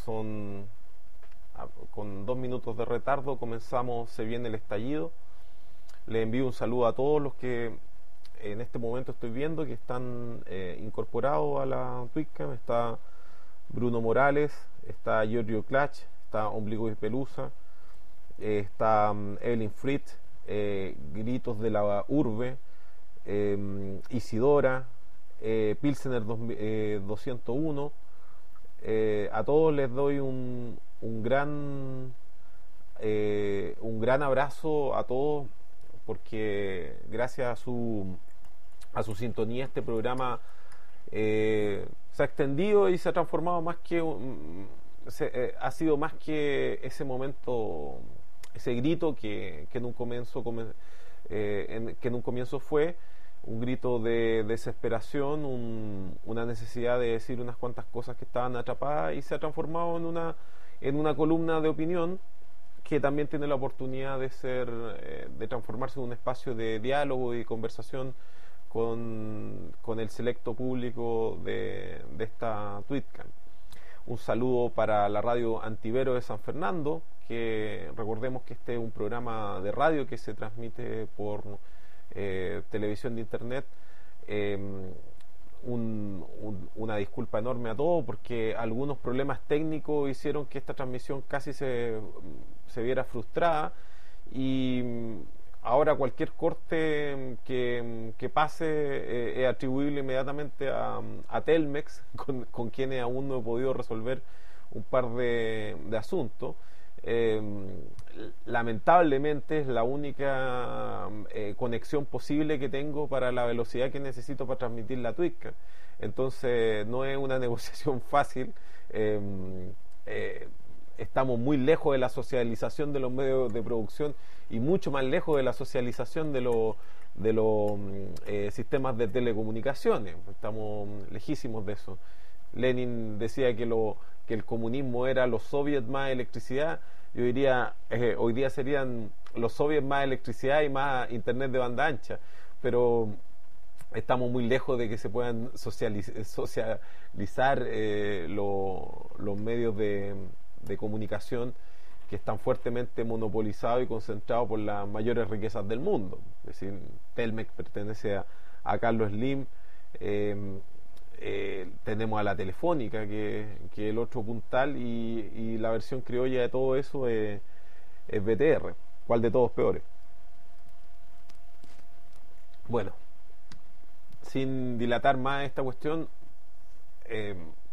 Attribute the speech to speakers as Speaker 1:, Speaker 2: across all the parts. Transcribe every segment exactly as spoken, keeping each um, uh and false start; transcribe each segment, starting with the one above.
Speaker 1: son a, con dos minutos de retardo comenzamos Se Viene el Estallido. Les envío un saludo a todos los que en este momento estoy viendo que están eh, incorporados a la Twitcam. Está Bruno Morales, está Giorgio Clach, está Ombligo y Pelusa, eh, está um, Evelyn Fritz, eh, Gritos de la Urbe, eh, Isidora, eh, Pilsener dos, eh, doscientos uno. Eh, a todos les doy un, un gran eh, un gran abrazo a todos, porque gracias a su a su sintonía este programa eh, se ha extendido y se ha transformado más que um, se, eh, ha sido más que ese momento, ese grito que, que en un comienzo eh, en, que en un comienzo fue un grito de desesperación, un, una necesidad de decir unas cuantas cosas que estaban atrapadas, y se ha transformado en una en una columna de opinión que también tiene la oportunidad de ser eh, de transformarse en un espacio de diálogo y conversación con, con el selecto público de, de esta Twitcam. Un saludo para la radio Antivero de San Fernando, que recordemos que este es un programa de radio que se transmite por eh, televisión de internet. eh, un, un, una disculpa enorme a todos, porque algunos problemas técnicos hicieron que esta transmisión casi se, se viera frustrada, y ahora cualquier corte que, que pase eh, es atribuible inmediatamente a, a Telmex, con, con quienes aún no he podido resolver un par de, de asuntos. Eh, lamentablemente es la única eh, conexión posible que tengo para la velocidad que necesito para transmitir la Twitcam. Entonces no es una negociación fácil. eh, eh, estamos muy lejos de la socialización de los medios de producción y mucho más lejos de la socialización de los de los eh, sistemas de telecomunicaciones. Estamos lejísimos de eso. Lenin decía que lo que el comunismo era los soviets más electricidad. Yo diría, eh, hoy día serían los soviets más electricidad y más internet de banda ancha, pero estamos muy lejos de que se puedan socializ socializar eh, lo, los medios de, de comunicación, que están fuertemente monopolizados y concentrados por las mayores riquezas del mundo. Es decir, Telmex pertenece a, a Carlos Slim. eh, Eh, tenemos a la Telefónica, que, que es el otro puntal, y, y la versión criolla de todo eso es, es B T R. ¿Cuál de todos peores? Bueno, sin dilatar más esta cuestión, eh,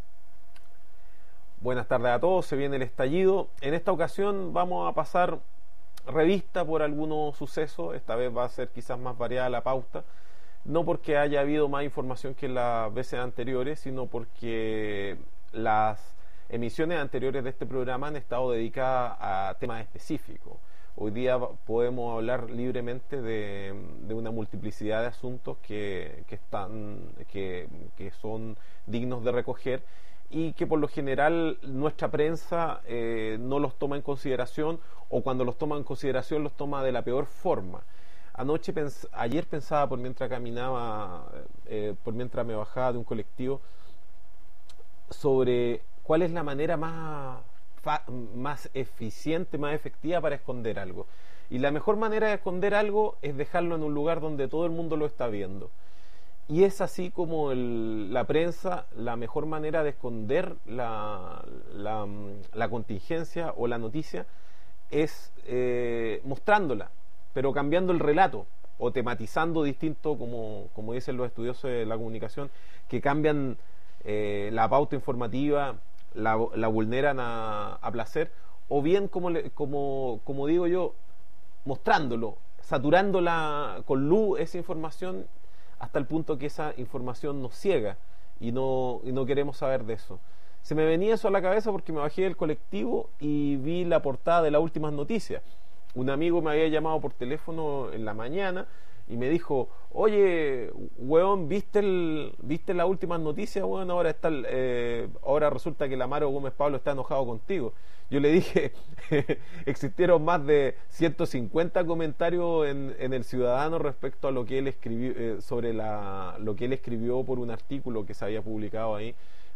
Speaker 1: buenas tardes a todos. Se viene el estallido. En esta ocasión vamos a pasar revista por algunos sucesos. Esta vez va a ser quizás más variada la pauta, no porque haya habido más información que en las veces anteriores, sino porque las emisiones anteriores de este programa han estado dedicadas a temas específicos. Hoy día podemos hablar libremente de, de una multiplicidad de asuntos que, que, están, que, que son dignos de recoger, y que por lo general nuestra prensa eh, no los toma en consideración, o cuando los toma en consideración los toma de la peor forma. Anoche, pens ayer pensaba por mientras caminaba, eh, por mientras me bajaba de un colectivo, sobre cuál es la manera más, más eficiente, más efectiva para esconder algo. Y la mejor manera de esconder algo es dejarlo en un lugar donde todo el mundo lo está viendo. Y es así como el, la prensa, la mejor manera de esconder la, la, la contingencia o la noticia es eh, mostrándola, pero cambiando el relato o tematizando distinto, como, como dicen los estudiosos de la comunicación, que cambian eh, la pauta informativa, la, la vulneran a, a placer, o bien, como, le, como, como digo yo, mostrándolo, saturándola con luz esa información, hasta el punto que esa información nos ciega y no, y no queremos saber de eso. Se me venía eso a la cabeza porque me bajé del colectivo y vi la portada de las últimas noticias. Un amigo me había llamado por teléfono en la mañana y me dijo: oye, weón, ¿viste el, ¿viste las últimas noticias, weón? Ahora está el, eh, ahora resulta que el Amaro Gómez Pablo está enojado contigo. Yo le dije, existieron más de ciento cincuenta comentarios en, en El Ciudadano respecto a lo que él escribió, eh, sobre la, lo que él escribió por un artículo que se había publicado ahí.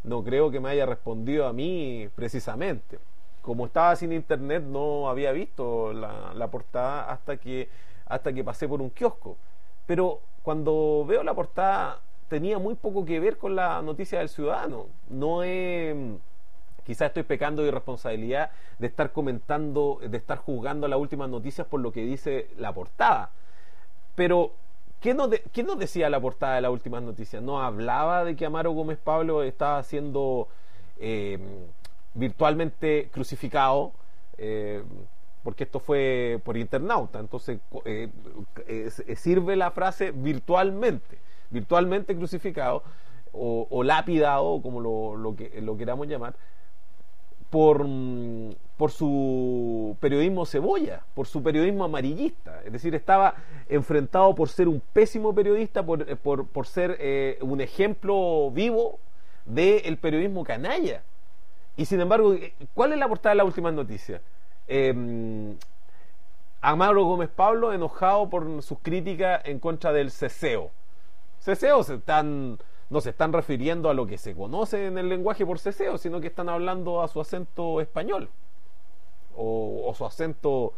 Speaker 1: no creo que me haya respondido a mí precisamente. Como estaba sin internet, no había visto la, la portada hasta que, hasta que pasé por un kiosco. Pero cuando veo la portada, tenía muy poco que ver con la noticia del Ciudadano. No he... Quizás estoy pecando de irresponsabilidad de estar comentando, de estar juzgando las últimas noticias por lo que dice la portada. Pero, ¿qué nos, de, ¿qué nos decía la portada de las últimas noticias? ¿Nos hablaba de que Amaro Gómez Pablo estaba siendo eh, virtualmente crucificado? Eh, porque esto fue por internauta. Entonces, eh, eh, sirve la frase virtualmente, virtualmente crucificado o, o lapidado, como lo, lo, que, lo queramos llamar, por, por su periodismo cebolla, por su periodismo amarillista. Es decir, estaba enfrentado por ser un pésimo periodista, por, por, por ser eh, un ejemplo vivo del periodismo canalla. Y sin embargo, ¿cuál es la portada de las últimas noticias? Eh, Amaro Gómez Pablo enojado por sus críticas en contra del ceseo. Ceseo se están... no se están refiriendo a lo que se conoce en el lenguaje por ceseo, sino que están hablando a su acento español o, o su acento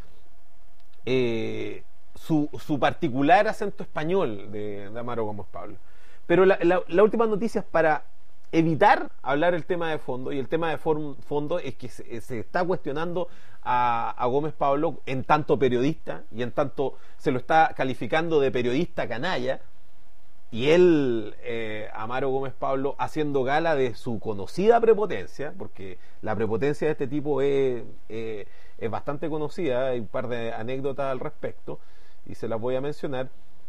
Speaker 1: eh, su, su particular acento español de, de Amaro Gómez Pablo. Pero la, la, la última noticia es para evitar hablar el tema de fondo, y el tema de fondo es que se, se está cuestionando a, a Gómez Pablo en tanto periodista, y en tanto se lo está calificando de periodista canalla. Y él, eh, Amaro Gómez Pablo, haciendo gala de su conocida prepotencia, porque la prepotencia de este tipo es, eh, es bastante conocida, hay un par de anécdotas al respecto, y se las voy a mencionar.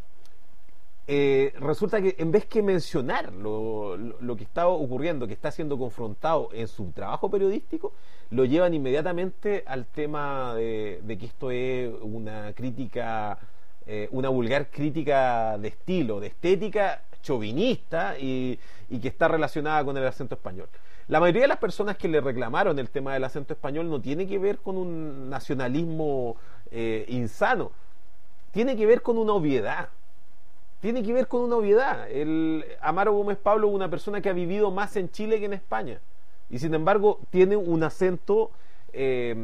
Speaker 1: Eh, resulta que en vez que mencionar lo, lo, lo que está ocurriendo, que está siendo confrontado en su trabajo periodístico, lo llevan inmediatamente al tema de, de que esto es una crítica... Eh, una vulgar crítica de estilo, de estética chauvinista y, y que está relacionada con el acento español. La mayoría de las personas que le reclamaron el tema del acento español no tiene que ver con un nacionalismo eh, insano, tiene que ver con una obviedad. Tiene que ver con una obviedad. El Amaro Gómez Pablo es una persona que ha vivido más en Chile que en España, y sin embargo tiene un acento Eh,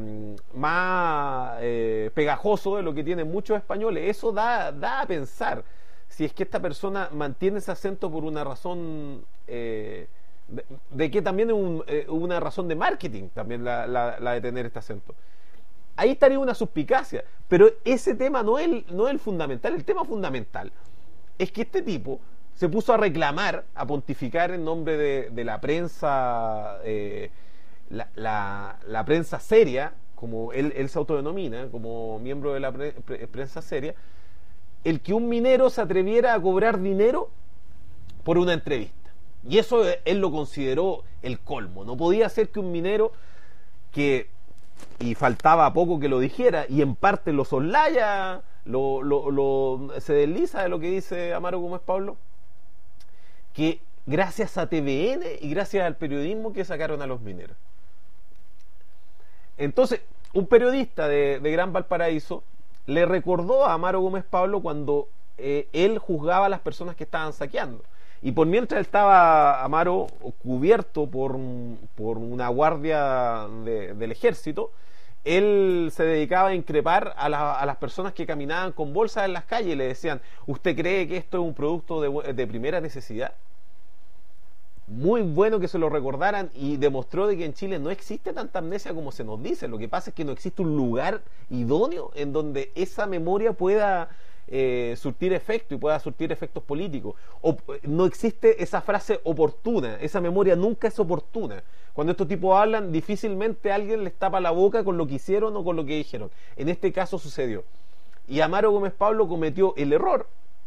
Speaker 1: más eh, pegajoso de lo que tienen muchos españoles. Eso da, da a pensar si es que esta persona mantiene ese acento por una razón eh, de, de que también es un, eh, una razón de marketing también la, la, la de tener este acento. Ahí estaría una suspicacia, pero ese tema no es el, no es el fundamental. El tema fundamental es que este tipo se puso a reclamar, a pontificar en nombre de, de la prensa eh, La, la, la prensa seria, como él, él se autodenomina, como miembro de la pre, pre, prensa seria, el que un minero se atreviera a cobrar dinero por una entrevista. Y eso él lo consideró el colmo. No podía ser que un minero que, y faltaba poco que lo dijera, y en parte lo soslaya, lo, lo, lo, se desliza de lo que dice Amaro Gómez Pablo, que gracias a T V N y gracias al periodismo que sacaron a los mineros. Entonces, un periodista de, de Gran Valparaíso le recordó a Amaro Gómez Pablo cuando eh, él juzgaba a las personas que estaban saqueando. Y por mientras estaba Amaro cubierto por, por una guardia de, del ejército, él se dedicaba a increpar a, la, a las personas que caminaban con bolsas en las calles y le decían: ¿usted cree que esto es un producto de, de primera necesidad? Muy bueno que se lo recordaran, y demostró de que en Chile no existe tanta amnesia como se nos dice. Lo que pasa es que no existe un lugar idóneo en donde esa memoria pueda eh, surtir efecto y pueda surtir efectos políticos. O, no existe esa frase oportuna, esa memoria nunca es oportuna. Cuando estos tipos hablan, difícilmente alguien les tapa la boca con lo que hicieron o con lo que dijeron. En este caso sucedió. Y Amaro Gómez Pablo cometió el error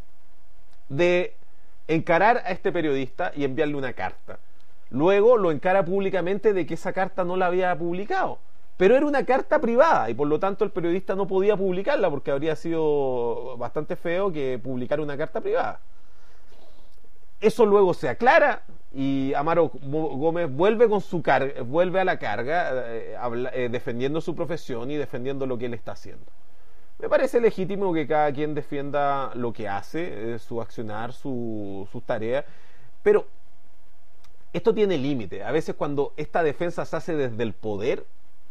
Speaker 1: de encarar a este periodista y enviarle una carta. Luego lo encara públicamente de que esa carta no la había publicado, pero era una carta privada y por lo tanto el periodista no podía publicarla, porque habría sido bastante feo que publicara una carta privada. Eso luego se aclara y Amaro Gómez vuelve con su carga, vuelve a la carga, eh, habla, eh, defendiendo su profesión y defendiendo lo que él está haciendo. Me parece legítimo que cada quien defienda lo que hace, eh, su accionar, su, sus tareas, pero esto tiene límite. A veces cuando esta defensa se hace desde el poder,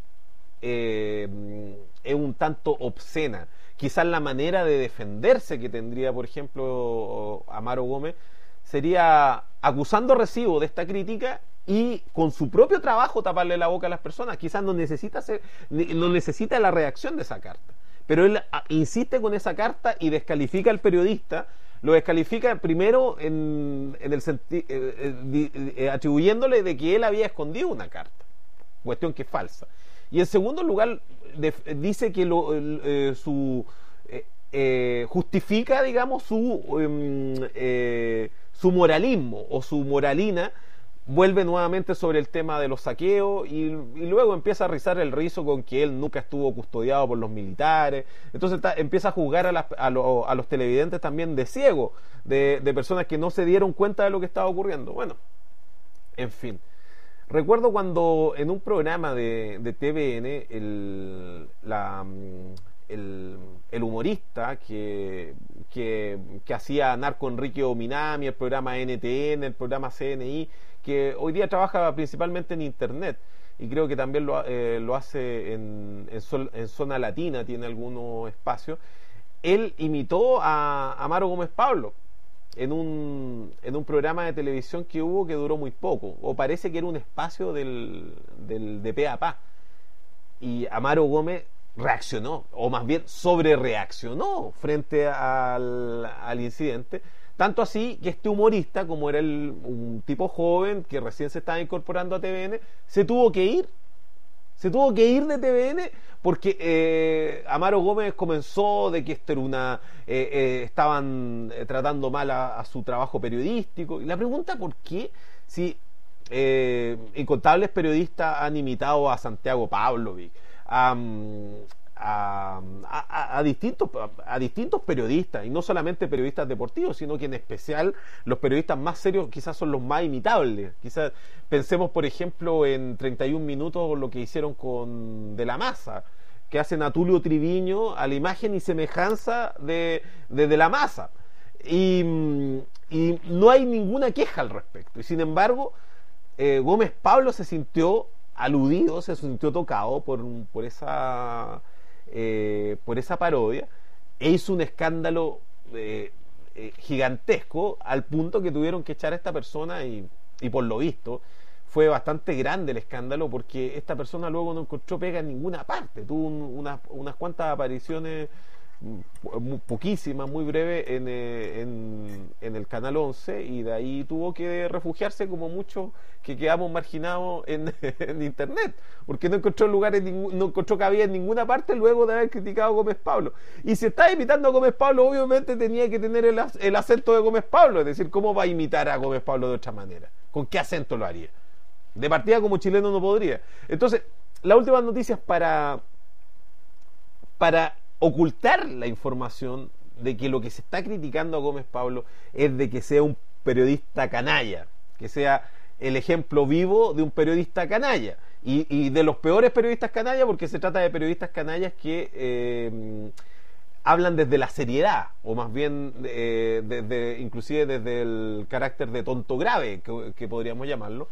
Speaker 1: eh, es un tanto obscena. Quizás la manera de defenderse que tendría, por ejemplo, Amaro Gómez, sería acusando recibo de esta crítica y con su propio trabajo taparle la boca a las personas. Quizás no necesita hacer, no necesita la reacción de esa carta, pero él insiste con esa carta y descalifica al periodista. Lo descalifica primero en, en el senti- eh, eh, atribuyéndole de que él había escondido una carta, cuestión que es falsa. Y en segundo lugar de, dice que lo, eh, su eh, eh, justifica, digamos, su eh, eh, su moralismo o su moralina. Vuelve nuevamente sobre el tema de los saqueos y, y luego empieza a rizar el rizo con que él nunca estuvo custodiado por los militares. Entonces está, empieza a juzgar a, las, a, lo, a los televidentes también de ciego, de, de personas que no se dieron cuenta de lo que estaba ocurriendo. Bueno, en fin. Recuerdo cuando en un programa de, de T V N el, la, el, el humorista que, que, que hacía Narco Enrique Ominami, el programa N T N, el programa C N I, que hoy día trabaja principalmente en internet y creo que también lo, eh, lo hace en, en, sol, en zona latina, tiene algunos espacios. Él imitó a Amaro Gómez Pablo en un, en un programa de televisión que hubo que duró muy poco, o parece que era un espacio del, del, de pe a pa, y Amaro Gómez reaccionó, o más bien sobre reaccionó frente al, al incidente. Tanto así que este humorista, como era el, un tipo joven que recién se estaba incorporando a T V N, se tuvo que ir. Se tuvo que ir de T V N porque eh, Amaro Gómez comenzó de que esto era una... Eh, eh, estaban eh, tratando mal a, a su trabajo periodístico. Y la pregunta, ¿por qué? Si eh, incontables periodistas han imitado a Santiago Pavlovich, a... A, a, a, distintos, a distintos periodistas, y no solamente periodistas deportivos, sino que en especial los periodistas más serios quizás son los más imitables. Quizás pensemos, por ejemplo, en treinta y un minutos lo que hicieron con De la Maza, que hacen a Tulio Triviño a la imagen y semejanza de De, de la Maza, y, y no hay ninguna queja al respecto. Y sin embargo, eh, Gómez Pablo se sintió aludido, se sintió tocado por, por esa Eh, por esa parodia, e hizo un escándalo eh, eh, gigantesco, al punto que tuvieron que echar a esta persona, y, y por lo visto fue bastante grande el escándalo, porque esta persona luego no encontró pega en ninguna parte, tuvo un, unas, unas cuantas apariciones muy, poquísimas, muy breves en, en, en el Canal once, y de ahí tuvo que refugiarse como muchos que quedamos marginados en, en internet, porque no encontró lugar en ningún, no encontró cabida en ninguna parte luego de haber criticado a Gómez Pablo. Y si está imitando a Gómez Pablo, obviamente tenía que tener el, el acento de Gómez Pablo, es decir, ¿cómo va a imitar a Gómez Pablo de otra manera? ¿Con qué acento lo haría? De partida como chileno no podría. Entonces, las últimas noticias para para ocultar la información de que lo que se está criticando a Gómez Pablo es de que sea un periodista canalla, que sea el ejemplo vivo de un periodista canalla, y, y de los peores periodistas canallas, porque se trata de periodistas canallas que eh, hablan desde la seriedad, o más bien eh, desde, inclusive desde el carácter de tonto grave, que, que podríamos llamarlo,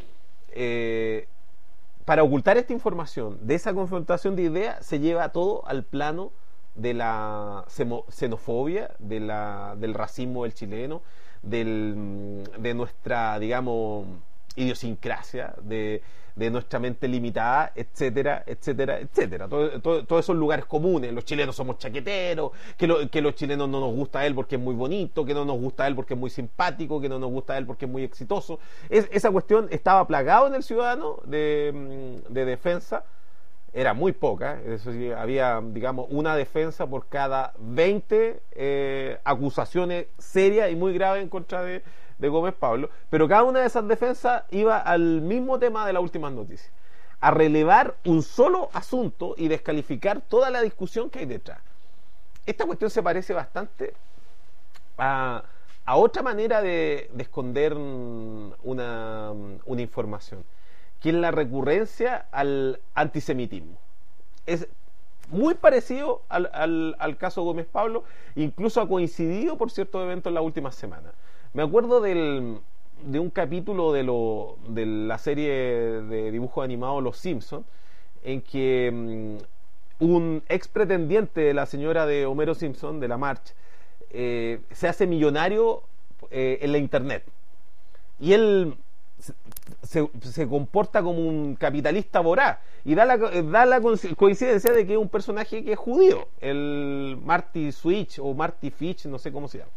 Speaker 1: eh, para ocultar esta información de esa confrontación de ideas. Se lleva todo al plano de la xenofobia, de la, del racismo del chileno, del, de nuestra, digamos, idiosincrasia, de, de nuestra mente limitada, etcétera, etcétera, etcétera. Todo, todo, todos esos lugares comunes. Los chilenos somos chaqueteros, que, lo, que los chilenos no nos gusta a él porque es muy bonito, que no nos gusta a él porque es muy simpático, que no nos gusta a él porque es muy exitoso. Es, esa cuestión estaba plagado en el ciudadano de, de defensa. Era muy poca, eso sí, había, digamos, una defensa por cada veinte eh, acusaciones serias y muy graves en contra de, de Gómez Pablo, pero cada una de esas defensas iba al mismo tema de las últimas noticias, a relevar un solo asunto y descalificar toda la discusión que hay detrás. Esta cuestión se parece bastante a, a otra manera de, de esconder una, una información, que es la recurrencia al antisemitismo. Es muy parecido al, al, al caso Gómez Pablo, incluso ha coincidido por ciertos eventos en las últimas semanas. Me acuerdo del, de un capítulo de, lo, de la serie de dibujos animados Los Simpsons, en que um, un ex pretendiente de la señora de Homero Simpson, de la Marge, eh, se hace millonario eh, en la internet. Y él se, se comporta como un capitalista voraz. Y da la, da la coincidencia de que es un personaje que es judío, el Marty Switch o Marty Fitch, no sé cómo se llama.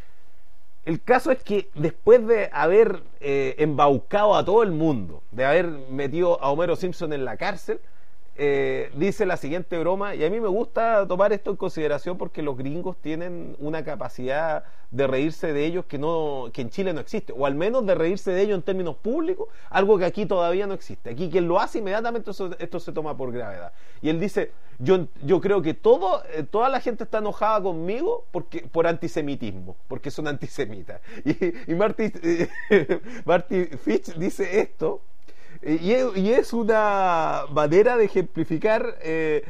Speaker 1: El caso es que después de haber eh, embaucado a todo el mundo, de haber metido a Homero Simpson en la cárcel, eh, dice la siguiente broma, y a mí me gusta tomar esto en consideración porque los gringos tienen una capacidad de reírse de ellos que no que en Chile no existe, o al menos de reírse de ellos en términos públicos, algo que aquí todavía no existe. Aquí quien lo hace inmediatamente eso, esto se toma por gravedad. Y él dice, yo, yo creo que todo, eh, toda la gente está enojada conmigo porque, por antisemitismo, porque son antisemitas. Y, y Marty, eh, Marty Fitch dice esto, y es, y es una manera de ejemplificar eh,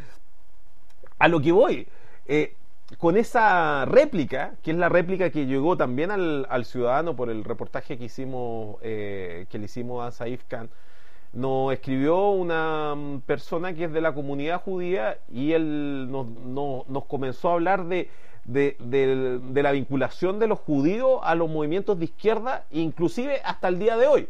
Speaker 1: a lo que voy. Eh, con esa réplica, que es la réplica que llegó también al, al Ciudadano por el reportaje que hicimos, eh, que le hicimos a Saif Khan, nos escribió una persona que es de la comunidad judía y él nos, nos, nos comenzó a hablar de, de, de, de la vinculación de los judíos a los movimientos de izquierda, inclusive hasta el día de hoy.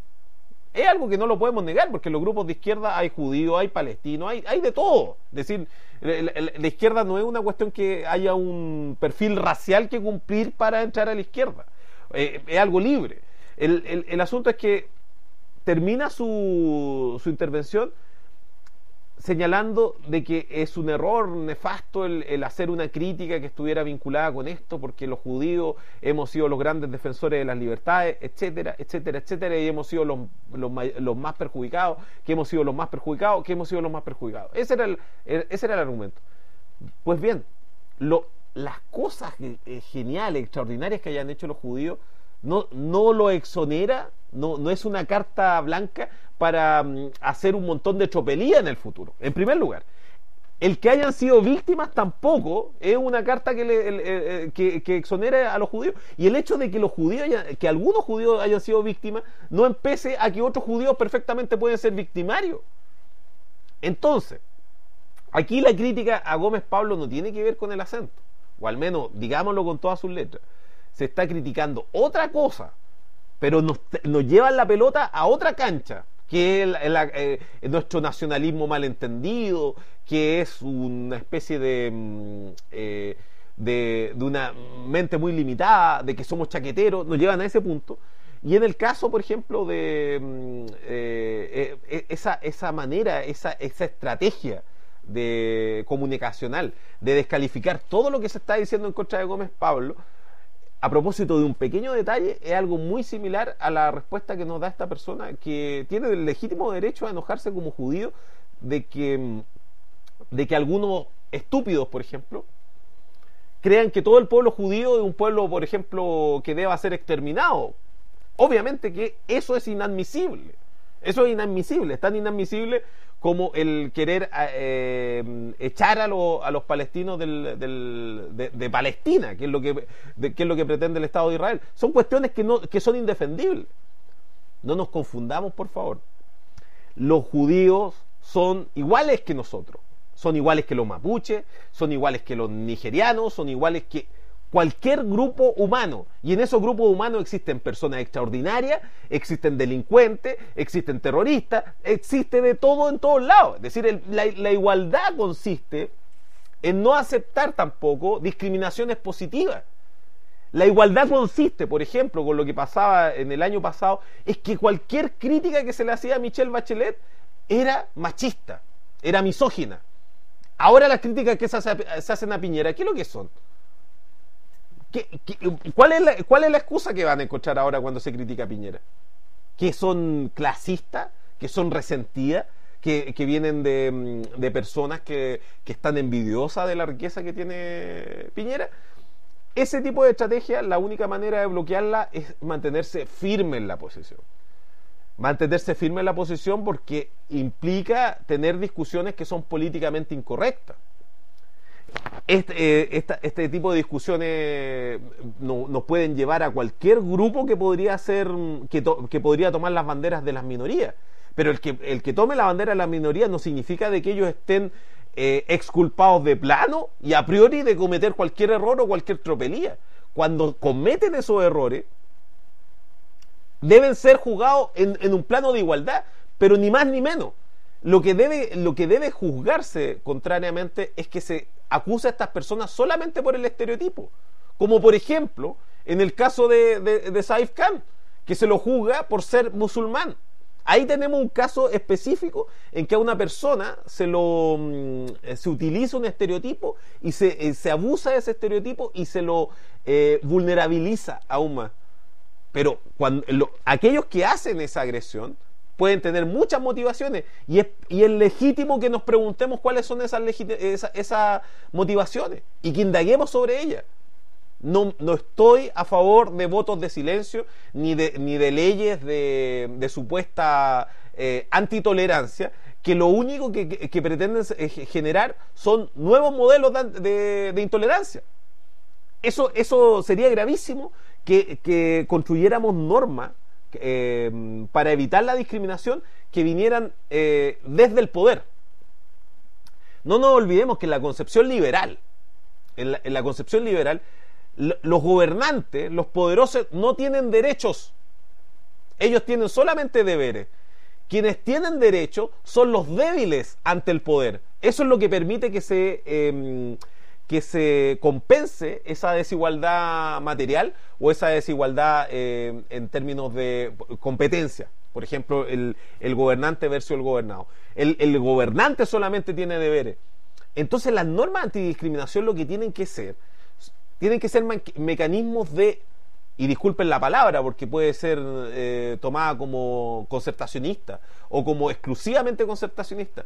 Speaker 1: Es algo que no lo podemos negar, porque en los grupos de izquierda hay judíos, hay palestinos, hay, hay de todo. Es decir, la, la, la izquierda no es una cuestión que haya un perfil racial que cumplir para entrar a la izquierda. Eh, es algo libre. El, el, el asunto es que termina su, su intervención señalando de que es un error nefasto el, el hacer una crítica que estuviera vinculada con esto, porque los judíos hemos sido los grandes defensores de las libertades, etcétera, etcétera, etcétera, y hemos sido los, los, los más perjudicados, que hemos sido los más perjudicados, que hemos sido los más perjudicados. Ese era el, ese era el argumento. Pues bien, lo, las cosas geniales, extraordinarias que hayan hecho los judíos no, no lo exonera, no, no es una carta blanca para um, hacer un montón de tropelía en el futuro. En primer lugar, el que hayan sido víctimas tampoco es una carta que, le, el, el, que, que exonere a los judíos, y el hecho de que los judíos hayan, que algunos judíos hayan sido víctimas no empece a que otros judíos perfectamente pueden ser victimarios. Entonces, aquí la crítica a Gómez Pablo no tiene que ver con el acento, o al menos digámoslo con todas sus letras. Se está criticando otra cosa, pero nos, nos llevan la pelota a otra cancha, que es el, el, el, nuestro nacionalismo malentendido, que es una especie de, eh, de, de una mente muy limitada, de que somos chaqueteros, nos llevan a ese punto. Y en el caso, por ejemplo, de eh, eh, esa, esa manera, esa, esa estrategia de comunicacional, de descalificar todo lo que se está diciendo en contra de Gómez Pablo, a propósito de un pequeño detalle, es algo muy similar a la respuesta que nos da esta persona, que tiene el legítimo derecho a enojarse como judío de que, de que algunos estúpidos, por ejemplo, crean que todo el pueblo judío es un pueblo, por ejemplo, que deba ser exterminado. Obviamente que eso es inadmisible. Eso es inadmisible, es tan inadmisible como el querer eh, echar a, lo, a los palestinos del, del, de, de Palestina, que es, lo que, de, que es lo que pretende el Estado de Israel. Son cuestiones que, no, que son indefendibles. No nos confundamos, por favor. Los judíos son iguales que nosotros. Son iguales que los mapuches, son iguales que los nigerianos, son iguales que cualquier grupo humano, y en esos grupos humanos existen personas extraordinarias, existen delincuentes, existen terroristas, existe de todo en todos lados. Es decir, el, la, la igualdad consiste en no aceptar tampoco discriminaciones positivas. La igualdad consiste, por ejemplo, con lo que pasaba en el año pasado, es que cualquier crítica que se le hacía a Michelle Bachelet era machista, era misógina. Ahora las críticas que se, hace, se hacen a Piñera, ¿qué es lo que son? ¿Qué, qué, cuál, es la, ¿Cuál es la excusa que van a encontrar ahora cuando se critica a Piñera? ¿Que son clasistas? ¿Que son resentidas? ¿Que, que vienen de, de personas que, que están envidiosas de la riqueza que tiene Piñera? Ese tipo de estrategia, la única manera de bloquearla es mantenerse firme en la posición. Mantenerse firme en la posición porque implica tener discusiones que son políticamente incorrectas. Este, eh, esta, este tipo de discusiones no, nos pueden llevar a cualquier grupo que podría ser que, to, que podría tomar las banderas de las minorías, pero el que, el que tome la bandera de las minorías no significa de que ellos estén eh, exculpados de plano y a priori de cometer cualquier error o cualquier tropelía. Cuando cometen esos errores deben ser juzgados en, en un plano de igualdad, pero ni más ni menos. Lo que debe, lo que debe juzgarse contrariamente es que se acusa a estas personas solamente por el estereotipo, como por ejemplo en el caso de, de, de Saif Khan, que se lo juzga por ser musulmán. Ahí tenemos un caso específico en que a una persona se lo se utiliza un estereotipo y se, se abusa de ese estereotipo y se lo eh, vulnerabiliza aún más. Pero cuando lo, aquellos que hacen esa agresión pueden tener muchas motivaciones y es, y es legítimo que nos preguntemos cuáles son esas, esa, esas motivaciones y que indaguemos sobre ellas. No, no estoy a favor de votos de silencio ni de, ni de leyes de, de supuesta eh, antitolerancia, que lo único que, que, que pretenden generar son nuevos modelos de, de, de intolerancia. Eso, eso sería gravísimo, que, que construyéramos normas Eh, para evitar la discriminación que vinieran eh, desde el poder. No nos olvidemos que en la concepción liberal, en la, en la concepción liberal, los gobernantes, los poderosos, no tienen derechos. Ellos tienen solamente deberes. Quienes tienen derechos son los débiles ante el poder. Eso es lo que permite que se eh, que se compense esa desigualdad material o esa desigualdad eh, en términos de competencia. Por ejemplo, el, el gobernante versus el gobernado. El, el gobernante solamente tiene deberes. Entonces las normas antidiscriminación lo que tienen que ser, tienen que ser mecanismos de, y disculpen la palabra porque puede ser eh, tomada como concertacionista o como exclusivamente concertacionista.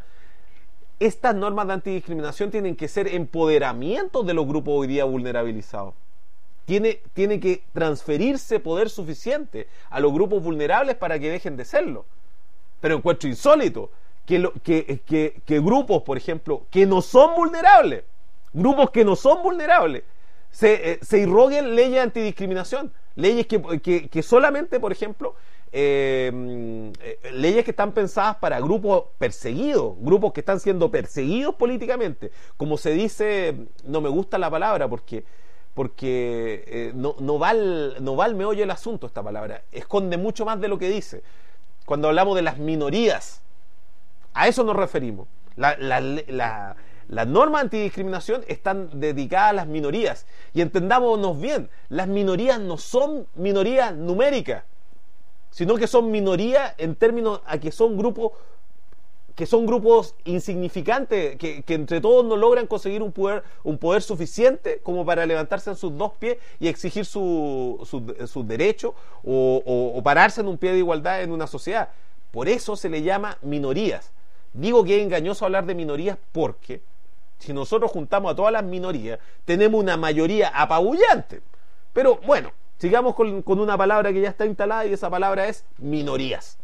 Speaker 1: Estas normas de antidiscriminación tienen que ser empoderamiento de los grupos hoy día vulnerabilizados. Tiene, tiene que transferirse poder suficiente a los grupos vulnerables para que dejen de serlo. Pero encuentro insólito que, lo, que, que, que grupos, por ejemplo, que no son vulnerables, grupos que no son vulnerables, se, eh, se irroguen leyes de antidiscriminación, leyes que, que, que solamente, por ejemplo, Eh, eh, leyes que están pensadas para grupos perseguidos, grupos que están siendo perseguidos políticamente, como se dice. No me gusta la palabra porque porque eh, no, no, va al, no va al meollo del asunto. Esta palabra esconde mucho más de lo que dice. Cuando hablamos de las minorías, a eso nos referimos. La, la, la, las normas antidiscriminación están dedicadas a las minorías, y entendámonos bien, las minorías no son minorías numéricas, sino que son minorías en términos a que son grupos que son grupos insignificantes, que, que entre todos no logran conseguir un poder, un poder suficiente como para levantarse en sus dos pies y exigir sus su, su derechos o, o, o pararse en un pie de igualdad en una sociedad. Por eso se le llama minorías. Digo que es engañoso hablar de minorías porque si nosotros juntamos a todas las minorías tenemos una mayoría apabullante. Pero bueno, sigamos con, con una palabra que ya está instalada, y esa palabra es minorías.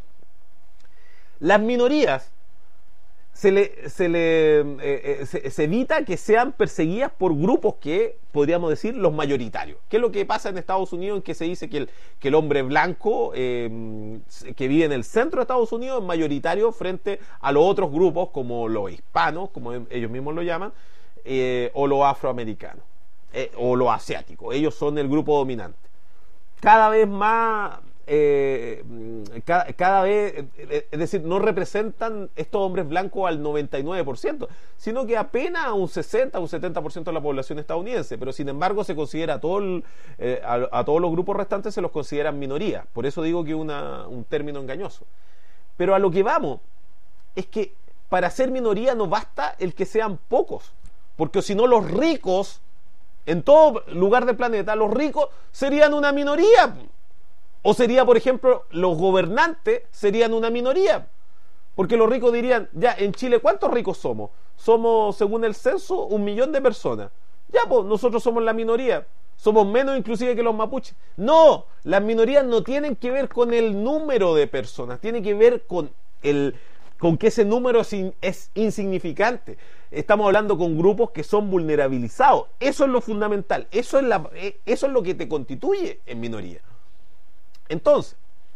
Speaker 1: Las minorías se, le, se, le, eh, eh, se, se evita que sean perseguidas por grupos que podríamos decir los mayoritarios. ¿Qué es lo que pasa en Estados Unidos, en que se dice que el, que el hombre blanco eh, que vive en el centro de Estados Unidos es mayoritario frente a los otros grupos como los hispanos, como ellos mismos lo llaman, eh, o los afroamericanos, eh, o los asiáticos? Ellos son el grupo dominante. Cada vez más, eh, cada, cada vez, es decir, no representan estos hombres blancos al noventa y nueve por ciento, sino que apenas a un sesenta, un setenta por ciento de la población estadounidense, pero sin embargo se considera a, todo el, eh, a, a todos los grupos restantes se los consideran minorías. Por eso digo que es una, un término engañoso. Pero a lo que vamos es que para ser minoría no basta el que sean pocos, porque si no los ricos, en todo lugar del planeta, los ricos serían una minoría. O sería, por ejemplo, los gobernantes serían una minoría. Porque los ricos dirían, ya, en Chile, ¿cuántos ricos somos? Somos, según el censo, un millón de personas. Ya, pues, nosotros somos la minoría. Somos menos inclusive que los mapuches. No, las minorías no tienen que ver con el número de personas, tienen que ver con el,
Speaker 2: con que ese número es, in, es insignificante. Estamos hablando con grupos que son vulnerabilizados. Eso es lo fundamental. Eso es, la, eso es lo que te constituye en minoría. Entonces,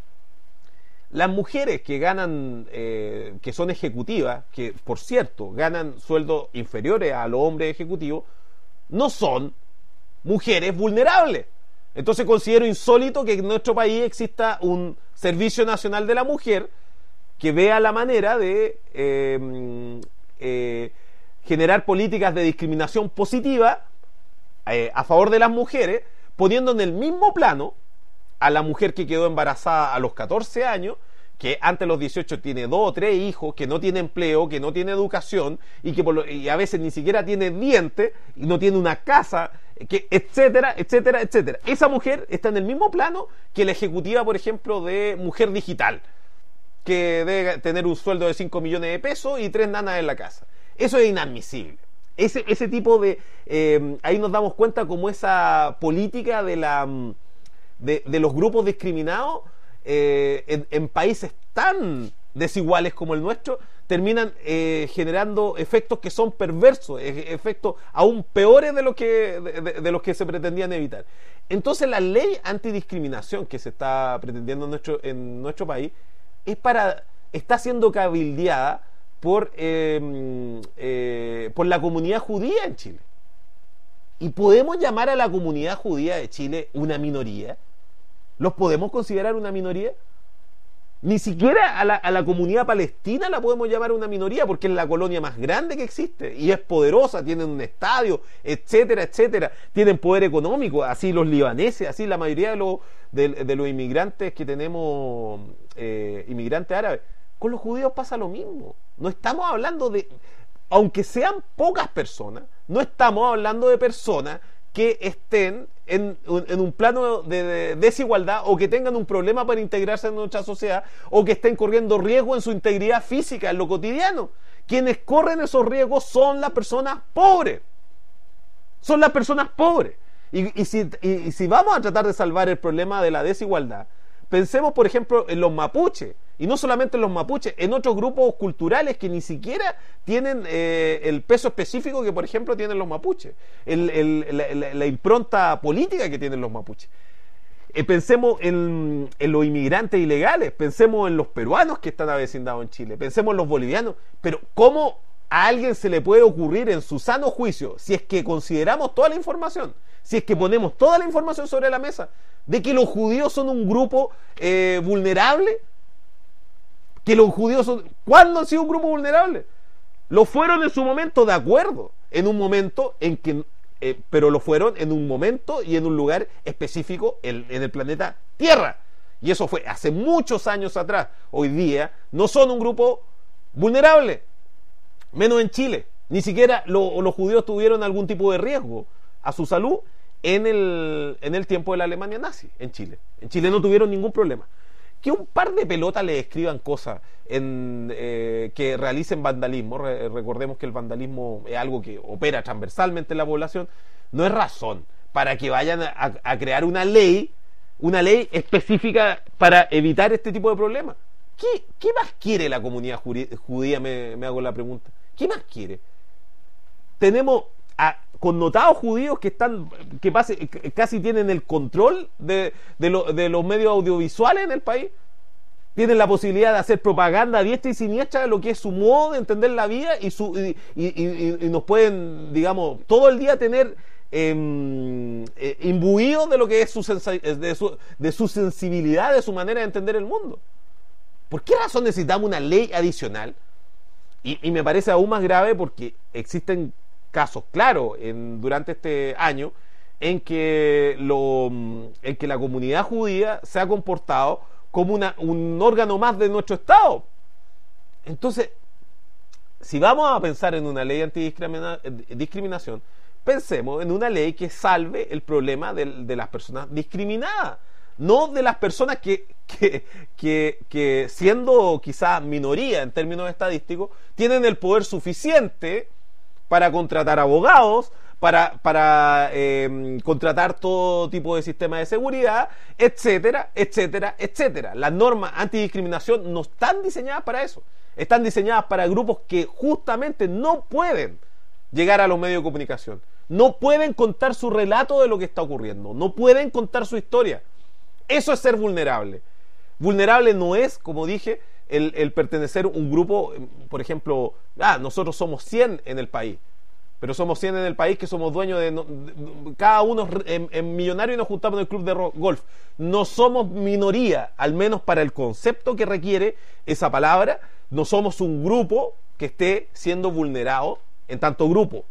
Speaker 2: las mujeres que ganan, eh, que son ejecutivas, que por cierto ganan sueldos inferiores a los hombres ejecutivos, no son mujeres vulnerables. Entonces considero insólito que en nuestro país exista un Servicio Nacional de la Mujer que vea la manera de eh, eh, generar políticas de discriminación positiva eh, a favor de las mujeres, poniendo en el mismo plano a la mujer que quedó embarazada a los catorce años, que antes de los dieciocho tiene dos o tres hijos, que no tiene empleo, que no tiene educación y que por lo, y a veces ni siquiera tiene dientes y no tiene una casa, que, etcétera, etcétera, etcétera. Esa mujer está en el mismo plano que la ejecutiva, por ejemplo, de Mujer Digital, que debe tener un sueldo de cinco millones de pesos y tres nanas en la casa. Eso es inadmisible. Ese, ese tipo de... Eh, ahí nos damos cuenta como esa política de la... De, de los grupos discriminados eh, en, en países tan desiguales como el nuestro terminan eh, generando efectos que son perversos, e, efectos aún peores de, lo que, de, de, de los que se pretendían evitar. Entonces la ley antidiscriminación que se está pretendiendo en nuestro, en nuestro país es para, está siendo cabildeada por, eh, eh, por la comunidad judía en Chile. ¿Y podemos llamar a la comunidad judía de Chile una minoría? ¿Los podemos considerar una minoría? Ni siquiera a la, a la comunidad palestina la podemos llamar una minoría, porque es la colonia más grande que existe y es poderosa, tienen un estadio, etcétera, etcétera, tienen poder económico, así los libaneses, así la mayoría de los, de, de los inmigrantes que tenemos, eh, inmigrantes árabes. Con los judíos pasa lo mismo. No estamos hablando de, aunque sean pocas personas, no estamos hablando de personas que estén en, en un plano de, de desigualdad o que tengan un problema para integrarse en nuestra sociedad o que estén corriendo riesgo en su integridad física en lo cotidiano. Quienes corren esos riesgos son las personas pobres. Son las personas pobres. Y, y, si, y, y si vamos a tratar de salvar el problema de la desigualdad, pensemos por ejemplo en los mapuches. Y no solamente en los mapuches, en otros grupos culturales que ni siquiera tienen eh, el peso específico que, por ejemplo, tienen los mapuches, el, el, la, la, la impronta política que tienen los mapuches. Eh, pensemos en, en los inmigrantes ilegales, pensemos en los peruanos que están avecindados en Chile, pensemos en los bolivianos, pero ¿cómo a alguien se le puede ocurrir en su sano juicio, si es que consideramos toda la información, si es que ponemos toda la información sobre la mesa, de que los judíos son un grupo eh, vulnerable? Que los judíos son... ¿Cuándo han sido un grupo vulnerable? Lo fueron en su momento, de acuerdo, en un momento en que... Eh, pero lo fueron en un momento y en un lugar específico en, en el planeta Tierra. Y eso fue hace muchos años atrás. Hoy día no son un grupo vulnerable, menos en Chile. Ni siquiera lo, los judíos tuvieron algún tipo de riesgo a su salud en el, en el tiempo de la Alemania nazi, en Chile. En Chile no tuvieron ningún problema. Que un par de pelotas le escriban cosas en, eh, que realicen vandalismo, Re, recordemos que el vandalismo es algo que opera transversalmente en la población, no es razón para que vayan a, a crear una ley, una ley específica para evitar este tipo de problemas. ¿Qué, qué más quiere la comunidad judía? Me, me hago la pregunta. ¿Qué más quiere? Tenemos a connotados judíos que están que pase, casi tienen el control de, de, lo, de los medios audiovisuales en el país, tienen la posibilidad de hacer propaganda a diestra y siniestra de lo que es su modo de entender la vida y, su, y, y, y, y nos pueden, digamos, todo el día tener eh, eh, imbuidos de lo que es su, de, su, de su sensibilidad, de su manera de entender el mundo. ¿Por qué razón necesitamos una ley adicional? Y, y me parece aún más grave porque existen casos claros en, durante este año en que, lo, en que la comunidad judía se ha comportado como una, un órgano más de nuestro Estado. Entonces, si vamos a pensar en una ley antidiscriminación, pensemos en una ley que salve el problema de, de las personas discriminadas, no de las personas que, que, que, que siendo quizá minoría en términos estadísticos, tienen el poder suficiente para contratar abogados, para, para eh, contratar todo tipo de sistemas de seguridad, etcétera, etcétera, etcétera. Las normas antidiscriminación no están diseñadas para eso. Están diseñadas para grupos que justamente no pueden llegar a los medios de comunicación. No pueden contar su relato de lo que está ocurriendo. No pueden contar su historia. Eso es ser vulnerable. Vulnerable no es, como dije, el, el pertenecer a un grupo, por ejemplo, ah, nosotros somos cien en el país, pero somos cien en el país que somos dueños de, de, de cada uno en, en millonario y nos juntamos en el club de golf. No somos minoría, al menos para el concepto que requiere esa palabra. No somos un grupo que esté siendo vulnerado en tanto grupo.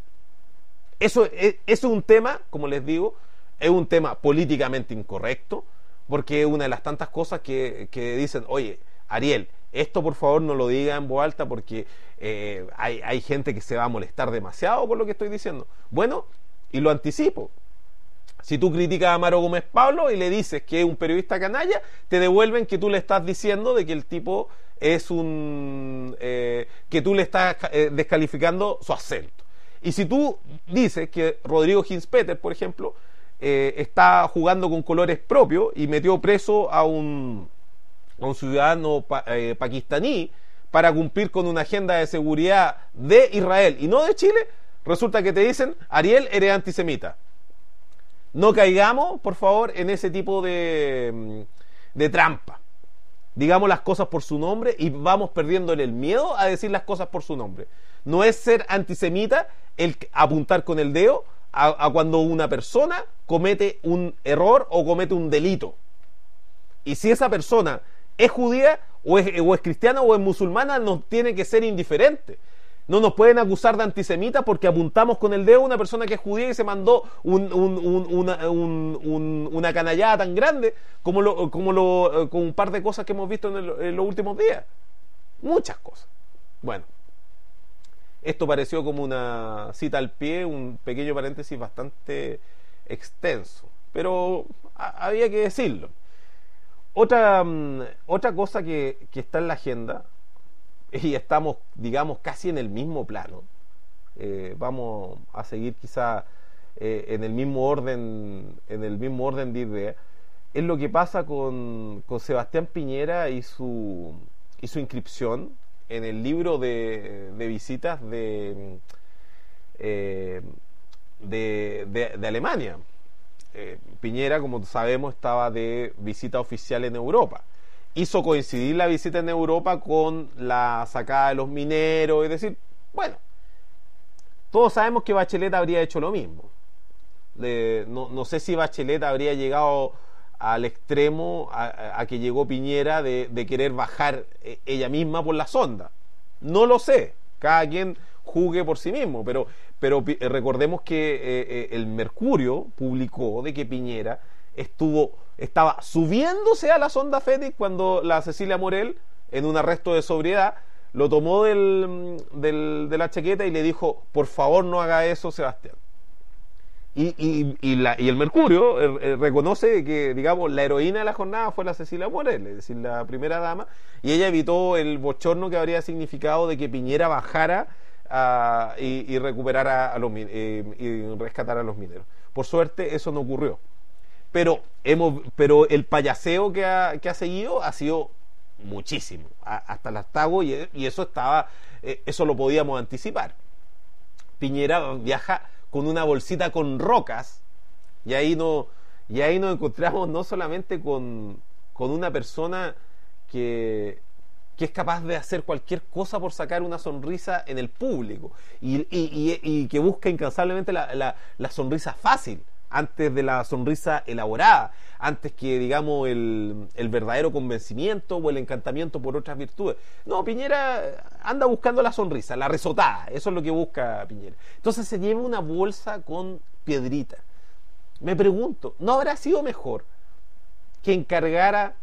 Speaker 2: Eso es, eso es un tema, como les digo, es un tema políticamente incorrecto, porque es una de las tantas cosas que, que dicen, oye, Ariel, esto por favor no lo diga en voz alta porque eh, hay, hay gente que se va a molestar demasiado por lo que estoy diciendo. Bueno, y lo anticipo. Si tú criticas a Amaro Gómez Pablo y le dices que es un periodista canalla, te devuelven que tú le estás diciendo de que el tipo es un... Eh, que tú le estás eh, descalificando su acento. Y si tú dices que Rodrigo Hinspeter, por ejemplo, eh, está jugando con colores propios y metió preso a un, a un ciudadano pa, eh, pakistaní para cumplir con una agenda de seguridad de Israel y no de Chile, resulta que te dicen, Ariel, eres antisemita. No caigamos, por favor, en ese tipo de, de trampa. Digamos las cosas por su nombre y vamos perdiéndole el miedo a decir las cosas por su nombre. No es ser antisemita el apuntar con el dedo a, a cuando una persona comete un error o comete un delito. Y si esa persona es judía o es, o es cristiana o es musulmana, nos tiene que ser indiferente. No nos pueden acusar de antisemitas porque apuntamos con el dedo a una persona que es judía y se mandó un, un, un, una, un, un, una canallada tan grande como, lo, como lo, con un par de cosas que hemos visto en, el, en los últimos días. Muchas cosas. Bueno, esto pareció como una cita al pie, un pequeño paréntesis bastante extenso, pero a, había que decirlo. Otra, um, otra cosa que, que está en la agenda, y estamos, digamos, casi en el mismo plano, eh, vamos a seguir quizá eh, en el mismo orden, en el mismo orden de ideas, es lo que pasa con, con Sebastián Piñera y su, y su inscripción en el libro de, de visitas de, eh, de, de, de Alemania. Eh, Piñera, como sabemos, estaba de visita oficial en Europa. Hizo coincidir la visita en Europa con la sacada de los mineros, es decir, bueno, todos sabemos que Bachelet habría hecho lo mismo. De, no, no sé si Bachelet habría llegado al extremo a, a que llegó Piñera de, de querer bajar ella misma por la sonda. No lo sé, cada quien juzgue por sí mismo, pero, pero recordemos que eh, el Mercurio publicó de que Piñera estuvo estaba subiéndose a la sonda Fénix cuando la Cecilia Morel, en un arresto de sobriedad, lo tomó del, del, de la chaqueta y le dijo, por favor no haga eso, Sebastián. Y, y, y, la, y el Mercurio eh, eh, reconoce que, digamos, la heroína de la jornada fue la Cecilia Morel, es decir, la primera dama, y ella evitó el bochorno que habría significado de que Piñera bajara uh, y, y recuperara a los eh, y rescatara a los mineros. Por suerte eso no ocurrió. Pero, hemos, pero el payaseo que ha, que ha seguido ha sido muchísimo, a, hasta el hartazgo, y, y eso estaba, eh, eso lo podíamos anticipar. Piñera viaja con una bolsita con rocas, y ahí, no, y ahí nos encontramos no solamente con, con una persona que, que es capaz de hacer cualquier cosa por sacar una sonrisa en el público, y, y, y, y que busca incansablemente la, la, la sonrisa fácil, antes de la sonrisa elaborada, antes que, digamos, el, el verdadero convencimiento o el encantamiento por otras virtudes. No, Piñera anda buscando la sonrisa, la risotada, eso es lo que busca Piñera. Entonces se lleva una bolsa con piedrita. Me pregunto, ¿no habrá sido mejor que encargara,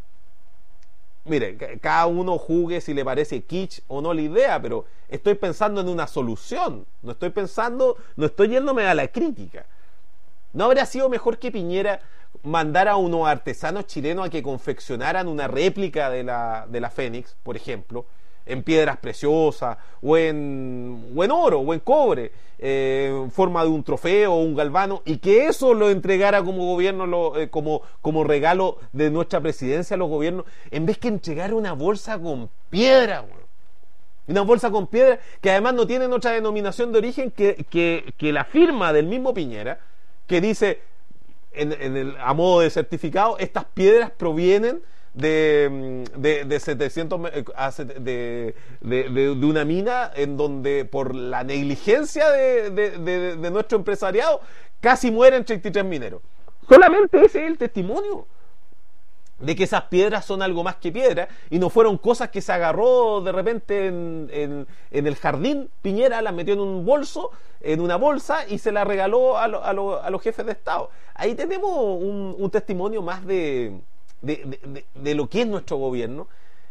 Speaker 2: mire, cada uno juzgue si le parece kitsch o no la idea, pero estoy pensando en una solución, no estoy pensando, no estoy yéndome a la crítica. ¿No habría sido mejor que Piñera mandara a unos artesanos chilenos a que confeccionaran una réplica de la, de la Fénix, por ejemplo, en piedras preciosas, o en, o en oro, o en cobre, eh, en forma de un trofeo o un galvano, y que eso lo entregara como gobierno, lo, eh, como, como regalo de nuestra presidencia a los gobiernos, en vez que entregar una bolsa con piedra, bueno? Una bolsa con piedra que además no tienen otra denominación de origen que, que, que la firma del mismo Piñera, que dice en, en el, a modo de certificado, estas piedras provienen de, de, de setecientos de, de, de, de una mina en donde por la negligencia de, de, de, de nuestro empresariado casi mueren treinta y tres mineros. Solamente ese es el testimonio de que esas piedras son algo más que piedras y no fueron cosas que se agarró de repente en, en, en el jardín. Piñera las metió en un bolso, en una bolsa, y se la regaló a, lo, a, lo, a los jefes de Estado. Ahí tenemos un, un testimonio más de, de, de, de, de lo que es nuestro gobierno,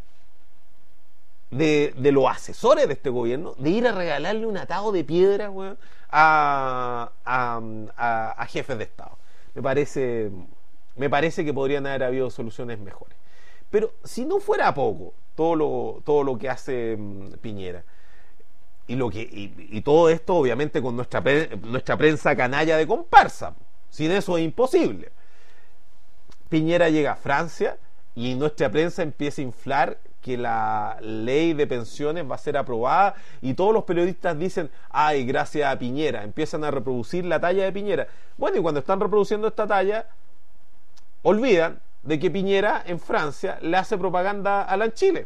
Speaker 2: de, de los asesores de este gobierno, de ir a regalarle un atado de piedras, weón, a, a, a, a jefes de Estado. Me parece... Me parece que podrían haber habido soluciones mejores. Pero si no fuera poco todo lo, todo lo que hace um, Piñera, y, lo que, y, y todo esto obviamente con nuestra, pre, nuestra prensa canalla de comparsa, sin eso es imposible. Piñera llega a Francia y nuestra prensa empieza a inflar que la ley de pensiones va a ser aprobada, y todos los periodistas dicen, ay, gracias a Piñera, empiezan a reproducir la talla de Piñera. Bueno, y cuando están reproduciendo esta talla, olvidan de que Piñera en Francia le hace propaganda a la en Chile.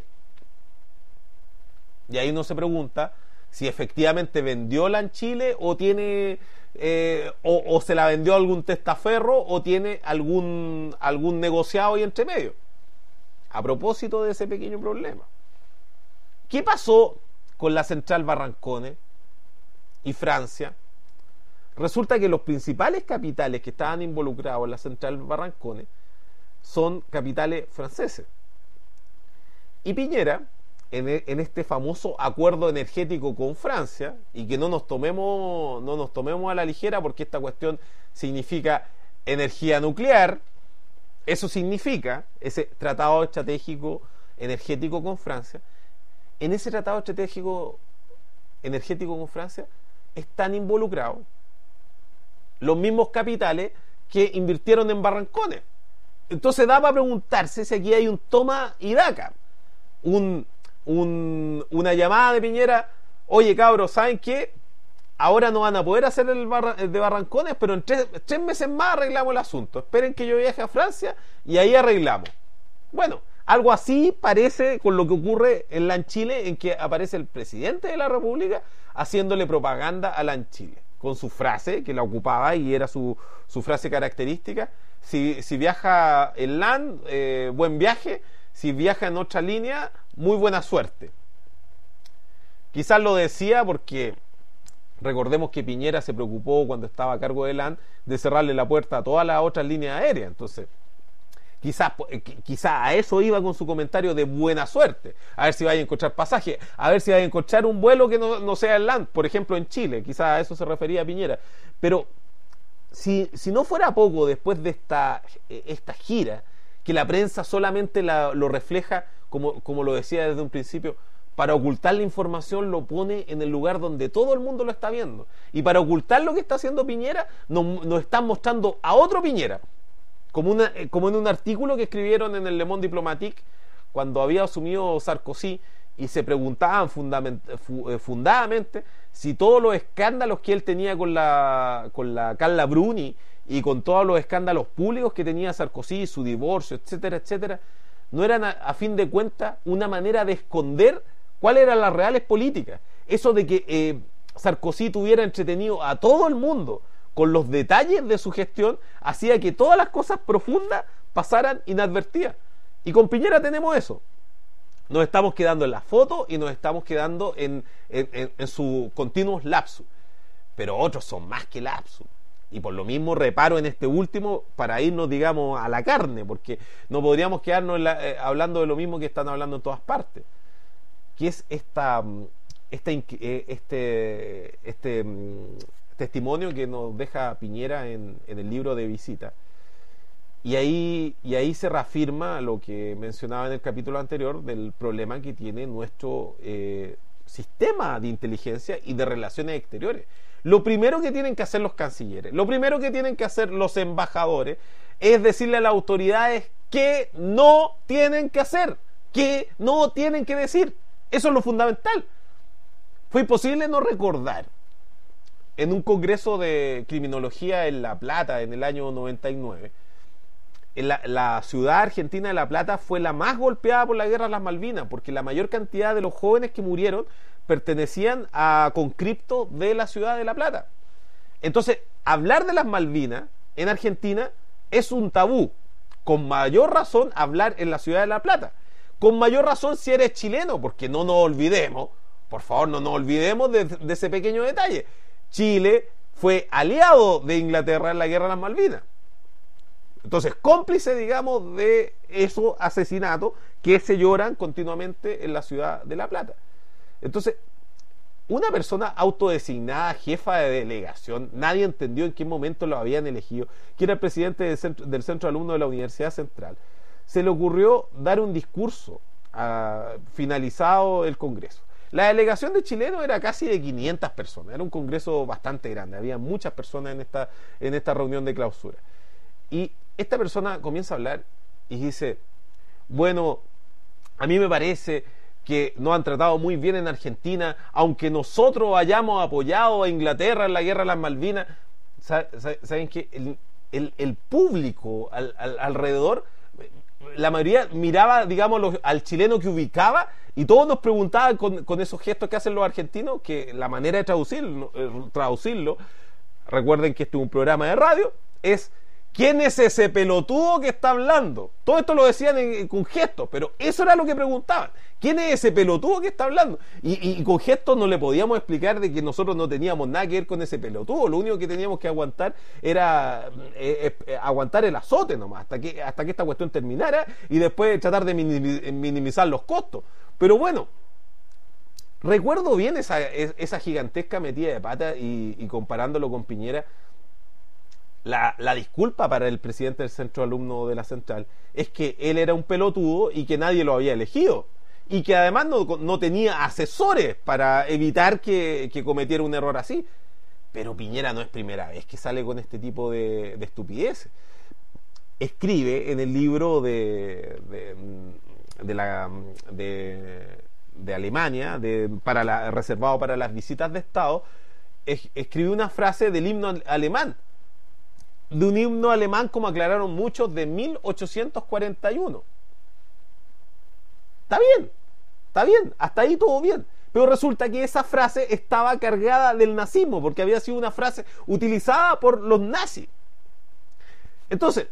Speaker 2: Y ahí uno se pregunta si efectivamente vendió la en Chile o tiene eh, o, o se la vendió a algún testaferro o tiene algún, algún negociado ahí entre medio. A propósito de ese pequeño problema, ¿qué pasó con la central Barrancones y Francia? Resulta que los principales capitales que estaban involucrados en la central Barrancones son capitales franceses. Y Piñera, en, en este famoso acuerdo energético con Francia, y que no nos tomemos, no nos tomemos a la ligera, porque esta cuestión significa energía nuclear, eso significa ese tratado estratégico energético con Francia. En ese tratado estratégico energético con Francia están involucrados los mismos capitales que invirtieron en Barrancones. Entonces da para preguntarse si aquí hay un toma y daca, un, un, una llamada de Piñera, oye cabros, ¿saben qué? Ahora no van a poder hacer el, barra, el de Barrancones, pero en tres, tres meses más arreglamos el asunto. Esperen que yo viaje a Francia y ahí arreglamos. Bueno, algo así parece con lo que ocurre en la en Chile, en que aparece el presidente de la República haciéndole propaganda a la en Chile, con su frase, que la ocupaba y era su, su frase característica: si, si viaja en LAN, eh, buen viaje; si viaja en otra línea, muy buena suerte. Quizás lo decía porque recordemos que Piñera se preocupó cuando estaba a cargo de LAN de cerrarle la puerta a todas las otras líneas aéreas. Entonces quizás quizá a eso iba con su comentario de buena suerte, a ver si vaya a encontrar pasaje, a ver si vaya a encontrar un vuelo que no, no sea el LAN, por ejemplo en Chile. Quizás a eso se refería Piñera. Pero si, si no fuera poco, después de esta, esta gira, que la prensa solamente la, lo refleja, como, como lo decía desde un principio, para ocultar la información, lo pone en el lugar donde todo el mundo lo está viendo, y para ocultar lo que está haciendo Piñera nos, nos están mostrando a otro Piñera, como, una, como en un artículo que escribieron en el Le Monde Diplomatique cuando había asumido Sarkozy, y se preguntaban fundament, fundadamente si todos los escándalos que él tenía con la, con la Carla Bruni y con todos los escándalos públicos que tenía Sarkozy, su divorcio, etcétera, etcétera, no eran a, a fin de cuentas una manera de esconder cuáles eran las reales políticas. Eso de que eh, Sarkozy tuviera entretenido a todo el mundo con los detalles de su gestión hacía que todas las cosas profundas pasaran inadvertidas. Y con Piñera tenemos eso. Nos estamos quedando en la foto y nos estamos quedando en, en, en, en sus continuos lapsus. Pero otros son más que lapsus. Y por lo mismo reparo en este último para irnos, digamos, a la carne, porque no podríamos quedarnos en la, eh, hablando de lo mismo que están hablando en todas partes, que es esta, este, este, este testimonio que nos deja Piñera en, en el libro de visita. Y ahí, y ahí se reafirma lo que mencionaba en el capítulo anterior del problema que tiene nuestro eh, sistema de inteligencia y de relaciones exteriores. Lo primero que tienen que hacer los cancilleres, lo primero que tienen que hacer los embajadores, es decirle a las autoridades que no tienen que hacer, que no tienen que decir. Eso es lo fundamental. Fue imposible no recordar en un congreso de criminología en La Plata en el año noventa y nueve, la, la ciudad argentina de La Plata fue la más golpeada por la guerra de las Malvinas, porque la mayor cantidad de los jóvenes que murieron pertenecían a conscriptos de la ciudad de La Plata. Entonces, hablar de las Malvinas en Argentina es un tabú. Con mayor razón hablar en la ciudad de La Plata. Con mayor razón si eres chileno, porque no nos olvidemos, por favor, no nos olvidemos de, de ese pequeño detalle. Chile fue aliado de Inglaterra en la guerra de las Malvinas. Entonces, cómplice, digamos, de esos asesinatos que se lloran continuamente en la ciudad de La Plata. Entonces, una persona autodesignada jefa de delegación, nadie entendió en qué momento lo habían elegido, que era el presidente del centro, del centro de alumnos de la Universidad Central, se le ocurrió dar un discurso uh, finalizado el Congreso. La delegación de chilenos era casi de quinientas personas, era un congreso bastante grande, había muchas personas en esta, en esta reunión de clausura. Y esta persona comienza a hablar y dice, bueno, a mí me parece que nos han tratado muy bien en Argentina, aunque nosotros hayamos apoyado a Inglaterra en la guerra de las Malvinas. ¿Saben qué? El, el, el público al, al, alrededor, la mayoría miraba, digamos, los, al chileno que ubicaba, y todos nos preguntaban con, con esos gestos que hacen los argentinos, que la manera de traducirlo, traducirlo, recuerden que este es un programa de radio, es: ¿quién es ese pelotudo que está hablando? Todo esto lo decían en, con gestos, pero eso era lo que preguntaban. ¿Quién es ese pelotudo que está hablando? Y, y, y con gestos no le podíamos explicar de que nosotros no teníamos nada que ver con ese pelotudo. Lo único que teníamos que aguantar era eh, eh, aguantar el azote nomás, hasta que, hasta que esta cuestión terminara, y después tratar de minimizar los costos. Pero bueno, recuerdo bien esa, esa gigantesca metida de pata, y, y comparándolo con Piñera, La, la disculpa para el presidente del centro alumno de la Central es que él era un pelotudo y que nadie lo había elegido, y que además no, no tenía asesores para evitar que, que cometiera un error así. Pero Piñera no es primera vez que sale con este tipo de, de estupideces. Escribe en el libro de de, de, la, de, de Alemania de, para la, reservado para las visitas de Estado, es, escribe una frase del himno alemán, de un himno alemán, como aclararon muchos, de mil ochocientos cuarenta y uno. Está bien, está bien, hasta ahí todo bien. Pero resulta que esa frase estaba cargada del nazismo, porque había sido una frase utilizada por los nazis. Entonces,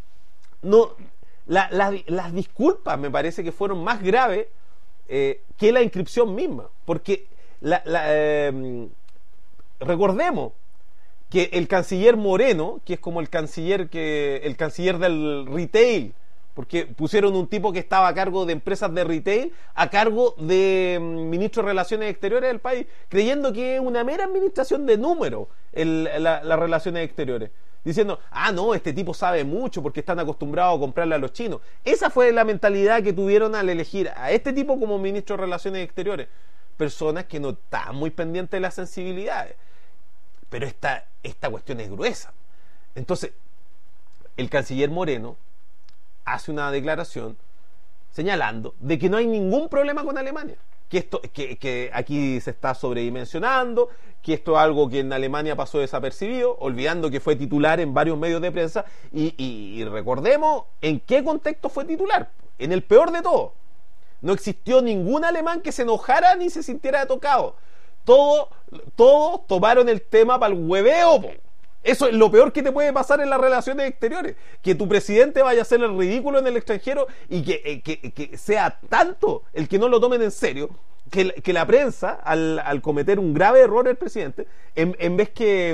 Speaker 2: no, la, la, las disculpas me parece que fueron más graves eh, que la inscripción misma. Porque la, la, eh, recordemos que el canciller Moreno, que es como el canciller que el canciller del retail, porque pusieron un tipo que estaba a cargo de empresas de retail, a cargo de ministro de Relaciones Exteriores del país, creyendo que es una mera administración de números las la relaciones exteriores, diciendo, ah no, este tipo sabe mucho porque están acostumbrados a comprarle a los chinos. Esa fue la mentalidad que tuvieron al elegir a este tipo como ministro de Relaciones Exteriores, personas que no están muy pendientes de las sensibilidades. Pero esta, esta cuestión es gruesa. Entonces, el canciller Moreno hace una declaración señalando de que no hay ningún problema con Alemania, que esto, que, que aquí se está sobredimensionando, que esto es algo que en Alemania pasó desapercibido, olvidando que fue titular en varios medios de prensa, y, y, y recordemos en qué contexto fue titular, en el peor de todo. No existió ningún alemán que se enojara ni se sintiera tocado. Todos, todos tomaron el tema para el hueveo, po. Eso es lo peor que te puede pasar en las relaciones exteriores, que tu presidente vaya a hacer el ridículo en el extranjero, y que, eh, que, que sea tanto el que no lo tomen en serio, que, que la prensa, al, al cometer un grave error el presidente, en, en vez que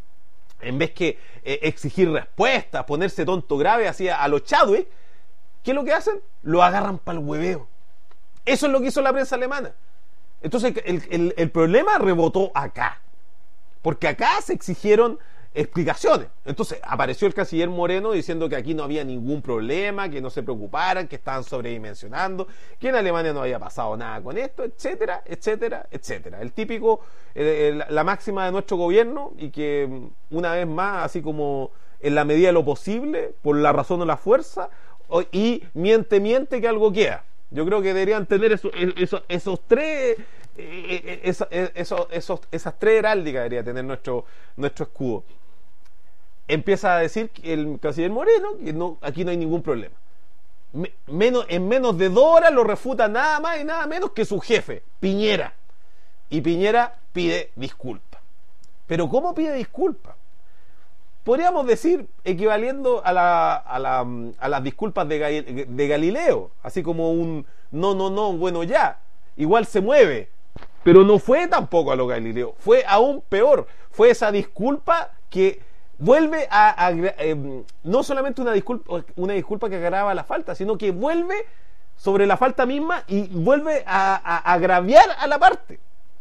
Speaker 2: en vez que eh, exigir respuestas, ponerse tonto grave así a, a los Chadwick, ¿qué es lo que hacen? Lo agarran para el hueveo. Eso es lo que hizo la prensa alemana. Entonces el, el, el problema rebotó acá, porque acá se exigieron explicaciones. Entonces apareció el canciller Moreno diciendo que aquí no había ningún problema, que no se preocuparan, que estaban sobredimensionando, que en Alemania no había pasado nada con esto, etcétera, etcétera, etcétera. El típico, eh, la máxima de nuestro gobierno, y que una vez más, así como en la medida de lo posible, por la razón o la fuerza, y miente, miente que algo queda. Yo creo que deberían tener eso, eso, esos tres eh, eso, eso, esos, esas tres heráldicas debería tener nuestro, nuestro escudo. Empieza a decir el canciller Moreno que no, aquí no hay ningún problema. Me, menos, en menos de dos horas lo refuta nada más y nada menos que su jefe, Piñera. Y Piñera pide disculpas. Pero ¿cómo pide disculpas? Podríamos decir, equivaliendo a, la, a, la, a las disculpas de, de Galileo, así como un no, no, no, bueno ya, igual se mueve, pero no fue tampoco a lo Galileo, fue aún peor, fue esa disculpa que vuelve a, a eh, no solamente una disculpa, una disculpa que agrava la falta, sino que vuelve sobre la falta misma y vuelve a, a, a agraviar a la parte.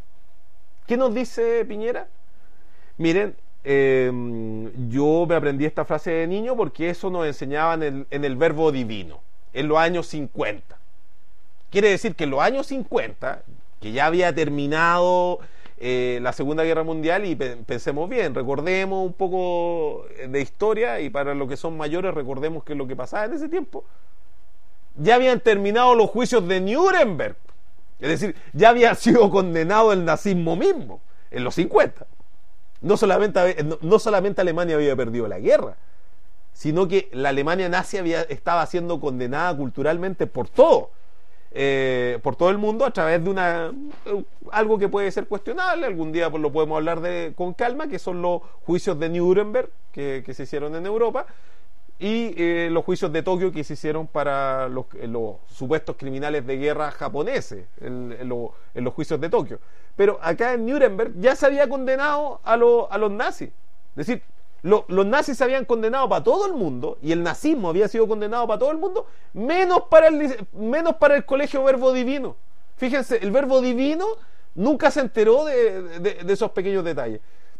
Speaker 2: ¿Qué nos dice Piñera? Miren, Eh, yo me aprendí esta frase de niño porque eso nos enseñaba en el, en el verbo divino en los años cincuenta. Quiere decir que en los años cincuenta, que ya había terminado eh, la Segunda Guerra Mundial, y pe- pensemos bien, recordemos un poco de historia, y para los que son mayores recordemos qué es lo que pasaba en ese tiempo. Ya habían terminado los juicios de Nuremberg, es decir, ya había sido condenado el nazismo mismo en los cincuenta. No solamente, no, no solamente Alemania había perdido la guerra, sino que la Alemania nazi había, estaba siendo condenada culturalmente por todo, eh, por todo el mundo, a través de una algo que puede ser cuestionable. Algún día pues, lo podemos hablar de, con calma, que son los juicios de Nuremberg que, que se hicieron en Europa, y eh, los juicios de Tokio que se hicieron para los, los supuestos criminales de guerra japoneses en, en, lo, en los juicios de Tokio. Pero acá en Nuremberg ya se había condenado a, lo, a los nazis. Es decir, lo, los nazis se habían condenado para todo el mundo, y el nazismo había sido condenado para todo el mundo, menos para el, menos para el colegio Verbo Divino. Fíjense, el Verbo Divino nunca se enteró de, de, de esos pequeños detalles.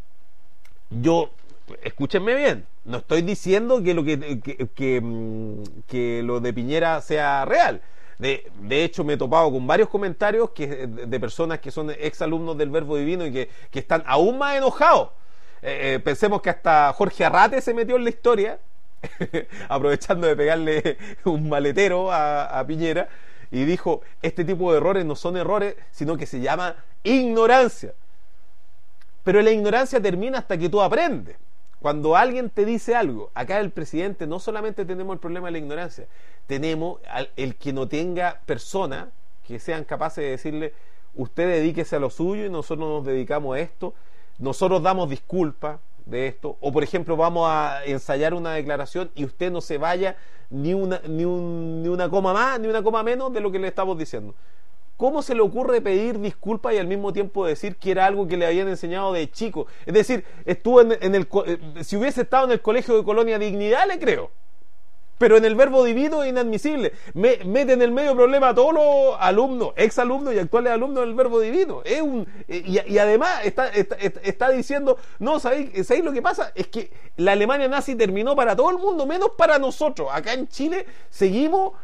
Speaker 2: Yo, escúchenme bien, no estoy diciendo que lo, que, que, que, que lo de Piñera sea real. De, de hecho, me he topado con varios comentarios que, de, de personas que son exalumnos del Verbo Divino y que, que están aún más enojados. Eh, eh, pensemos que hasta Jorge Arrate se metió en la historia, aprovechando de pegarle un maletero a, a Piñera, y dijo, este tipo de errores no son errores, sino que se llama ignorancia. Pero la ignorancia termina hasta que tú aprendes. Cuando alguien te dice algo, acá el presidente, no solamente tenemos el problema de la ignorancia, tenemos el que no tenga personas que sean capaces de decirle, usted dedíquese a lo suyo y nosotros nos dedicamos a esto, nosotros damos disculpas de esto, o por ejemplo vamos a ensayar una declaración y usted no se vaya ni una, ni un, ni una coma más, ni una coma menos de lo que le estamos diciendo. ¿Cómo se le ocurre pedir disculpas y al mismo tiempo decir que era algo que le habían enseñado de chico? Es decir, estuvo en, en el, si hubiese estado en el colegio de Colonia Dignidad, le creo. Pero en el Verbo Divino es inadmisible. Me, mete en el medio problema a todos los alumnos, exalumnos y actuales alumnos del Verbo Divino. Es un, y, y además está, está, está diciendo, no, ¿sabéis, ¿sabéis lo que pasa? Es que la Alemania nazi terminó para todo el mundo, menos para nosotros. Acá en Chile seguimos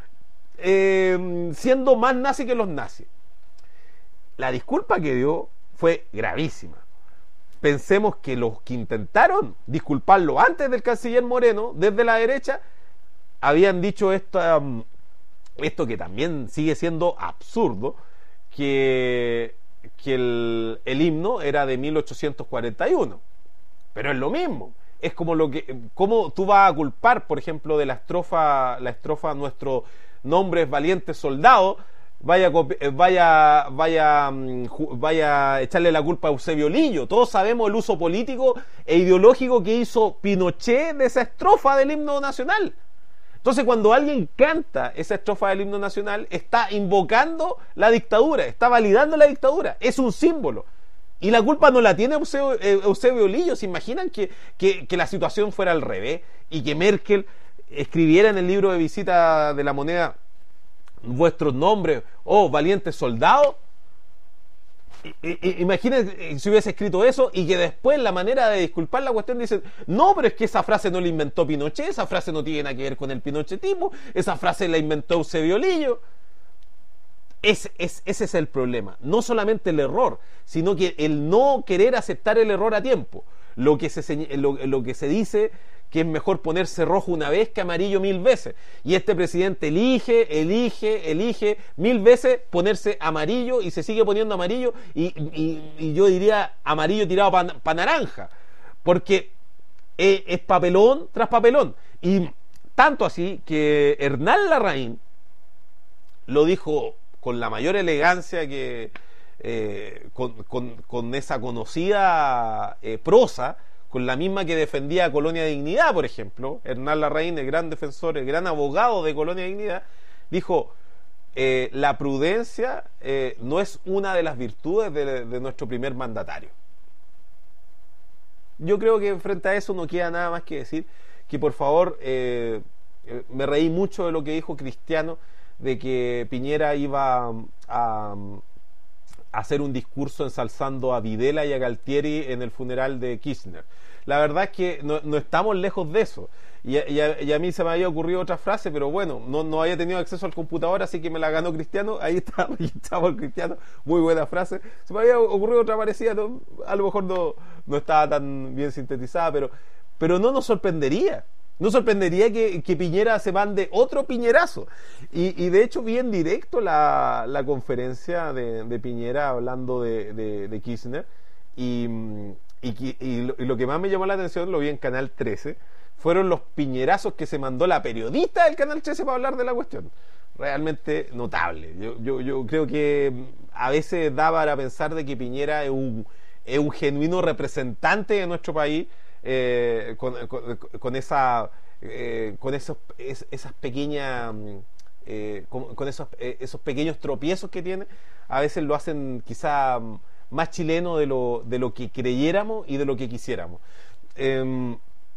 Speaker 2: Eh, siendo más nazi que los nazis. La disculpa que dio fue gravísima. Pensemos que los que intentaron disculparlo antes del canciller Moreno, desde la derecha, habían dicho esta, esto que también sigue siendo absurdo, que, que el, el himno era de mil ochocientos cuarenta y uno. Pero es lo mismo. Es como lo que, ¿cómo tú vas a culpar, por ejemplo, de la estrofa, la estrofa nuestro nombres valientes soldados, vaya, vaya, vaya, vaya a echarle la culpa a Eusebio Lillo? Todos sabemos el uso político e ideológico que hizo Pinochet de esa estrofa del himno nacional. Entonces, cuando alguien canta esa estrofa del himno nacional, está invocando la dictadura, está validando la dictadura, es un símbolo. Y la culpa no la tiene Eusebio, Eusebio Lillo. ¿Se imaginan que, que, que la situación fuera al revés y que Merkel escribiera en el libro de visita de la moneda vuestros nombres, oh valientes soldados? Imagínense si hubiese escrito eso y que después la manera de disculpar la cuestión dice, no, pero es que esa frase no la inventó Pinochet, esa frase no tiene nada que ver con el pinochetismo, esa frase la inventó Eusebio Lillo. Es, es, ese es el problema, no solamente el error, sino que el no querer aceptar el error a tiempo. Lo que se, lo, lo que se dice que es mejor ponerse rojo una vez que amarillo mil veces. Y este presidente elige, elige, elige mil veces ponerse amarillo y se sigue poniendo amarillo y, y, y yo diría amarillo tirado para pa naranja, porque es, es papelón tras papelón. Y tanto así que Hernán Larraín lo dijo con la mayor elegancia, que eh, con, con, con esa conocida eh, prosa, con la misma que defendía a Colonia Dignidad, por ejemplo. Hernán Larraín, el gran defensor, el gran abogado de Colonia Dignidad, dijo, eh, la prudencia eh, no es una de las virtudes de, de nuestro primer mandatario. Yo creo que frente a eso no queda nada más que decir, que por favor, eh, eh, me reí mucho de lo que dijo Cristiano, de que Piñera iba a, a hacer un discurso ensalzando a Videla y a Galtieri en el funeral de Kirchner. La verdad es que no, no estamos lejos de eso. Y a, y, a, y a mí se me había ocurrido otra frase, pero bueno, no, no había tenido acceso al computador, así que me la ganó Cristiano. Ahí está registrado el Cristiano. Muy buena frase. Se me había ocurrido otra parecida, no, a lo mejor no, no estaba tan bien sintetizada, pero, pero no nos sorprendería. No sorprendería que, que Piñera se mande otro piñerazo. Y, y de hecho vi en directo la, la conferencia de, de Piñera hablando de, de, de Kirchner. Y, y, y, lo, y lo que más me llamó la atención, lo vi en Canal trece, fueron los piñerazos que se mandó la periodista del Canal trece para hablar de la cuestión. Realmente notable. Yo, yo, yo creo que a veces da para pensar de que Piñera es un, es un genuino representante de nuestro país. Eh, con, con, con esa eh, con esos es, esas pequeñas eh, con, con esos eh, esos pequeños tropiezos que tiene, a veces lo hacen quizá más chileno de lo de lo que creyéramos y de lo que quisiéramos, eh,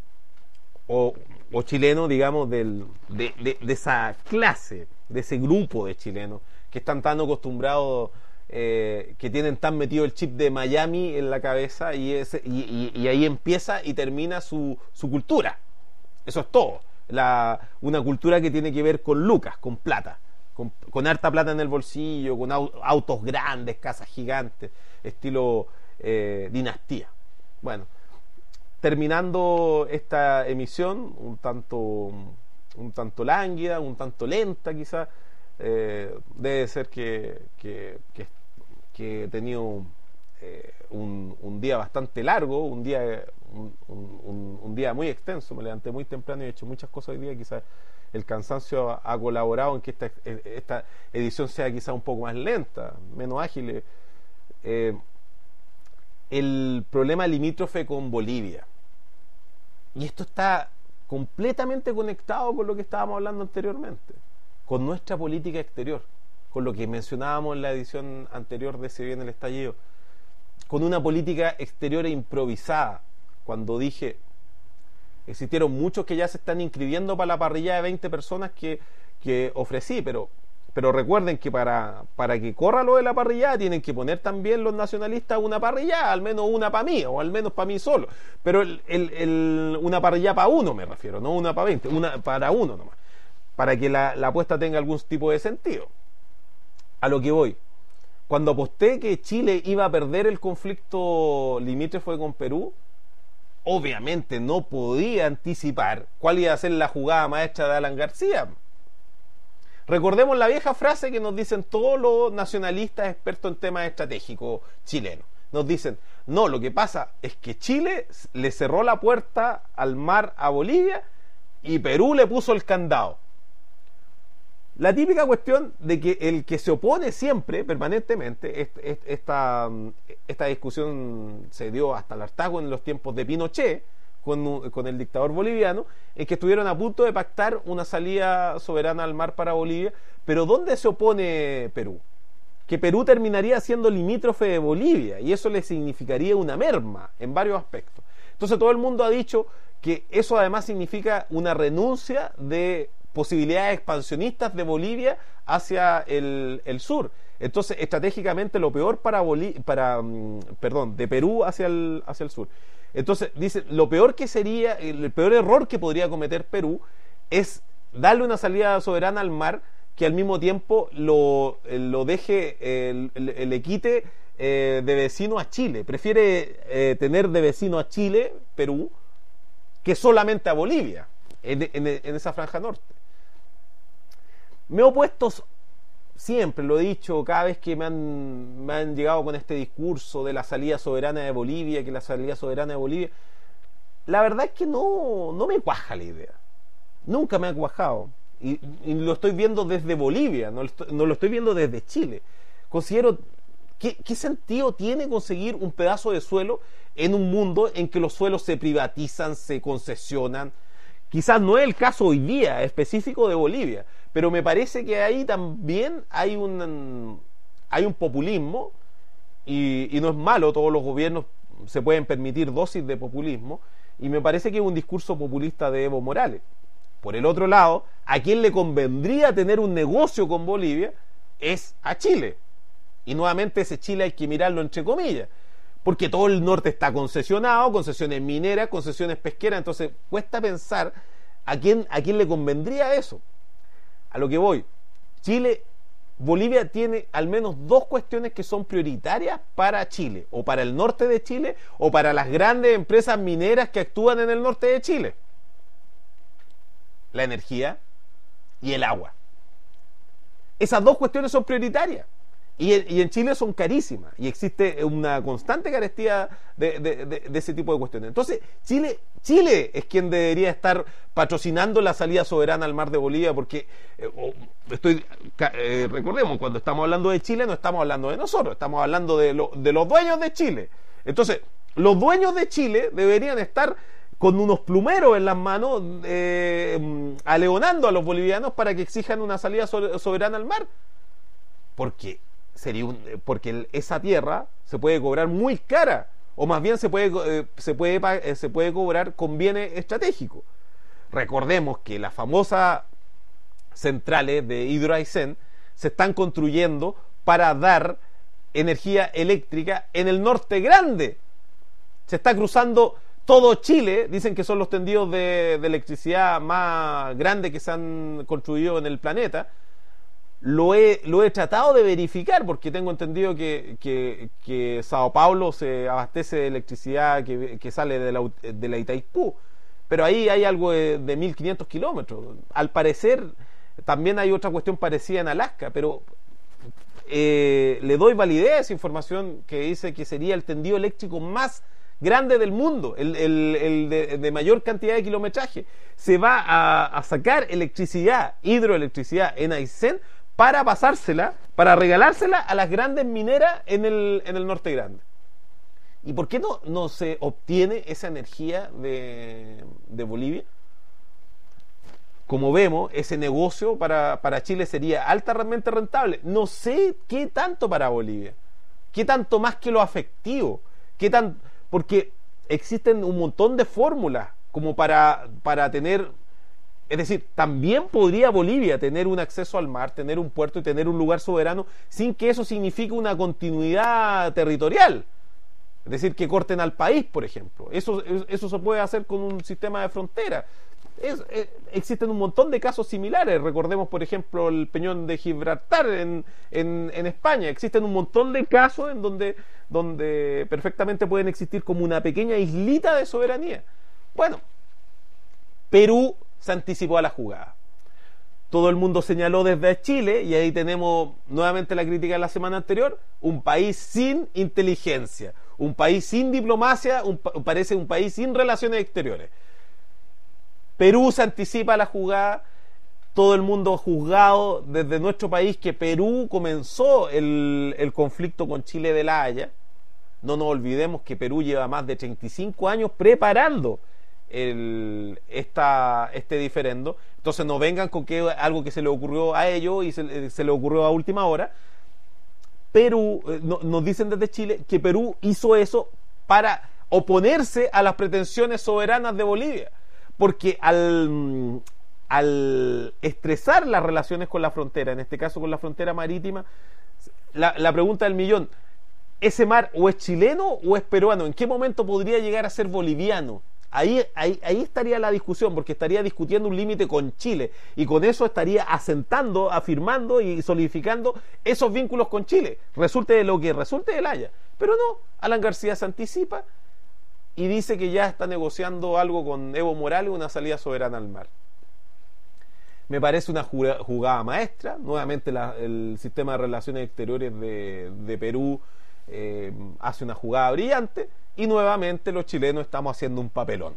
Speaker 2: o, o chileno, digamos, del, de, de, de esa clase, de ese grupo de chilenos que están tan acostumbrados, Eh, que tienen tan metido el chip de Miami en la cabeza, y, ese, y, y, y ahí empieza y termina su, su cultura. Eso es todo. La, una cultura que tiene que ver con lucas, con plata, con, con harta plata en el bolsillo, con au, autos grandes, casas gigantes, estilo eh, dinastía. Bueno, terminando esta emisión, un tanto, un tanto lánguida, un tanto lenta quizá, eh, debe ser que, que, que que he tenido eh, un, un día bastante largo, un día un, un, un día muy extenso. Me levanté muy temprano y he hecho muchas cosas hoy día. Quizás el cansancio ha, ha colaborado en que esta, esta edición sea quizás un poco más lenta, menos ágil. Eh, el problema limítrofe con Bolivia, y esto está completamente conectado con lo que estábamos hablando anteriormente, con nuestra política exterior, con lo que mencionábamos en la edición anterior de Se Viene el Estallido, con una política exterior improvisada. Cuando dije, existieron muchos que ya se están inscribiendo para la parrilla de veinte personas que, que ofrecí, pero, pero recuerden que para, para que corra lo de la parrilla tienen que poner también los nacionalistas una parrilla, al menos una para mí, o al menos para mí solo, pero el, el, el, una parrilla para uno me refiero, no una para veinte, una para uno nomás, para que la, la apuesta tenga algún tipo de sentido. A lo que voy, cuando aposté que Chile iba a perder el conflicto limítrofe con Perú, obviamente no podía anticipar cuál iba a ser la jugada maestra de Alan García. Recordemos la vieja frase que nos dicen todos los nacionalistas expertos en temas estratégicos chilenos. Nos dicen, no, lo que pasa es que Chile le cerró la puerta al mar a Bolivia y Perú le puso el candado. La típica cuestión de que el que se opone siempre, permanentemente, esta, esta discusión se dio hasta el hartazgo en los tiempos de Pinochet con, con el dictador boliviano, en que estuvieron a punto de pactar una salida soberana al mar para Bolivia. Pero ¿dónde se opone Perú? Que Perú terminaría siendo limítrofe de Bolivia, y eso le significaría una merma en varios aspectos. Entonces todo el mundo ha dicho que eso además significa una renuncia de posibilidades expansionistas de Bolivia hacia el, el sur. Entonces, estratégicamente lo peor para Bolivia, para, perdón, de Perú hacia el, hacia el sur. Entonces, dice, lo peor que sería, el peor error que podría cometer Perú es darle una salida soberana al mar que al mismo tiempo lo, lo deje, eh, le, le quite eh, de vecino a Chile. Prefiere eh, tener de vecino a Chile, Perú, que solamente a Bolivia, en, en, en esa franja norte. Me he opuesto siempre, lo he dicho, cada vez que me han, me han llegado con este discurso de la salida soberana de Bolivia, que la salida soberana de Bolivia, la verdad es que no, no me cuaja la idea. Nunca me ha cuajado. Y, y lo estoy viendo desde Bolivia, no lo estoy, no lo estoy viendo desde Chile. Considero, ¿qué, ¿qué sentido tiene conseguir un pedazo de suelo en un mundo en que los suelos se privatizan, se concesionan? Quizás no es el caso hoy día específico de Bolivia, pero me parece que ahí también hay un, hay un populismo, y, y no es malo, todos los gobiernos se pueden permitir dosis de populismo, y me parece que es un discurso populista de Evo Morales. Por el otro lado, a quien le convendría tener un negocio con Bolivia es a Chile. Y nuevamente ese Chile hay que mirarlo entre comillas, porque todo el norte está concesionado, concesiones mineras, concesiones pesqueras, entonces cuesta pensar a quién, a quién le convendría eso. A lo que voy, Chile, Bolivia tiene al menos dos cuestiones que son prioritarias para Chile, o para el norte de Chile, o para las grandes empresas mineras que actúan en el norte de Chile: la energía y el agua. Esas dos cuestiones son prioritarias. Y en, y en Chile son carísimas. Y existe una constante carestía de, de, de, de ese tipo de cuestiones. Entonces, Chile, Chile es quien debería estar patrocinando la salida soberana al mar de Bolivia, porque eh, oh, estoy eh, recordemos, cuando estamos hablando de Chile, no estamos hablando de nosotros, estamos hablando de, lo, de los dueños de Chile. Entonces, los dueños de Chile deberían estar con unos plumeros en las manos, eh, aleonando a los bolivianos para que exijan una salida soberana al mar, porque sería un, porque esa tierra se puede cobrar muy cara, o más bien se puede, eh, se puede, eh, se puede cobrar con bienes estratégicos. Recordemos que las famosas centrales de Hydro Aysén se están construyendo para dar energía eléctrica en el norte grande. Se está cruzando todo Chile, dicen que son los tendidos de, de electricidad más grandes que se han construido en el planeta. Lo he, lo he tratado de verificar, porque tengo entendido que, que, que Sao Paulo se abastece de electricidad que, que sale de la, de la Itaipú, pero ahí hay algo de, de mil quinientos kilómetros. Al parecer también hay otra cuestión parecida en Alaska, pero eh, le doy validez a esa información que dice que sería el tendido eléctrico más grande del mundo, el, el, el de, de mayor cantidad de kilometraje. Se va a, a sacar electricidad, hidroelectricidad en Aysén, para pasársela, para regalársela a las grandes mineras en el, en el norte grande. ¿Y por qué no, no se obtiene esa energía de, de Bolivia? Como vemos, ese negocio para, para Chile sería altamente rentable. No sé qué tanto para Bolivia, qué tanto más que lo afectivo, qué tan, porque existen un montón de fórmulas como para, para tener. Es decir, también podría Bolivia tener un acceso al mar, tener un puerto y tener un lugar soberano sin que eso signifique una continuidad territorial. Es decir, que corten al país, por ejemplo. Eso, eso se puede hacer con un sistema de frontera. Es, es, existen un montón de casos similares. Recordemos, por ejemplo, el Peñón de Gibraltar en, en, en España. Existen un montón de casos en donde, donde perfectamente pueden existir como una pequeña islita de soberanía. Bueno, Perú se anticipó a la jugada. Todo el mundo señaló desde Chile, y ahí tenemos nuevamente la crítica de la semana anterior: un país sin inteligencia, un país sin diplomacia, un, parece un país sin relaciones exteriores. Perú se anticipa a la jugada. Todo el mundo ha juzgado desde nuestro país que Perú comenzó el, el conflicto con Chile de la Haya. No nos olvidemos que Perú lleva más de treinta y cinco años preparando El, esta, este diferendo. Entonces no vengan con que algo que se le ocurrió a ellos y se, se le ocurrió a última hora. Perú, no, nos dicen desde Chile que Perú hizo eso para oponerse a las pretensiones soberanas de Bolivia, porque al, al estresar las relaciones con la frontera, en este caso con la frontera marítima, la, la pregunta del millón: ¿ese mar o es chileno o es peruano? ¿En qué momento podría llegar a ser boliviano? Ahí, ahí, ahí estaría la discusión, porque estaría discutiendo un límite con Chile, y con eso estaría asentando, afirmando y solidificando esos vínculos con Chile, resulte de lo que resulte del Haya. Pero no, Alan García se anticipa y dice que ya está negociando algo con Evo Morales, una salida soberana al mar. Me parece una jugada maestra. Nuevamente la, el sistema de relaciones exteriores de, de Perú eh, hace una jugada brillante, y nuevamente los chilenos estamos haciendo un papelón.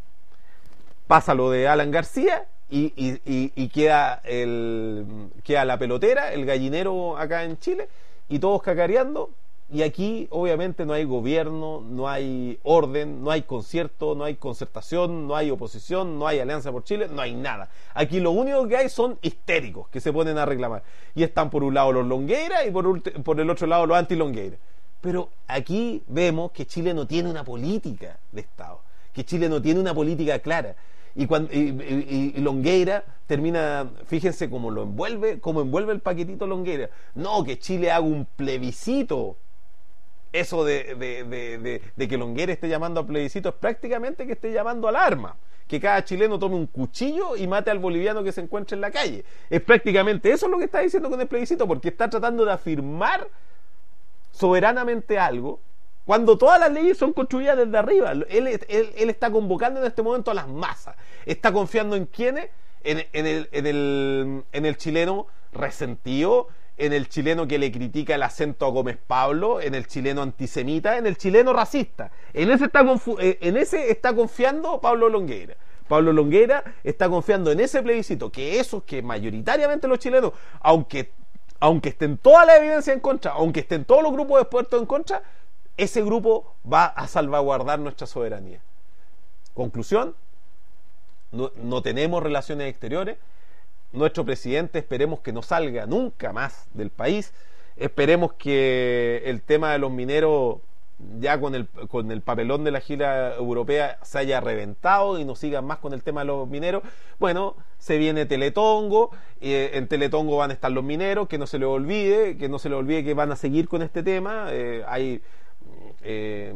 Speaker 2: Pasa lo de Alan García y, y, y, y queda, el, queda la pelotera, el gallinero acá en Chile, y todos cacareando. Y aquí obviamente no hay gobierno, no hay orden, no hay concierto, no hay concertación, no hay oposición, no hay Alianza por Chile, no hay nada. Aquí lo único que hay son histéricos que se ponen a reclamar. Y están por un lado los Longueira y por, por el otro lado los anti-Longueira. Pero aquí vemos que Chile no tiene una política de Estado, que Chile no tiene una política clara. Y, cuando, y, y, y Longueira termina, fíjense cómo lo envuelve, cómo envuelve el paquetito Longueira. No, que Chile haga un plebiscito. Eso de, de, de, de, de que Longueira esté llamando a plebiscito es prácticamente que esté llamando al arma. Que cada chileno tome un cuchillo y mate al boliviano que se encuentre en la calle. Es prácticamente eso lo que está diciendo con el plebiscito, porque está tratando de afirmar soberanamente algo cuando todas las leyes son construidas desde arriba. Él, él, él está convocando en este momento a las masas. Está confiando en quiénes, en, en, el, en, el, en el chileno resentido, en el chileno que le critica el acento a Gómez Pablo, en el chileno antisemita, en el chileno racista. En ese está, en ese está confiando Pablo Longueira. Pablo Longueira está confiando en ese plebiscito, que esos que mayoritariamente los chilenos, aunque, aunque estén toda la evidencia en contra, aunque estén todos los grupos expuestos en contra, ese grupo va a salvaguardar nuestra soberanía. Conclusión, no, no tenemos relaciones exteriores. Nuestro presidente esperemos que no salga nunca más del país. Esperemos que el tema de los mineros, ya con el, con el papelón de la gira europea, se haya reventado y no sigan más con el tema de los mineros. Bueno, se viene Teletongo, eh, en Teletongo van a estar los mineros, que no se les olvide, que no se les olvide que van a seguir con este tema. Eh, hay, eh,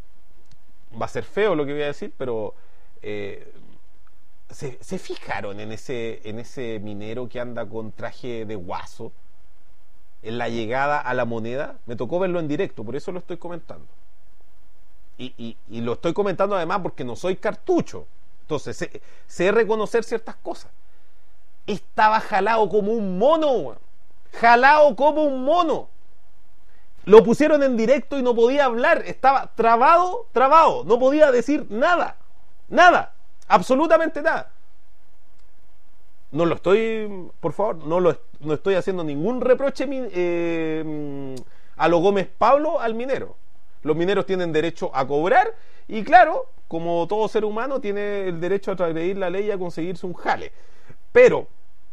Speaker 2: va a ser feo lo que voy a decir, pero... Eh, ¿Se, ¿Se fijaron en ese, en ese minero que anda con traje de guaso en la llegada a La Moneda? Me tocó verlo en directo, por eso lo estoy comentando. Y, y, y lo estoy comentando además porque no soy cartucho. Entonces sé, sé reconocer ciertas cosas. Estaba jalado como un mono, jalado como un mono. Lo pusieron en directo y no podía hablar. Estaba trabado, trabado. No podía decir nada, nada. Absolutamente nada. No lo estoy, por favor, no lo no estoy haciendo ningún reproche eh, a lo Gómez Pablo al minero. Los mineros tienen derecho a cobrar y claro, como todo ser humano tiene el derecho a transgredir la ley y a conseguirse un jale. Pero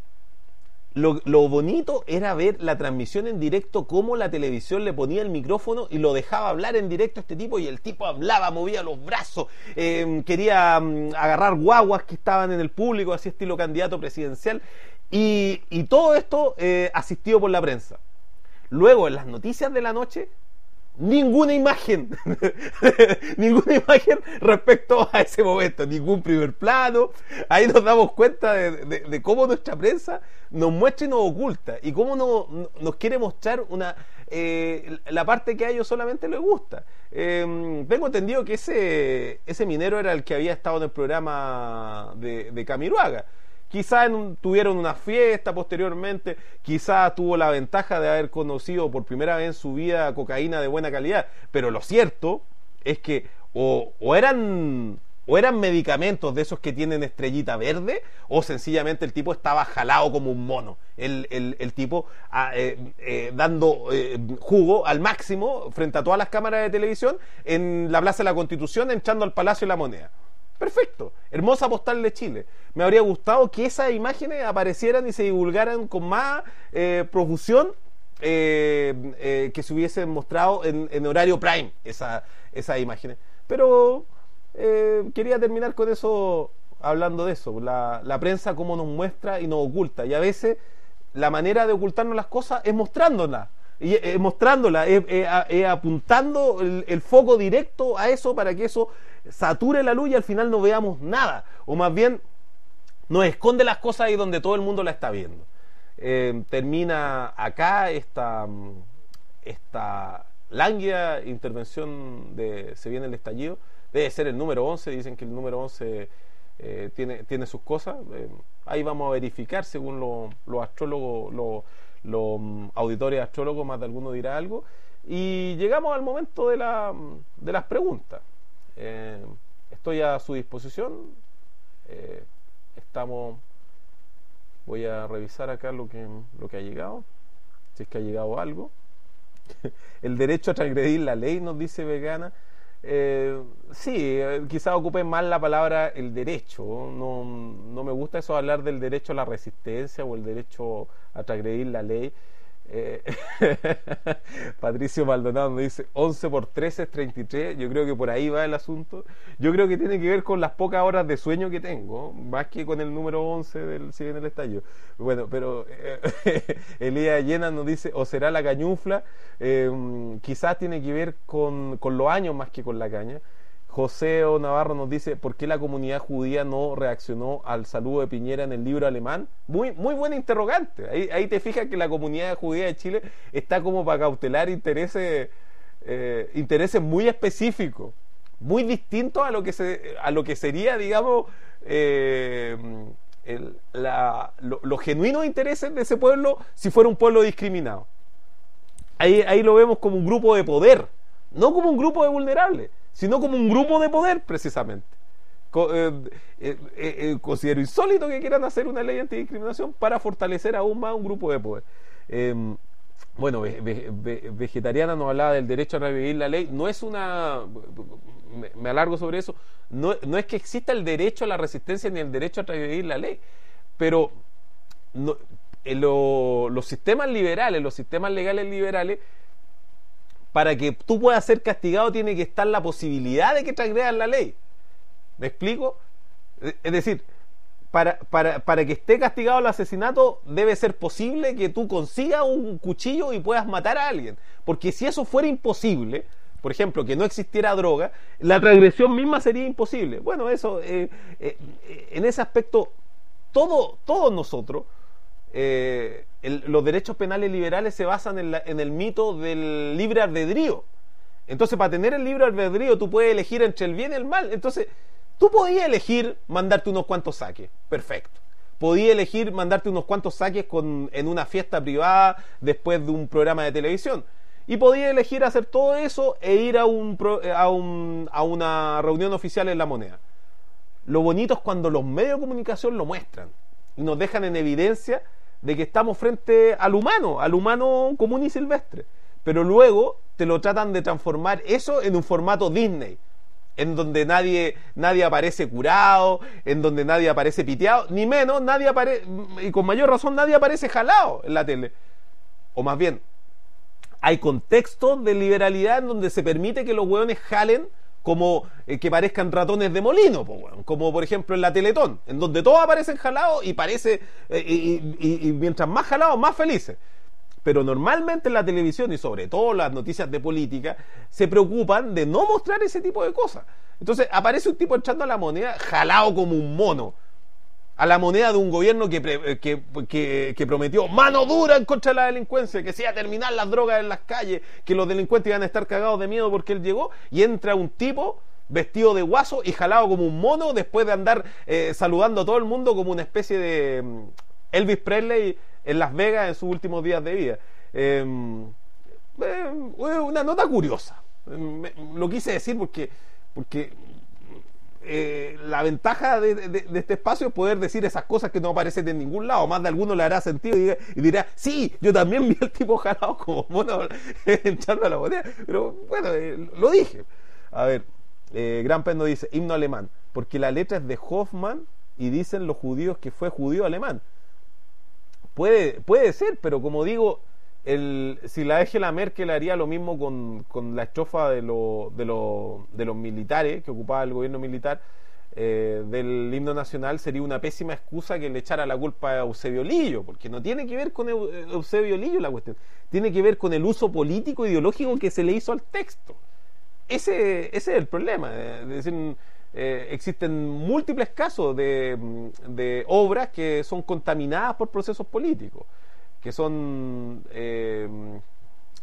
Speaker 2: lo, lo bonito era ver la transmisión en directo, cómo la televisión le ponía el micrófono y lo dejaba hablar en directo a este tipo, y el tipo hablaba, movía los brazos, eh, quería um, agarrar guaguas que estaban en el público, así estilo candidato presidencial, y, y todo esto eh, asistido por la prensa. Luego, en las noticias de la noche, ninguna imagen ninguna imagen respecto a ese momento, ningún primer plano. Ahí nos damos cuenta de, de, de cómo nuestra prensa nos muestra y nos oculta, y cómo no, nos quiere mostrar una eh, la parte que a ellos solamente les gusta. Eh, tengo entendido que ese, ese minero era el que había estado en el programa de, de Camiroaga. Quizás un, tuvieron una fiesta posteriormente, quizás tuvo la ventaja de haber conocido por primera vez en su vida cocaína de buena calidad, pero lo cierto es que o, o eran o eran medicamentos de esos que tienen estrellita verde, o sencillamente el tipo estaba jalado como un mono, el, el, el tipo a, eh, eh, dando eh, jugo al máximo frente a todas las cámaras de televisión en la Plaza de la Constitución, entrando al Palacio de la Moneda. Perfecto, hermosa postal de Chile. Me habría gustado que esas imágenes aparecieran y se divulgaran con más eh, profusión, eh, eh, que se hubiesen mostrado en, en horario prime esa, esas imágenes. Pero eh, quería terminar con eso, hablando de eso, la, la prensa cómo nos muestra y nos oculta, y a veces la manera de ocultarnos las cosas es mostrándolas. Y eh, mostrándola, eh, eh, eh, apuntando el, el foco directo a eso, para que eso sature la luz y al final no veamos nada, o más bien nos esconde las cosas ahí donde todo el mundo la está viendo. Eh, termina acá esta, esta,
Speaker 1: lánguida intervención de Se viene el estallido. Debe ser el número once, dicen que el número once eh, tiene, tiene sus cosas. Eh, ahí vamos a verificar según los lo astrólogos, los lo, um, auditores astrólogos, más de alguno dirá algo. Y llegamos al momento de, la, de las preguntas. Eh, estoy a su disposición. Eh, estamos... Voy a revisar acá lo que, lo que ha llegado, si es que ha llegado algo. El derecho a transgredir la ley, nos dice Vegana. Eh, sí, eh, quizás ocupen más la palabra el derecho. No, no me gusta eso de hablar del derecho a la resistencia o el derecho a transgredir la ley. Eh, Patricio Maldonado nos dice once por trece es treinta y tres. Yo creo que por ahí va el asunto. Yo creo que tiene que ver con las pocas horas de sueño que tengo, más que con el número once del Si viene el estallido. Bueno, pero eh, Elías Llena nos dice o será la cañufla. eh, quizás tiene que ver con, con los años más que con la caña. José O. Navarro nos dice ¿por qué la comunidad judía no reaccionó al saludo de Piñera en el libro alemán? Muy, muy buena interrogante. Ahí, ahí te fijas que la comunidad judía de Chile está como para cautelar intereses, eh, intereses muy específicos, muy distintos a lo que se, a lo que sería, digamos, eh, el, la, lo, los genuinos intereses de ese pueblo si fuera un pueblo discriminado. Ahí, ahí lo vemos como un grupo de poder, no como un grupo de vulnerables, sino como un grupo de poder, precisamente. Co eh, eh, eh, considero insólito que quieran hacer una ley antidiscriminación para fortalecer aún más un grupo de poder. Eh, bueno, ve ve ve Vegetariana nos hablaba del derecho a revivir la ley. No es una... Me, me alargo sobre eso. No, no es que exista el derecho a la resistencia ni el derecho a revivir la ley, pero no, en lo, los sistemas liberales, los sistemas legales liberales, para que tú puedas ser castigado tiene que estar la posibilidad de que transgredas la ley. ¿Me explico? Es decir, para, para, para que esté castigado el asesinato debe ser posible que tú consigas un cuchillo y puedas matar a alguien. Porque si eso fuera imposible, por ejemplo, que no existiera droga, la transgresión misma sería imposible. Bueno, eso, eh, eh, en ese aspecto, todo, todos nosotros... Eh, el, los derechos penales liberales se basan en, la, en el mito del libre albedrío. Entonces, para tener el libre albedrío, tú puedes elegir entre el bien y el mal. Entonces, tú podías elegir mandarte unos cuantos saques, perfecto. Podías elegir mandarte unos cuantos saques con, en una fiesta privada después de un programa de televisión. Y podías elegir hacer todo eso e ir a, un, a, un, a una reunión oficial en La Moneda. Lo bonito es cuando los medios de comunicación lo muestran y nos dejan en evidencia de que estamos frente al humano, al humano común y silvestre, pero luego te lo tratan de transformar eso en un formato Disney, en donde nadie, nadie aparece curado, en donde nadie aparece piteado, ni menos, nadie aparece, y con mayor razón nadie aparece jalado en la tele. O más bien, hay contextos de liberalidad en donde se permite que los hueones jalen como eh, que parezcan ratones de molino, po, bueno, como por ejemplo en la Teletón, en donde todos aparecen jalados y parece eh, y, y, y mientras más jalados, más felices. Pero normalmente en la televisión y sobre todo las noticias de política se preocupan de no mostrar ese tipo de cosas. Entonces aparece un tipo entrando a La Moneda jalado como un mono, a la moneda de un gobierno que, que, que, que prometió mano dura en contra de la delincuencia, que se iba a terminar las drogas en las calles, que los delincuentes iban a estar cagados de miedo porque él llegó, y entra un tipo vestido de guaso y jalado como un mono después de andar eh, saludando a todo el mundo como una especie de um, Elvis Presley en Las Vegas en sus últimos días de vida. Eh, eh, una nota curiosa. Me, lo quise decir porque... porque Eh, la ventaja de, de, de este espacio es poder decir esas cosas que no aparecen en ningún lado. Más de alguno le hará sentido y, y dirá, sí, yo también vi al tipo jalado como mono echando a La Moneda. Pero bueno, eh, lo dije. A ver, eh, Gran Pez nos dice, himno alemán, porque la letra es de Hoffman y dicen los judíos que fue judío alemán. Puede, puede ser, pero como digo, el, si la Angela Merkel haría lo mismo con, con la estrofa de, lo, de, lo, de los militares que ocupaba el gobierno militar eh, del himno nacional, sería una pésima excusa que le echara la culpa a Eusebio Lillo, porque no tiene que ver con Eusebio Lillo la cuestión, tiene que ver con el uso político ideológico que se le hizo al texto. Ese, ese es el problema. Es decir, eh, existen múltiples casos de, de obras que son contaminadas por procesos políticos, que son eh,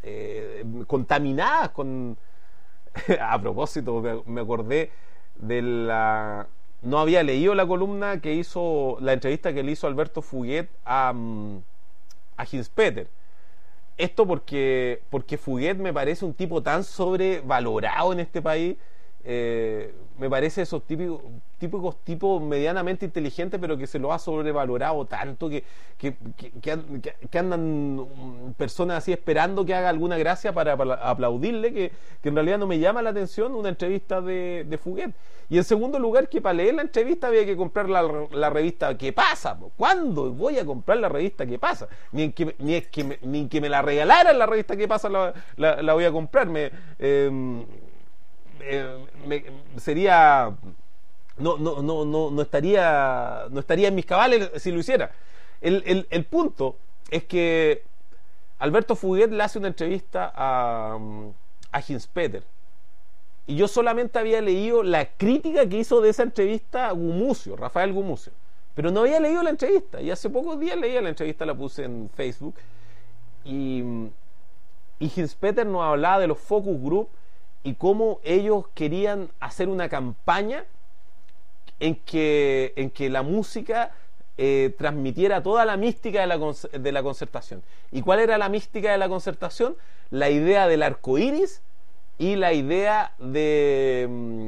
Speaker 2: eh, contaminadas con... A propósito, me, me acordé de la... No había leído la columna que hizo, la entrevista que le hizo Alberto Fuguet a, a Hinspeter. Esto porque, porque Fuguet me parece un tipo tan sobrevalorado en este país. Eh, me parece esos típicos, típicos tipos medianamente inteligentes, pero que se lo ha sobrevalorado tanto que, que, que, que, que andan personas así esperando que haga alguna gracia para, para aplaudirle, que, que en realidad no me llama la atención una entrevista de, de Fuguet. Y en segundo lugar, que para leer la entrevista había que comprar la, la revista ¿Qué pasa? ¿Cuándo voy a comprar la revista ¿Qué pasa? Ni en que, ni es que me, ni que me la regalaran la revista ¿Qué pasa? La, la, la voy a comprar. Me, eh, Eh, me, sería no, no, no, no, no estaría no estaría en mis cabales si lo hiciera. El, el, el punto es que Alberto Fuguet le hace una entrevista a, a Hinspeter, y yo solamente había leído la crítica que hizo de esa entrevista a Gumucio, Rafael Gumucio, pero no había leído la entrevista, y hace pocos días leí la entrevista, la puse en Facebook, y, y Hinspeter nos hablaba de los focus group y cómo ellos querían hacer una campaña en que, en que la música eh, transmitiera toda la mística de la, de la concertación. ¿Y cuál era la mística de la concertación? La idea del arco iris y la idea de,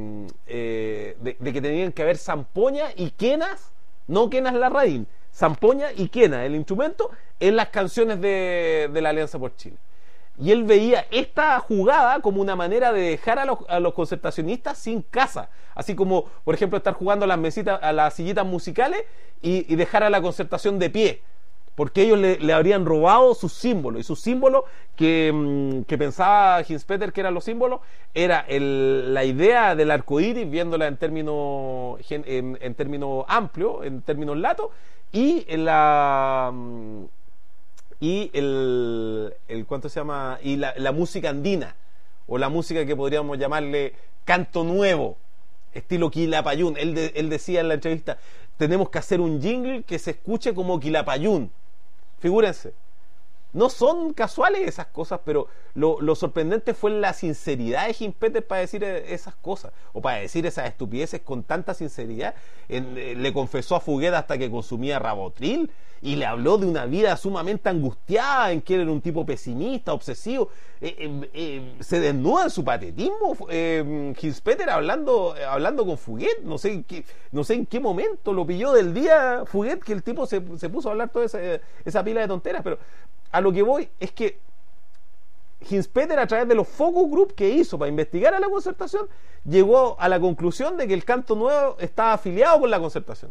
Speaker 2: eh, de, de que tenían que haber zampoña y quenas, no quenas Larraín, zampoña y quena, el instrumento, en las canciones de, de la Alianza por Chile. Y él veía esta jugada como una manera de dejar a los, a los concertacionistas sin casa, así como, por ejemplo, estar jugando a las mesitas, a las sillitas musicales y, y dejar a la concertación de pie, porque ellos le, le habrían robado sus símbolos, y sus símbolos que, que pensaba Hinspeter que eran los símbolos era el, la idea del arco iris, viéndola en términos en, en términos amplios, en términos latos, y la y el, el ¿cuánto se llama? Y la, la música andina, o la música que podríamos llamarle canto nuevo, estilo Quilapayún. Él, de, él decía en la entrevista, tenemos que hacer un jingle que se escuche como Quilapayún. Figúrense, no son casuales esas cosas, pero lo, lo sorprendente fue la sinceridad de Hinspeter para decir esas cosas, o para decir esas estupideces con tanta sinceridad. En, eh, le confesó a Fuguet hasta que consumía Rabotril, y le habló de una vida sumamente angustiada, en que él era un tipo pesimista, obsesivo. Eh, eh, eh, se desnuda en su patetismo eh, Hinspeter hablando, hablando con Fuguet. No sé, en qué, no sé en qué momento lo pilló del día Fuguet, que el tipo se, se puso a hablar toda esa, esa pila de tonteras. Pero a lo que voy es que Hinspeter, a través de los focus group que hizo para investigar a la concertación, llegó a la conclusión de que el canto nuevo estaba afiliado con la concertación.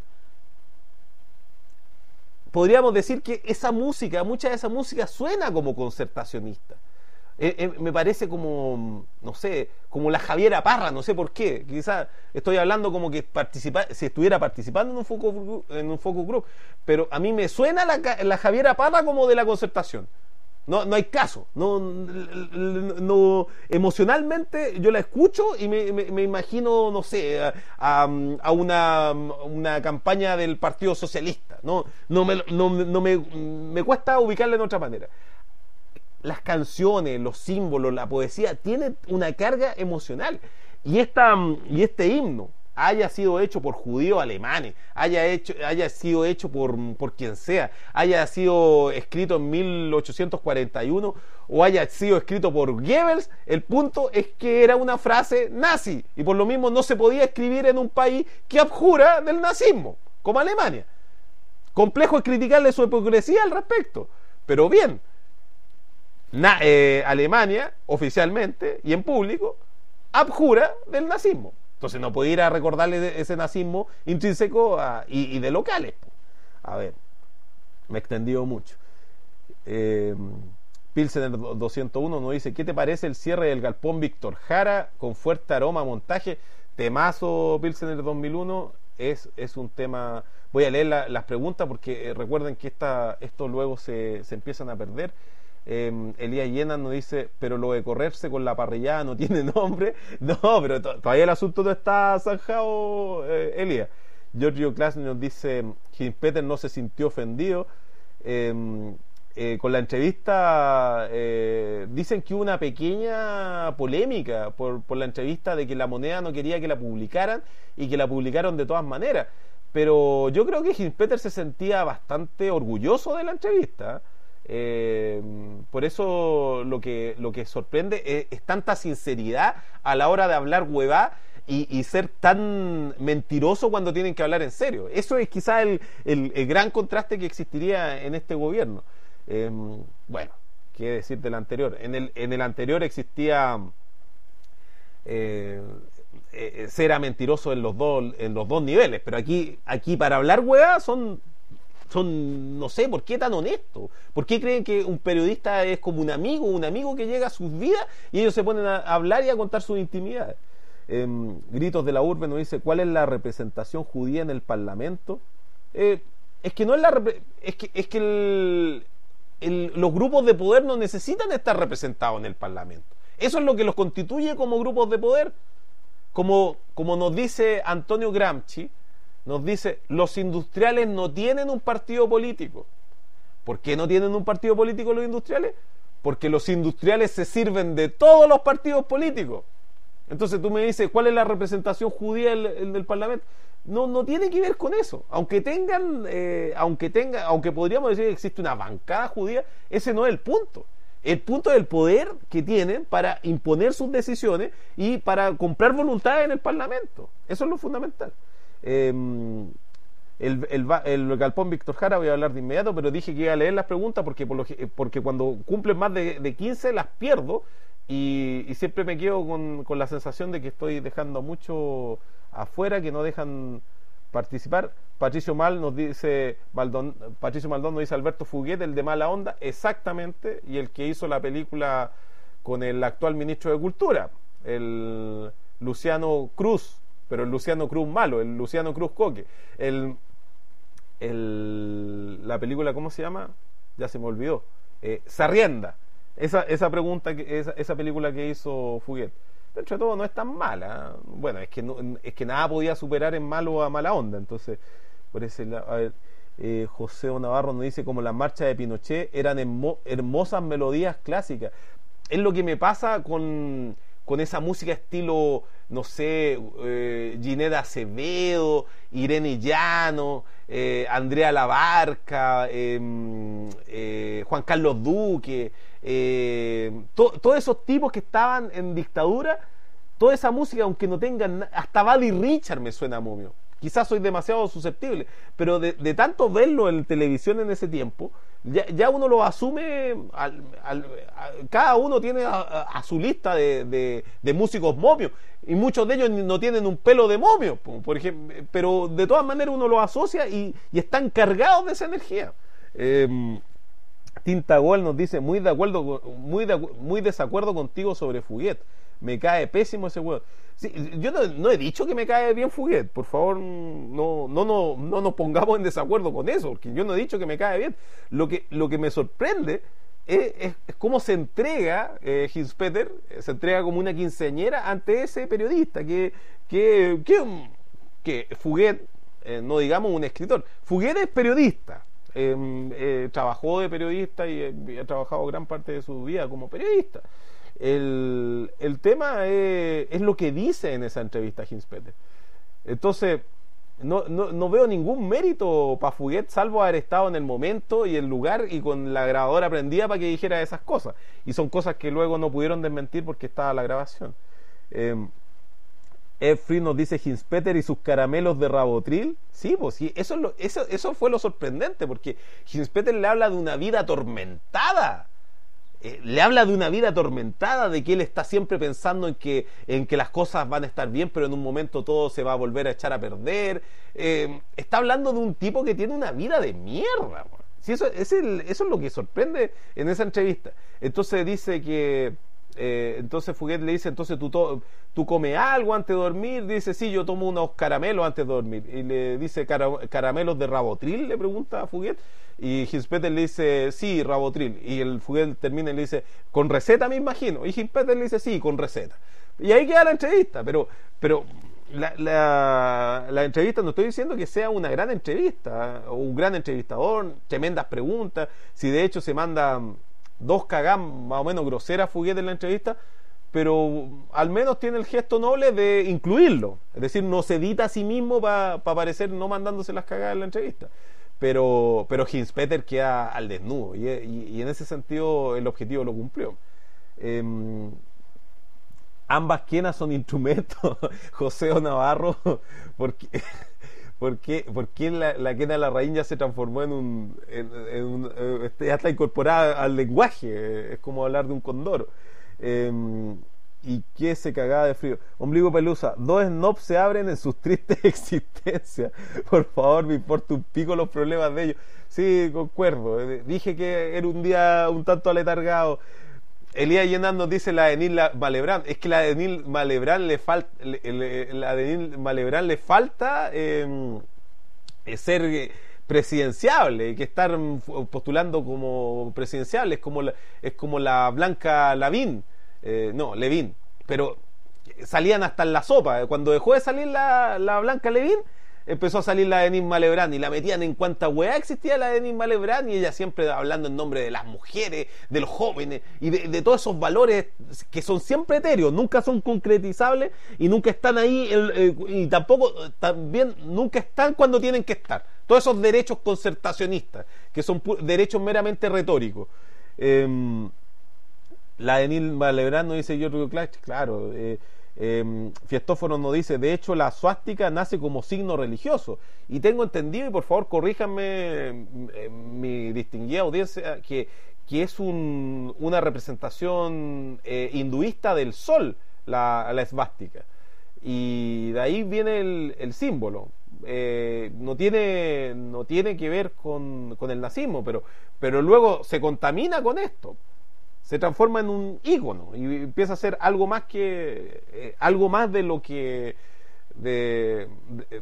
Speaker 2: Podríamos decir que esa música, mucha de esa música suena como concertacionista. Eh, eh, me parece como, no sé, como la Javiera Parra, no sé por qué. Quizás estoy hablando como que participa, si estuviera participando en un focus group, en un focus group, pero a mí me suena la, la Javiera Parra como de la concertación. No, no hay caso. No, no, emocionalmente yo la escucho y me, me, me imagino, no sé, a, a una, una campaña del Partido Socialista. No, no, me, no, no me, me cuesta ubicarla en otra manera. Las canciones, los símbolos, la poesía tienen una carga emocional. Y, esta, y este himno, haya sido hecho por judíos alemanes, haya, hecho, haya sido hecho por, por quien sea, haya sido escrito en mil ochocientos cuarenta y uno o haya sido escrito por Goebbels, el punto es que era una frase nazi, y por lo mismo no se podía escribir en un país que abjura del nazismo, como Alemania. Complejo es criticarle su hipocresía al respecto, pero bien, na, eh, Alemania oficialmente y en público abjura del nazismo. Entonces no puede ir a recordarle ese nazismo intrínseco a, y, y de locales. A ver, me he extendido mucho. Eh, Pilsener doscientos uno nos dice, ¿qué te parece el cierre del galpón Víctor Jara con fuerte aroma a montaje? Temazo. Pilsener dos mil uno es, es un tema... Voy a leer la, las preguntas porque eh, recuerden que esta, esto luego se, se empiezan a perder. Eh, Elías Llenas nos dice, pero lo de correrse con la parrillada no tiene nombre. No, pero to- todavía el asunto no está zanjado, eh, Elías. Giorgio Klaas nos dice, Hinspeter no se sintió ofendido. Eh, eh, con la entrevista eh, dicen que hubo una pequeña polémica por, por la entrevista de que La Moneda no quería que la publicaran y que la publicaron de todas maneras, pero yo creo que Hinspeter se sentía bastante orgulloso de la entrevista. Eh, por eso lo que, lo que sorprende es, es tanta sinceridad a la hora de hablar huevá y, y ser tan mentiroso cuando tienen que hablar en serio. Eso es quizá el, el, el gran contraste que existiría en este gobierno. Eh, bueno, qué decir del anterior. En el, en el anterior existía eh, eh, ser mentiroso en los dos en los dos niveles, pero aquí aquí para hablar hueá son son no sé por qué tan honestos. ¿Por qué creen que un periodista es como un amigo, un amigo que llega a sus vidas y ellos se ponen a hablar y a contar sus intimidades? Eh, Gritos de la Urbe nos dice: ¿cuál es la representación judía en el Parlamento? Eh, es que no es la repre- es que es que el El, los grupos de poder no necesitan estar representados en el Parlamento. Eso es lo que los constituye como grupos de poder. Como, como nos dice Antonio Gramsci, nos dice: los industriales no tienen un partido político. ¿Por qué no tienen un partido político los industriales? Porque los industriales se sirven de todos los partidos políticos. Entonces tú me dices, ¿cuál es la representación judía en el, el, el Parlamento? No, no tiene que ver con eso. Aunque tengan, eh, aunque tenga, aunque podríamos decir que existe una bancada judía, ese no es el punto. El punto es el poder que tienen para imponer sus decisiones y para comprar voluntades en el Parlamento. Eso es lo fundamental. Eh, el, el, el Galpón Víctor Jara voy a hablar de inmediato, pero dije que iba a leer las preguntas porque, por lo, porque cuando cumplen más de, de quince las pierdo y, y siempre me quedo con, con la sensación de que estoy dejando mucho afuera, que no dejan participar. Patricio Mal nos dice Maldon, Patricio Maldón nos dice: Alberto Fuguet, el de Mala Onda, exactamente, y el que hizo la película con el actual ministro de Cultura, el Luciano Cruz, pero el Luciano Cruz malo, el Luciano Cruz Coque. El, el, la película, ¿cómo se llama? Ya se me olvidó. Eh, Sarrienda. Esa, esa pregunta, que, esa, esa película que hizo Fuguet. Dentro de todo no es tan mala. Bueno, es que no, es que nada podía superar en malo a Mala Onda. Entonces, por ese lado, a ver, eh, José O. Navarro nos dice: como las marchas de Pinochet eran hermo, hermosas melodías clásicas. Es lo que me pasa con, con esa música estilo, no sé, eh, Ginette Acevedo, Irene Llano, eh, Andrea Labarca, eh, eh, Juan Carlos Duque, eh, to, todos esos tipos que estaban en dictadura. Toda esa música, aunque no tengan, hasta Buddy Richard me suena momio. Quizás soy demasiado susceptible, pero de, de tanto verlo en televisión en ese tiempo, ya, ya uno lo asume, al, al, a, cada uno tiene a, a su lista de, de, de músicos momios, y muchos de ellos no tienen un pelo de momio, por ejemplo, pero de todas maneras uno los asocia y, y están cargados de esa energía. Eh, Tinta Gol nos dice: muy de acuerdo, muy, de, muy desacuerdo contigo sobre Fuguet. Me cae pésimo ese huevo. Sí, yo no, no he dicho que me cae bien Fuguet. Por favor, no, no, no, no nos pongamos en desacuerdo con eso, porque yo no he dicho que me cae bien. Lo que, lo que me sorprende es, es, es cómo se entrega eh, Hinspeter, se entrega como una quinceañera ante ese periodista, que, que, que, que Fuguet, eh, no digamos un escritor, Fuguet es periodista. Eh, eh, trabajó de periodista y eh, ha trabajado gran parte de su vida como periodista. El, el tema es, es lo que dice en esa entrevista Hinspeter. Entonces no, no, no veo ningún mérito para Fuguet, salvo haber estado en el momento y el lugar y con la grabadora prendida para que dijera esas cosas, y son cosas que luego no pudieron desmentir porque estaba la grabación. eh, Ed Free nos dice: Hinspeter y sus caramelos de Rabotril. Sí, pues sí, eso, es lo, eso, eso fue lo sorprendente, porque Hinspeter le habla de una vida atormentada. Eh, le habla de una vida atormentada, de que él está siempre pensando en que, en que las cosas van a estar bien, pero en un momento todo se va a volver a echar a perder. Eh, está hablando de un tipo que tiene una vida de mierda. Sí, eso, es el, eso es lo que sorprende en esa entrevista. Entonces dice que... Eh, entonces Fuguet le dice: entonces tú, to tú comes algo antes de dormir. Dice: sí, yo tomo unos caramelos antes de dormir. Y le dice: Cara ¿caramelos de Rabotril?, le pregunta a Fuguet. Y Hinspeter le dice: sí, Rabotril. Y el Fuguet termina y le dice: ¿con receta, me imagino? Y Hinspeter le dice: sí, con receta. Y ahí queda la entrevista. Pero, pero la, la, la entrevista, no estoy diciendo que sea una gran entrevista o un gran entrevistador, tremendas preguntas, si de hecho se manda dos cagadas más o menos groseras Fuguet en la entrevista, pero al menos tiene el gesto noble de incluirlo, es decir, no se edita a sí mismo para pa parecer no mandándose las cagadas en la entrevista, pero pero Hinspeter queda al desnudo y, y, y en ese sentido el objetivo lo cumplió. eh, ambas quenas son instrumentos. José Navarro, porque ¿Por qué, por qué la, la quena de la raíz ya se transformó en un, en, en un eh, ya está incorporada al lenguaje? Eh, es como hablar de un condoro. Eh, ¿Y qué se cagaba de frío? Ombligo Pelusa, dos snobs se abren en sus tristes existencias. Por favor, me importa un pico los problemas de ellos. Sí, concuerdo. Eh, dije que era un día un tanto aletargado. Elías Llenas nos dice la Denil Malebrán. Es que la Denil Malebrán le falta, le, le, la Denil Malebrán le falta eh, ser presidenciable, y que estar postulando como presidenciable es como la, es como la Blanca Lavín, eh, no, Levín, pero salían hasta en la sopa. Cuando dejó de salir la, la Blanca Levín, empezó a salir la Denise Malebrán y la metían en cuanta weá existía la Denise Malebrán, y ella siempre hablando en nombre de las mujeres, de los jóvenes y de, de todos esos valores que son siempre etéreos, nunca son concretizables y nunca están ahí, el, eh, y tampoco también nunca están cuando tienen que estar. Todos esos derechos concertacionistas que son derechos meramente retóricos. Eh, la Denise Malebrán nos dice Giorgio Clash, claro. eh, Eh, Fiestófono nos dice, de hecho la suástica nace como signo religioso, y tengo entendido, y por favor corríjanme eh, mi distinguida audiencia, que, que es un, una representación eh, hinduista del sol, la, la esvástica, y de ahí viene el, el símbolo. Eh, no tiene no tiene que ver con, con el nazismo, pero, pero luego se contamina con esto, se transforma en un ícono y empieza a ser algo más que eh, algo más de lo que de, de,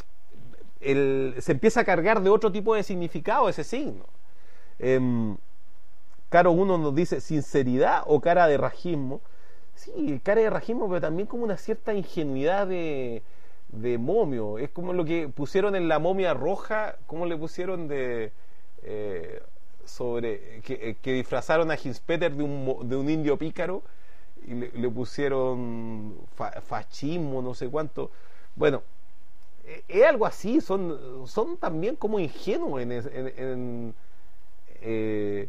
Speaker 2: el, se empieza a cargar de otro tipo de significado ese signo. eh, Caro uno nos dice sinceridad o cara de rajismo. Sí, cara de rajismo, pero también como una cierta ingenuidad de, de momio. Es como lo que pusieron en la momia roja, como le pusieron de eh, sobre que, que disfrazaron a Hinspeter de un, de un indio pícaro y le, le pusieron fa, fascismo, no sé cuánto. Bueno, es, es algo así, son, son también como ingenuos en, en, en eh,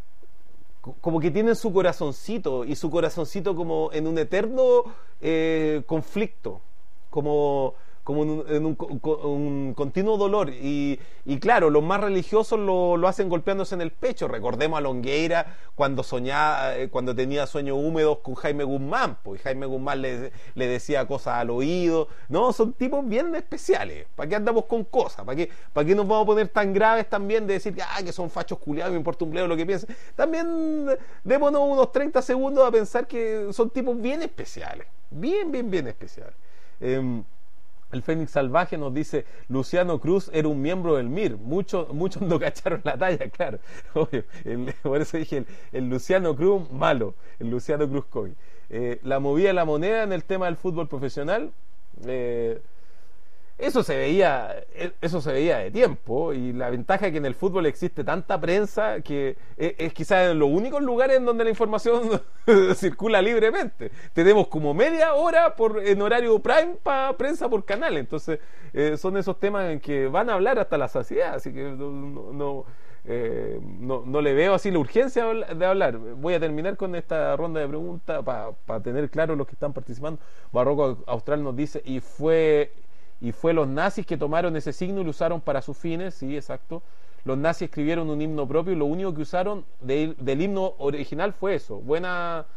Speaker 2: como que tienen su corazoncito, y su corazoncito como en un eterno eh, conflicto, como como en un, en un, un continuo dolor, y, y claro, los más religiosos lo, lo hacen golpeándose en el pecho. Recordemos a Longueira cuando soñaba, eh, cuando tenía sueños húmedos con Jaime Guzmán, pues Jaime Guzmán le, le decía cosas al oído. No, son tipos bien especiales. ¿Para qué andamos con cosas? ¿Para qué, para qué nos vamos a poner tan graves también de decir que, ah, que son fachos culiados, me importa un bledo lo que piensen? También démonos unos treinta segundos a pensar que son tipos bien especiales, bien, bien, bien especiales. eh, El Fénix Salvaje nos dice, Luciano Cruz era un miembro del M I R. Muchos muchos no cacharon la talla, claro. Obvio, el, por eso dije, el, el Luciano Cruz malo, el Luciano Cruz Coy. Eh, la movida de la moneda en el tema del fútbol profesional, eh, eso se veía eso se veía de tiempo, y la ventaja es que en el fútbol existe tanta prensa que es, es quizás en los únicos lugares en donde la información circula libremente. Tenemos como media hora por en horario prime para prensa por canal, entonces eh, son esos temas en que van a hablar hasta la saciedad, así que no, no, no, eh, no, no le veo así la urgencia de hablar. Voy a terminar con esta ronda de preguntas para pa tener claro los que están participando. Barroco Austral nos dice, y fue y fue los nazis que tomaron ese signo y lo usaron para sus fines. Sí, exacto. Los nazis escribieron un himno propio y lo único que usaron de, del himno original fue eso. Buena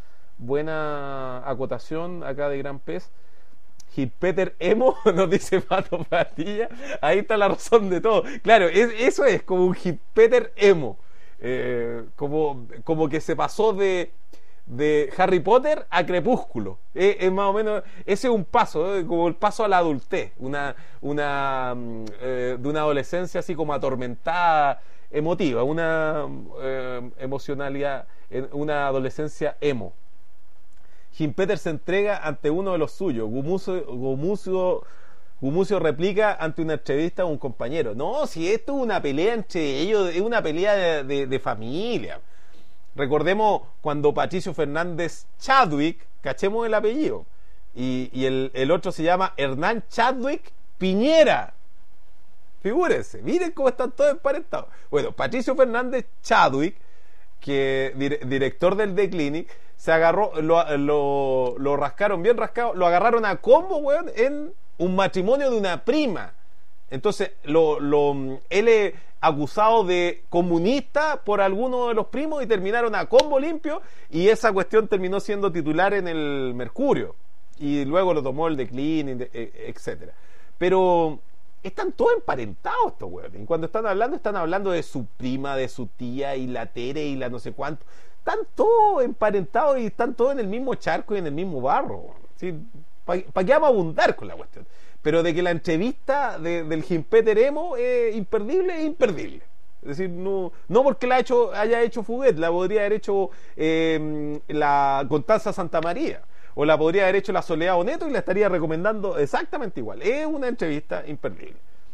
Speaker 2: buena acotación acá de Gran Pez. Hinspeter emo, nos dice Pato Patilla. Ahí está la razón de todo. Claro, es, eso es como un Hinspeter emo. Eh, como, como que se pasó de de Harry Potter a Crepúsculo. Es, es más o menos, ese es un paso, ¿eh? Como el paso a la adultez, una, una eh, de una adolescencia así como atormentada, emotiva, una eh, emocionalidad, una adolescencia emo. Gimpeter se entrega ante uno de los suyos. Gumucio, Gumucio, Gumucio replica ante una entrevista a un compañero. No, si esto es una pelea entre ellos, es una pelea de, de, de familia. Recordemos cuando Patricio Fernández Chadwick, cachemos el apellido, y, y el, el otro se llama Hernán Chadwick Piñera. Figúrense, miren cómo están todos emparentados. Bueno, Patricio Fernández Chadwick, que dire, director del The Clinic, se agarró, lo, lo, lo rascaron bien rascado, lo agarraron a combo, weón, en un matrimonio de una prima. Entonces, lo, lo, él es acusado de comunista por alguno de los primos y terminaron a combo limpio, y esa cuestión terminó siendo titular en el Mercurio y luego lo tomó el The Clinic, etcétera. Pero están todos emparentados estos weones, y cuando están hablando, están hablando de su prima, de su tía, y la Tere, y la no sé cuánto. Están todos emparentados y están todos en el mismo charco y en el mismo barro, ¿sí? ¿Para pa qué vamos a abundar con la cuestión? Pero de que la entrevista de, del Gimpeter Emo es imperdible, es imperdible. Es decir, no, no porque la ha hecho, haya hecho Fuguet, la podría haber hecho eh, la Constanza Santamaría, o la podría haber hecho la Soledad Oneto, y la estaría recomendando exactamente igual. Es una entrevista imperdible.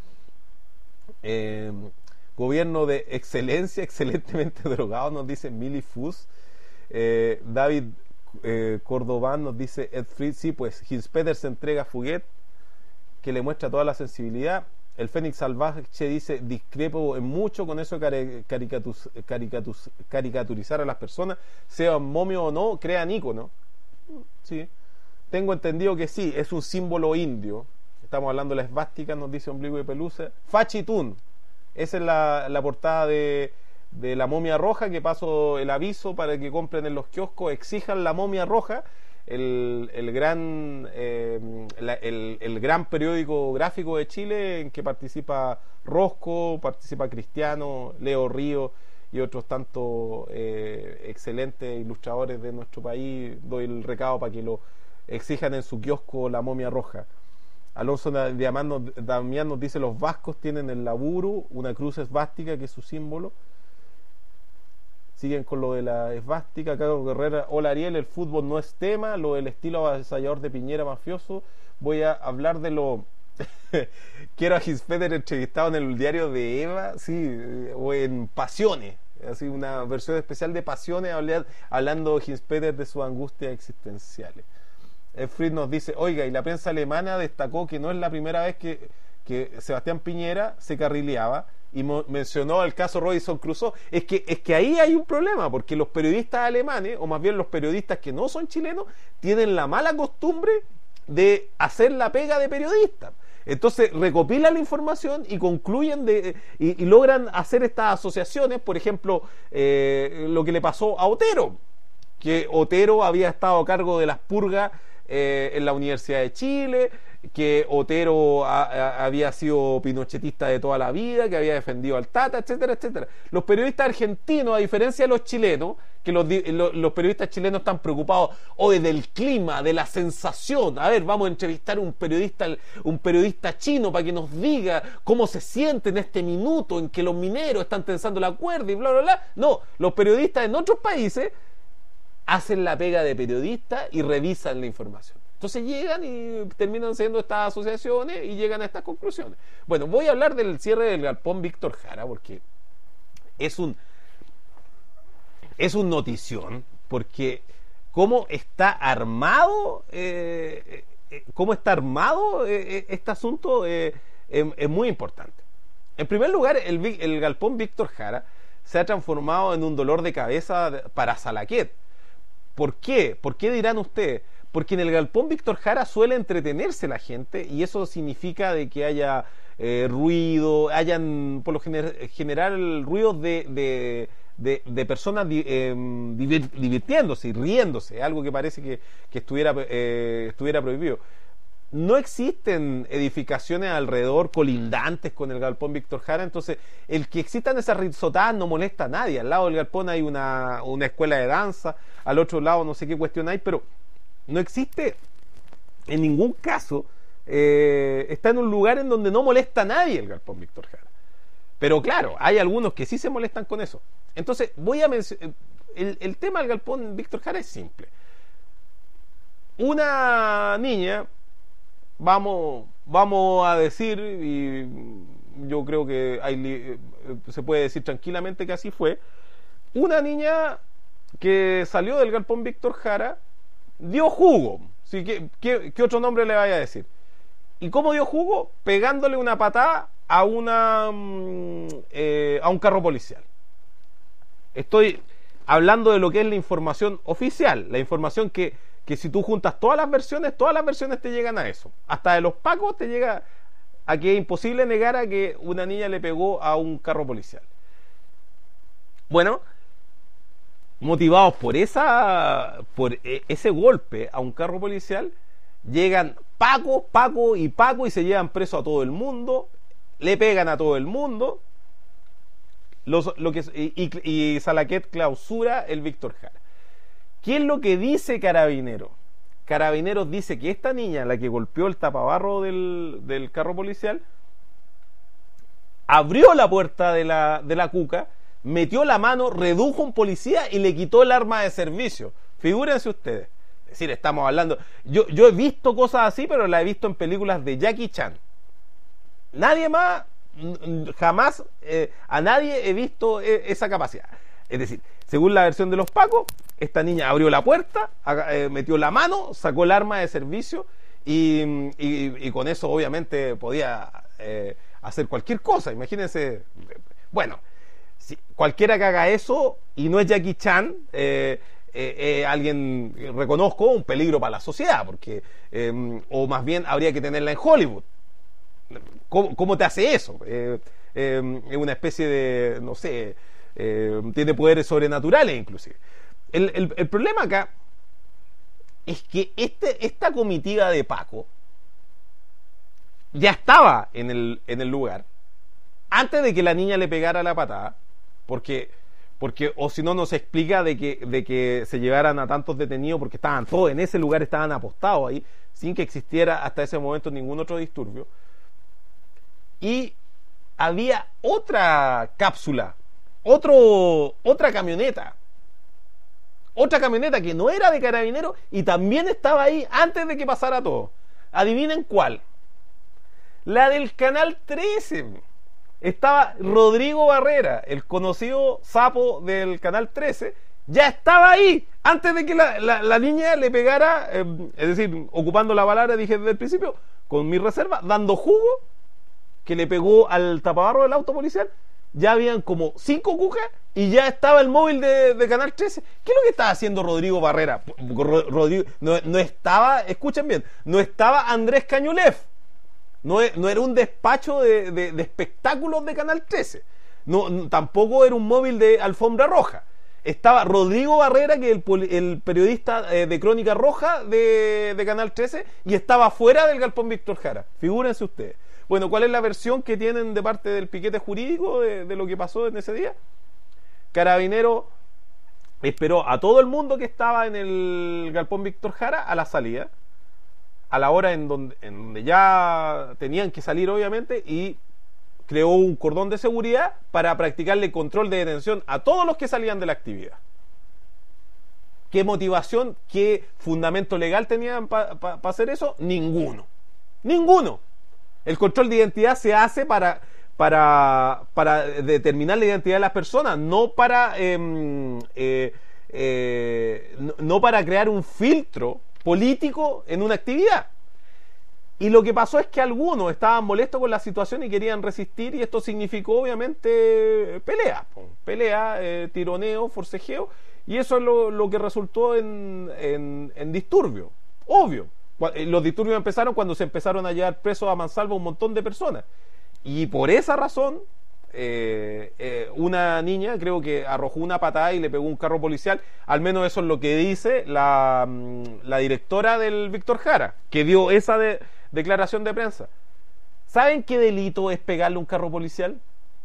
Speaker 2: Eh, gobierno de excelencia, excelentemente drogado, nos dice Mili Fus. Eh, David eh, Cordobán nos dice Ed Fritz, sí, pues Gimpeter se entrega a Fuguet, que le muestra toda la sensibilidad. El Fénix Salvaje dice, discrepo en mucho con eso de caricatus, caricatus, caricaturizar a las personas, sean momio o no, crean ícono. Sí, tengo entendido que sí, es un símbolo indio. Estamos hablando de la esvástica, nos dice Ombligo y Pelusa. Fachitún, esa es la, la portada de, de la momia roja, que paso el aviso para que compren en los kioscos, exijan la momia roja. El, el gran eh, la, el, el gran periódico gráfico de Chile, en que participa Rosco, participa Cristiano, Leo Río y otros tantos eh, excelentes ilustradores de nuestro país. Doy el recado para que lo exijan en su kiosco la momia roja. Alonso Damián nos, Damián nos dice, los vascos tienen el laburo, una cruz esvástica que es su símbolo. Siguen con lo de la esvástica. Carlos Guerrera, hola Ariel, el fútbol no es tema, lo del estilo avasallador de Piñera mafioso. Voy a hablar de lo quiero a Gimpeter entrevistado en el diario de Eva, sí, o en Pasiones, así una versión especial de Pasiones, hablando Gimpeter de sus angustias existenciales. Fritz nos dice, oiga, y la prensa alemana destacó que no es la primera vez que, que Sebastián Piñera se carrileaba, y mencionó el caso Robinson Crusoe. Es que, es que ahí hay un problema, porque los periodistas alemanes, o más bien los periodistas que no son chilenos, tienen la mala costumbre de hacer la pega de periodista. Entonces recopilan la información y concluyen de, y, y logran hacer estas asociaciones. Por ejemplo, eh, lo que le pasó a Otero, que Otero había estado a cargo de las purgas eh, en la Universidad de Chile, que Otero a, a, había sido pinochetista de toda la vida, que había defendido al Tata, etcétera, etcétera. Los periodistas argentinos, a diferencia de los chilenos, que los, los, los periodistas chilenos están preocupados hoy del clima, de la sensación. A ver, vamos a entrevistar a un periodista, un periodista chino para que nos diga cómo se siente en este minuto en que los mineros están tensando la cuerda y bla, bla, bla. No, los periodistas en otros países hacen la pega de periodista y revisan la información. Entonces llegan y terminan haciendo estas asociaciones y llegan a estas conclusiones. Bueno, voy a hablar del cierre del galpón Víctor Jara, porque es un es un notición, porque cómo está armado eh, eh, cómo está armado eh, este asunto eh, es, es muy importante. En primer lugar, el, el galpón Víctor Jara se ha transformado en un dolor de cabeza para Salaquet. ¿Por qué? ¿Por qué dirán ustedes? Porque en el galpón Víctor Jara suele entretenerse la gente, y eso significa de que haya eh, ruido, hayan por lo gener, general ruidos de, de, de, de personas di, eh, divir, divirtiéndose y riéndose, algo que parece que, que estuviera, eh, estuviera prohibido. No existen edificaciones alrededor colindantes con el galpón Víctor Jara, entonces el que existan esas risotadas no molesta a nadie. Al lado del galpón hay una, una escuela de danza, al otro lado no sé qué cuestión hay, pero no existe en ningún caso, eh, está en un lugar en donde no molesta a nadie el galpón Víctor Jara. Pero claro, hay algunos que sí se molestan con eso. Entonces voy a mencionar, el, el tema del galpón Víctor Jara es simple. una niña, vamos, vamos a decir, y yo creo que hay, se puede decir tranquilamente que así fue, una niña que salió del galpón Víctor Jara, dio jugo. ¿Sí? ¿Qué, qué, qué otro nombre le vaya a decir? ¿Y cómo dio jugo? Pegándole una patada a, una, eh, a un carro policial. Estoy hablando de lo que es la información oficial, la información que, que si tú juntas todas las versiones, todas las versiones te llegan a eso. Hasta de los pacos te llega a que es imposible negar a que una niña le pegó a un carro policial. Bueno, motivados por esa por ese golpe a un carro policial, llegan Paco, Paco y Paco y se llevan preso a todo el mundo, le pegan a todo el mundo, los, lo que, y, y Salaquet clausura el Víctor Jara. ¿Qué es lo que dice Carabineros? Carabineros dice que esta niña, la que golpeó el tapabarro del, del carro policial, abrió la puerta de la, de la cuca, metió la mano, redujo a un policía y le quitó el arma de servicio. Figúrense ustedes. Es decir, estamos hablando... Yo, yo he visto cosas así, pero las he visto en películas de Jackie Chan. Nadie más, jamás, eh, a nadie he visto eh, esa capacidad. Es decir, según la versión de los pacos, esta niña abrió la puerta, eh, metió la mano, sacó el arma de servicio y, y, y con eso obviamente podía eh, hacer cualquier cosa. Imagínense... Bueno... Si cualquiera que haga eso y no es Jackie Chan, eh, eh, eh, alguien, reconozco, un peligro para la sociedad, porque eh, o más bien habría que tenerla en Hollywood. ¿Cómo, cómo te hace eso? Eh, eh, es una especie de, no sé, eh, tiene poderes sobrenaturales inclusive. El, el, el problema acá es que este, esta comitiva de Paco ya estaba en el, en el lugar antes de que la niña le pegara la patada. Porque, porque o si no, no se explica de que, de que se llevaran a tantos detenidos, porque estaban todos en ese lugar, estaban apostados ahí, sin que existiera hasta ese momento ningún otro disturbio. Y había otra cápsula, otro, otra camioneta, otra camioneta que no era de Carabineros y también estaba ahí antes de que pasara todo. Adivinen cuál. La del Canal trece. Estaba Rodrigo Barrera, el conocido sapo del Canal trece, ya estaba ahí, antes de que la, la, la niña le pegara, eh, es decir, ocupando la palabra, dije desde el principio, con mi reserva, dando jugo, que le pegó al tapabarro del auto policial. Ya habían como cinco cucas y ya estaba el móvil de, de Canal trece. ¿Qué es lo que estaba haciendo Rodrigo Barrera? Rodrigo, no, no estaba, escuchen bien, no estaba Andrés Cañulef. No, no era un despacho de, de, de espectáculos de Canal trece. No, no, tampoco era un móvil de Alfombra Roja. Estaba Rodrigo Barrera, que es el, el periodista eh, de Crónica Roja de, de Canal trece, y estaba fuera del galpón Víctor Jara. Figúrense ustedes. Bueno, ¿cuál es la versión que tienen de parte del piquete jurídico de, de lo que pasó en ese día? Carabinero esperó a todo el mundo que estaba en el galpón Víctor Jara a la salida, a la hora en donde, en donde ya tenían que salir obviamente, y creó un cordón de seguridad para practicarle control de detención a todos los que salían de la actividad. ¿Qué motivación, qué fundamento legal tenían para pa, pa hacer eso? Ninguno. Ninguno. El control de identidad se hace para, para, para determinar la identidad de las personas, no para, eh, eh, eh, no, no para crear un filtro político en una actividad. Y lo que pasó es que algunos estaban molestos con la situación y querían resistir, y esto significó obviamente pelea, pelea, eh, tironeo, forcejeo, y eso es lo, lo que resultó en, en, en disturbio, obvio. Los disturbios empezaron cuando se empezaron a llevar presos a mansalva un montón de personas, y por esa razón Eh, eh, una niña creo que arrojó una patada y le pegó un carro policial. Al menos eso es lo que dice la, la directora del Víctor Jara, que dio esa de, declaración de prensa. ¿Saben qué delito es pegarle un carro policial?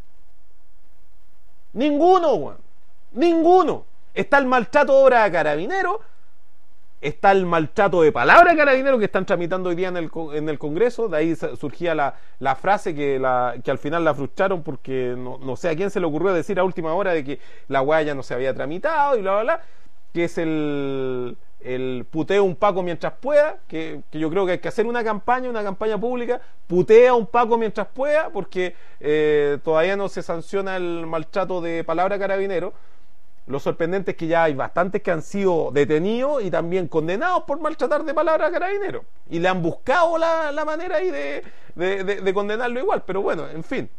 Speaker 2: Ninguno, weón. Ninguno. Está el maltrato de obra de Carabineros, está el maltrato de palabra de Carabineros que están tramitando hoy día en el, en el Congreso. De ahí surgía la, la frase que, la, que al final la frustraron porque no, no sé a quién se le ocurrió decir a última hora de que la hueá ya no se había tramitado y bla bla bla, que es el el puteo a un Paco mientras pueda, que, que yo creo que hay que hacer una campaña, una campaña pública, putea a un Paco mientras pueda, porque eh, todavía no se sanciona el maltrato de palabra a carabinero. Lo sorprendente es que ya hay bastantes que han sido detenidos y también condenados por maltratar de palabra a carabinero, y le han buscado la, la manera ahí de, de, de, de condenarlo igual, pero bueno, en fin.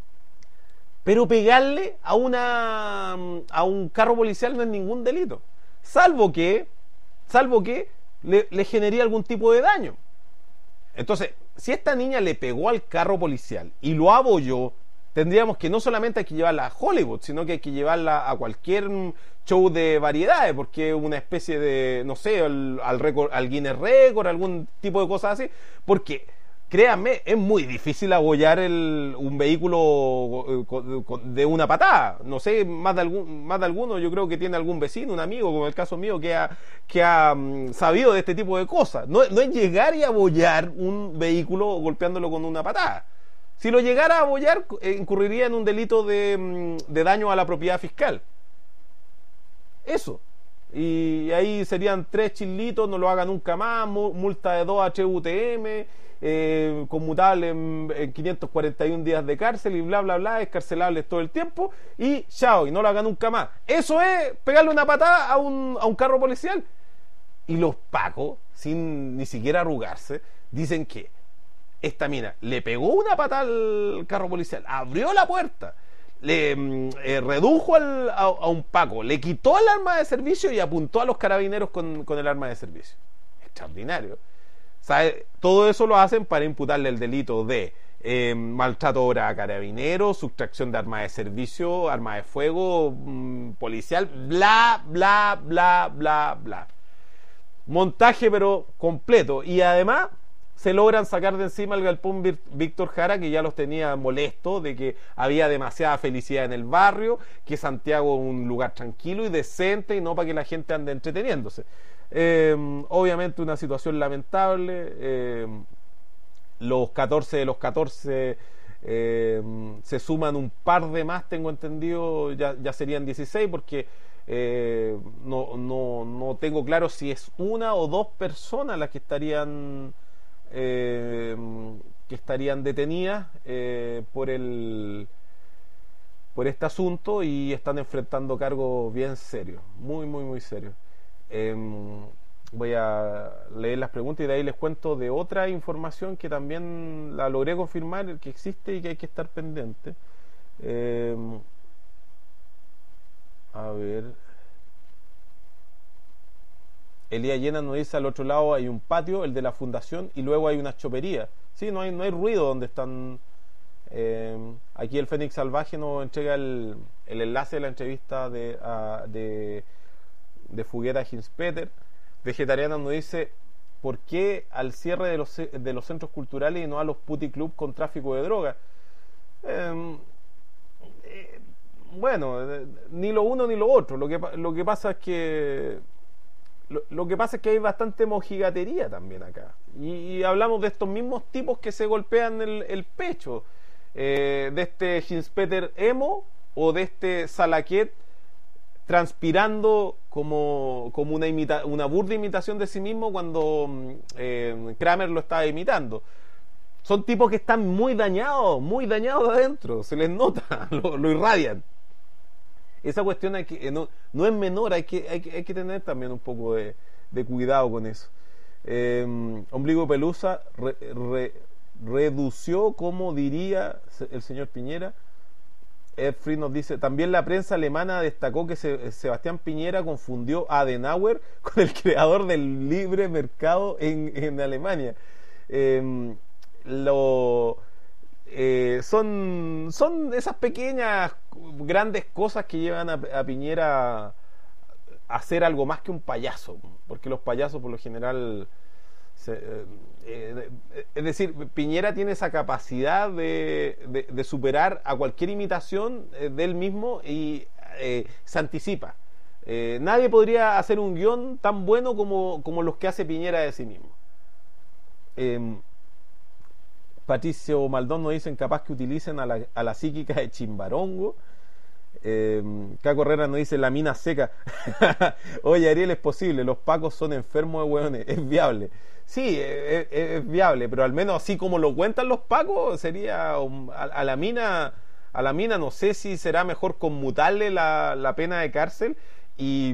Speaker 2: Pero pegarle a una a un carro policial no es ningún delito, salvo que salvo que le, le genere algún tipo de daño. Entonces, si esta niña le pegó al carro policial y lo abolló, tendríamos que no solamente hay que llevarla a Hollywood, sino que hay que llevarla a cualquier show de variedades, porque es una especie de, no sé, al, al, record, al Guinness Record, algún tipo de cosas así, porque créanme, es muy difícil abollar el, un vehículo de una patada. No sé, más de, algún, más de alguno, yo creo que tiene algún vecino, un amigo, como el caso mío, que ha, que ha um, sabido de este tipo de cosas. No, no es llegar y abollar un vehículo golpeándolo con una patada. Si lo llegara a abollar, eh, incurriría en un delito de, de daño a la propiedad fiscal. Eso. Y ahí serían tres chilitos, no lo haga nunca más, multa de dos a tres U T M, eh, conmutable en, en quinientos cuarenta y uno días de cárcel y bla bla bla, escarcelable todo el tiempo, y chao, y no lo haga nunca más. Eso es pegarle una patada a un, a un carro policial. Y los pacos, sin ni siquiera arrugarse, dicen que esta mina le pegó una patada al carro policial, abrió la puerta, le eh, redujo al, a, a un paco, le quitó el arma de servicio y apuntó a los carabineros con, con el arma de servicio. Extraordinario. ¿Sabe? Todo eso lo hacen para imputarle el delito de eh, maltrato obra a carabineros, sustracción de arma de servicio, arma de fuego, mmm, policial, bla, bla, bla, bla, bla. Montaje pero completo. Y además se logran sacar de encima el galpón Víctor Jara, que ya los tenía molestos de que había demasiada felicidad en el barrio, que Santiago es un lugar tranquilo y decente y no para que la gente ande entreteniéndose. Eh, obviamente una situación lamentable. eh, los catorce de los catorce eh, se suman un par de más, tengo entendido, ya, ya serían dieciséis, porque eh, no, no, no tengo claro si es una o dos personas las que estarían Eh, que estarían detenidas eh, por el por este asunto, y están enfrentando cargos bien serios, muy muy muy serios. Eh, voy a leer las preguntas y de ahí les cuento de otra información que también la logré confirmar, que existe y que hay que estar pendiente. Eh, a ver, Elías Llena nos dice: al otro lado hay un patio, el de la fundación, y luego hay una chopería. Sí, no hay, no hay ruido donde están. Eh, aquí el Fénix Salvaje nos entrega el, el enlace de la entrevista de, uh, de, de Fugueta Hinspeter. Vegetariana nos dice: ¿por qué al cierre de los, de los centros culturales y no a los puti club con tráfico de drogas? Eh, eh, bueno, eh, ni lo uno ni lo otro. Lo que, lo que pasa es que Lo, lo que pasa es que hay bastante mojigatería también acá, y, y hablamos de estos mismos tipos que se golpean el, el pecho, eh, de este Hinspeter emo o de este Salaquet transpirando como, como una, imita, una burda imitación de sí mismo cuando eh, Kramer lo estaba imitando. Son tipos que están muy dañados, muy dañados adentro, se les nota, lo, lo irradian. Esa cuestión hay que, no, no es menor, hay que, hay que, hay que tener también un poco de, de cuidado con eso. Eh, Ombligo Pelusa re, re, redució, como diría el señor Piñera. Ed Free nos dice: también la prensa alemana destacó que se, Sebastián Piñera confundió a Adenauer con el creador del libre mercado en, en Alemania. Eh, lo... Eh, son, son esas pequeñas grandes cosas que llevan a, a Piñera a ser algo más que un payaso, porque los payasos por lo general se, eh, eh, es decir, Piñera tiene esa capacidad de, de, de superar a cualquier imitación eh, de él mismo, y eh, se anticipa. Eh, nadie podría hacer un guión tan bueno como, como los que hace Piñera de sí mismo. eh, Patricio Maldón nos dicen: capaz que utilicen a la, a la psíquica de Chimbarongo. Eh, Caco Herrera nos dice la mina seca. Oye, Ariel, es posible, los pacos son enfermos de hueones, es viable. Sí, es, es, es viable, pero al menos así como lo cuentan los pacos, sería um, a, a la mina, a la mina no sé si será mejor conmutarle la, la pena de cárcel y,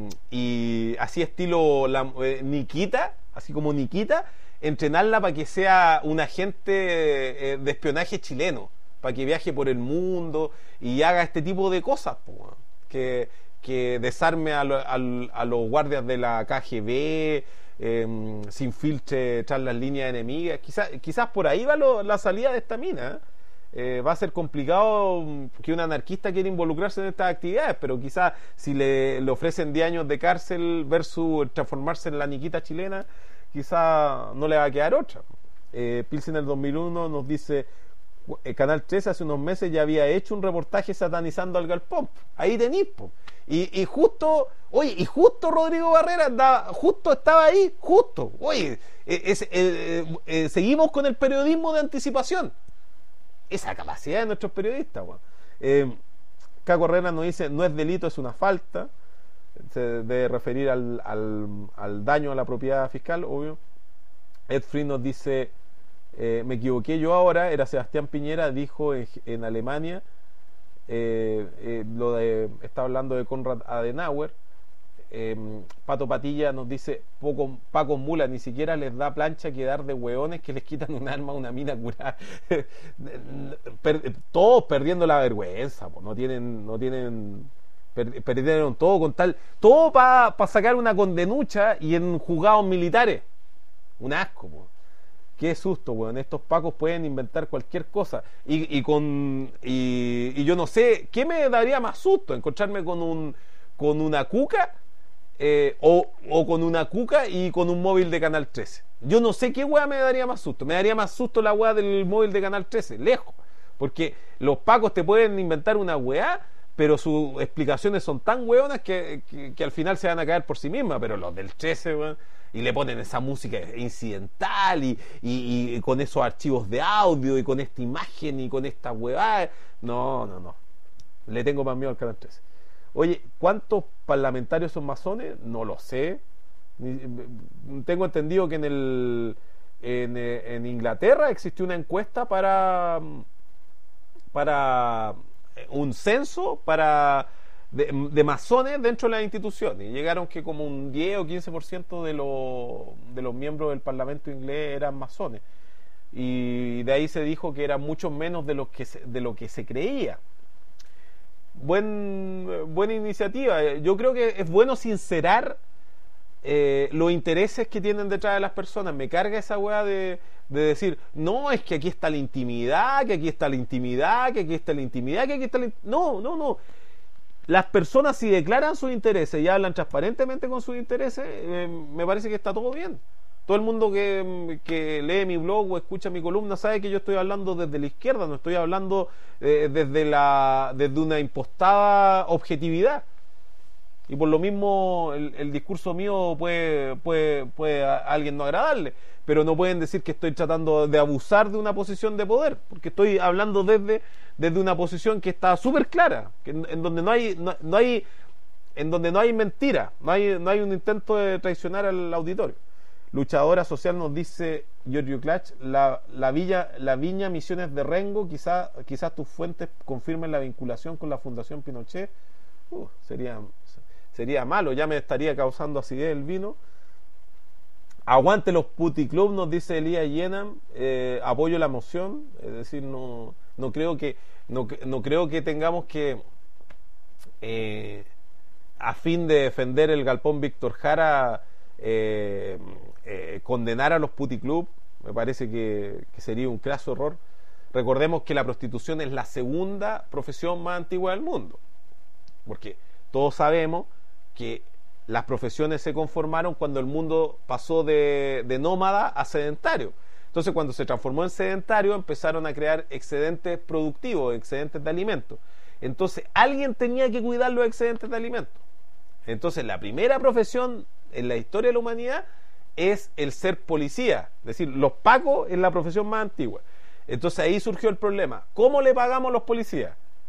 Speaker 2: y así estilo la, eh, Nikita, así como Nikita, entrenarla para que sea un agente eh, de espionaje chileno, para que viaje por el mundo y haga este tipo de cosas, po, que, que desarme a, lo, a, a los guardias de la K G B, eh, se infiltre tras las líneas enemigas. Quizás, quizás por ahí va lo, la salida de esta mina. Eh, va a ser complicado que un anarquista quiera involucrarse en estas actividades, pero quizás si le, le ofrecen diez años de cárcel versus transformarse en la Nikita chilena, quizás no le va a quedar otra. Eh, Pilsener dos mil uno nos dice: el Canal trece hace unos meses ya había hecho un reportaje satanizando al galpón. Ahí tenís, po. Y, y justo, oye, y justo Rodrigo Barrera andaba, justo estaba ahí, justo. Oye, es, es, eh, eh, seguimos con el periodismo de anticipación. Esa capacidad de nuestros periodistas, bueno. eh, Caco Herrera nos dice: no es delito, es una falta. Se debe referir al, al, al daño a la propiedad fiscal, obvio. Ed Free nos dice: Eh, me equivoqué yo ahora, era Sebastián Piñera, dijo en, en Alemania, eh, eh, lo de, está hablando de Konrad Adenauer. eh, Pato Patilla nos dice: poco, Paco Mula ni siquiera les da plancha que dar de hueones que les quitan un arma a una mina curada. per, todos perdiendo la vergüenza, po. no tienen, no tienen per, perdieron todo con tal, todo para pa sacar una condenucha y en juzgados militares, un asco, po. Qué susto, weón. Estos pacos pueden inventar cualquier cosa. Y, y con y, y yo no sé, ¿qué me daría más susto? ¿Encontrarme con un con una cuca? Eh, o, o con una cuca y con un móvil de Canal trece. Yo no sé qué weá me daría más susto. Me daría más susto la weá del móvil de Canal trece, lejos. Porque los pacos te pueden inventar una weá, pero sus explicaciones son tan weonas que, que, que al final se van a caer por sí mismas. Pero los del trece, weón, y le ponen esa música incidental y, y, y con esos archivos de audio y con esta imagen y con esta huevada. No, no, no. Le tengo más miedo al Canal trece. Oye, ¿cuántos parlamentarios son masones? No lo sé. Tengo entendido que en el en, en Inglaterra existió una encuesta para para un censo para De, de masones dentro de las instituciones, y llegaron que como un diez o quince por ciento de, lo, de los miembros del Parlamento inglés eran masones, y de ahí se dijo que eran mucho menos de lo que se, de lo que se creía. Buen, buena iniciativa. Yo creo que es bueno sincerar eh, los intereses que tienen detrás de las personas. Me carga esa weá de, de decir: no, es que aquí está la intimidad, que aquí está la intimidad, que aquí está la intimidad, que aquí está la in-". No, no, no. Las personas, si declaran sus intereses y hablan transparentemente con sus intereses, eh, me parece que está todo bien. Todo el mundo que, que lee mi blog o escucha mi columna sabe que yo estoy hablando desde la izquierda, no estoy hablando eh, desde, la, desde una impostada objetividad. Y por lo mismo el, el discurso mío puede, puede, puede a alguien no agradarle, pero no pueden decir que estoy tratando de abusar de una posición de poder, porque estoy hablando desde, desde una posición que está súper clara, que en, en donde no hay, no, no hay en donde no hay mentira, no hay, no hay un intento de traicionar al auditorio. Luchadora social nos dice Giorgio Clach: la, la, villa, la viña Misiones de Rengo, quizás quizás tus fuentes confirmen la vinculación con la Fundación Pinochet. Uh, sería sería malo, ya me estaría causando acidez el vino. Aguante los puticlub, nos dice Elías Yenam. Eh, apoyo la moción, es decir, no, no creo que no, no creo que tengamos que eh, a fin de defender el galpón Víctor Jara eh, eh, condenar a los puticlub. Me parece que, que sería un craso error. Recordemos que la prostitución es la segunda profesión más antigua del mundo, porque todos sabemos que las profesiones se conformaron cuando el mundo pasó de, de nómada a sedentario. Entonces, cuando se transformó en sedentario, empezaron a crear excedentes productivos, excedentes de alimentos. Entonces, alguien tenía que cuidar los excedentes de alimentos. Entonces, la primera profesión en la historia de la humanidad es el ser policía. Es decir, los pacos es la profesión más antigua. Entonces, ahí surgió el problema. ¿Cómo le pagamos a los policías?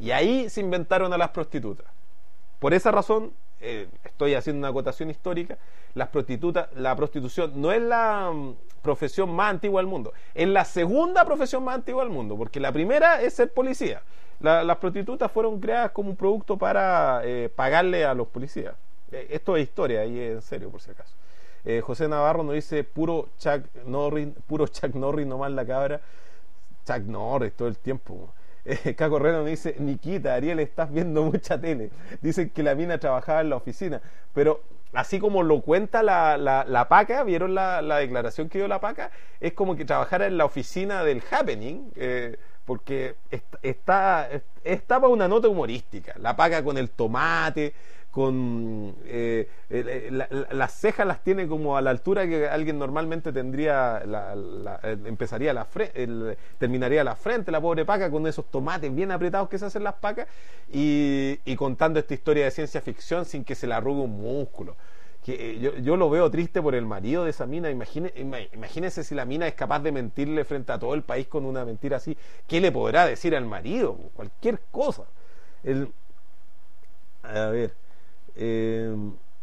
Speaker 2: Y ahí se inventaron a las prostitutas. Por esa razón, eh, estoy haciendo una acotación histórica, las prostitutas, la prostitución no es la um, profesión más antigua del mundo, es la segunda profesión más antigua del mundo, porque la primera es ser policía. La, las prostitutas fueron creadas como un producto para eh, pagarle a los policías. Eh, esto es historia, y es en serio, por si acaso. Eh, José Navarro nos dice, puro Chuck Norris, puro Chuck Norris nomás la cabra. Chuck Norris todo el tiempo. Eh, Caco Herrera nos dice, Nikita, Ariel, estás viendo mucha tele. Dicen que la mina trabajaba en la oficina, pero así como lo cuenta la, la, la Paca, ¿vieron la, la declaración que dio la Paca? Es como que trabajara en la oficina del Happening, eh, porque está, está, está para una nota humorística. La Paca con el tomate, con eh, eh, la, la, las cejas las tiene como a la altura que alguien normalmente tendría, la, la, empezaría la frente, el, terminaría la frente, la pobre Paca, con esos tomates bien apretados que se hacen las Pacas, y, y contando esta historia de ciencia ficción sin que se le arrugue un músculo. Que yo, yo lo veo triste por el marido de esa mina. Imagine, imagínese si la mina es capaz de mentirle frente a todo el país con una mentira así. ¿Qué le podrá decir al marido? Cualquier cosa. El, a ver. Eh,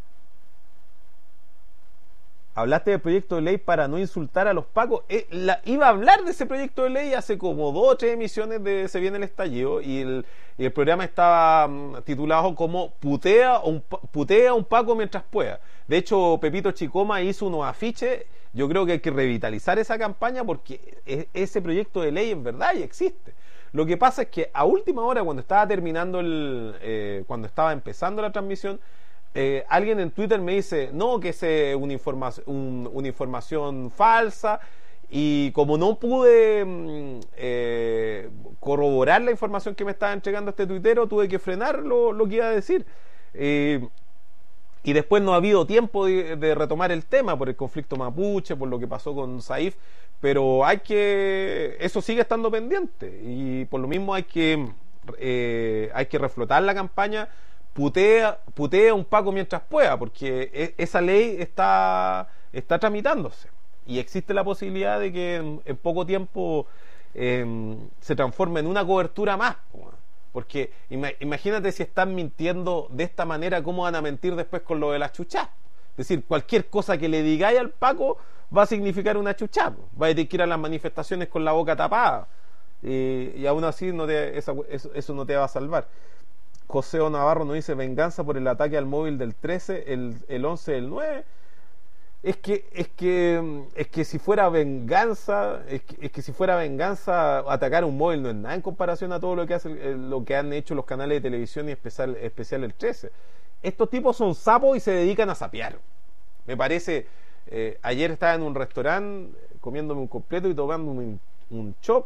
Speaker 2: hablaste del proyecto de ley para no insultar a los pacos. Eh, la, iba a hablar de ese proyecto de ley hace como dos o tres emisiones de Se Viene el Estallido, y el, y el programa estaba um, titulado como Putea un, Putea un Paco mientras pueda. De hecho, Pepito Chicoma hizo unos afiches. Yo creo que hay que revitalizar esa campaña, porque es, ese proyecto de ley es verdad y existe. Lo que pasa es que a última hora, cuando estaba terminando el, eh, cuando estaba empezando la transmisión, eh, alguien en Twitter me dice, no, que es una, informa un, una información falsa, y como no pude eh, corroborar la información que me estaba entregando este tuitero, tuve que frenar lo, lo que iba a decir. Eh, y después no ha habido tiempo de, de retomar el tema por el conflicto mapuche, por lo que pasó con Saif, pero hay que, eso sigue estando pendiente, y por lo mismo hay que eh, hay que reflotar la campaña putea, putea un Paco mientras pueda, porque e, esa ley está, está tramitándose, y existe la posibilidad de que en, en poco tiempo eh, se transforme en una cobertura más. Porque imagínate si están mintiendo de esta manera, ¿cómo van a mentir después con lo de las chuchas? Es decir, cualquier cosa que le digáis al Paco va a significar una chucha. Va a tener que ir a las manifestaciones con la boca tapada, y, y aún así no te, esa, eso, eso no te va a salvar. José O. Navarro nos dice, venganza por el ataque al móvil del trece, el, el once del nueve. Es que, es que, es que si fuera venganza, es que, es que si fuera venganza, atacar un móvil no es nada en comparación a todo lo que hace, lo que han hecho los canales de televisión, y especial, especial el trece. Estos tipos son sapos y se dedican a sapear. Me parece, eh, ayer estaba en un restaurante comiéndome un completo y tomando un, un chop,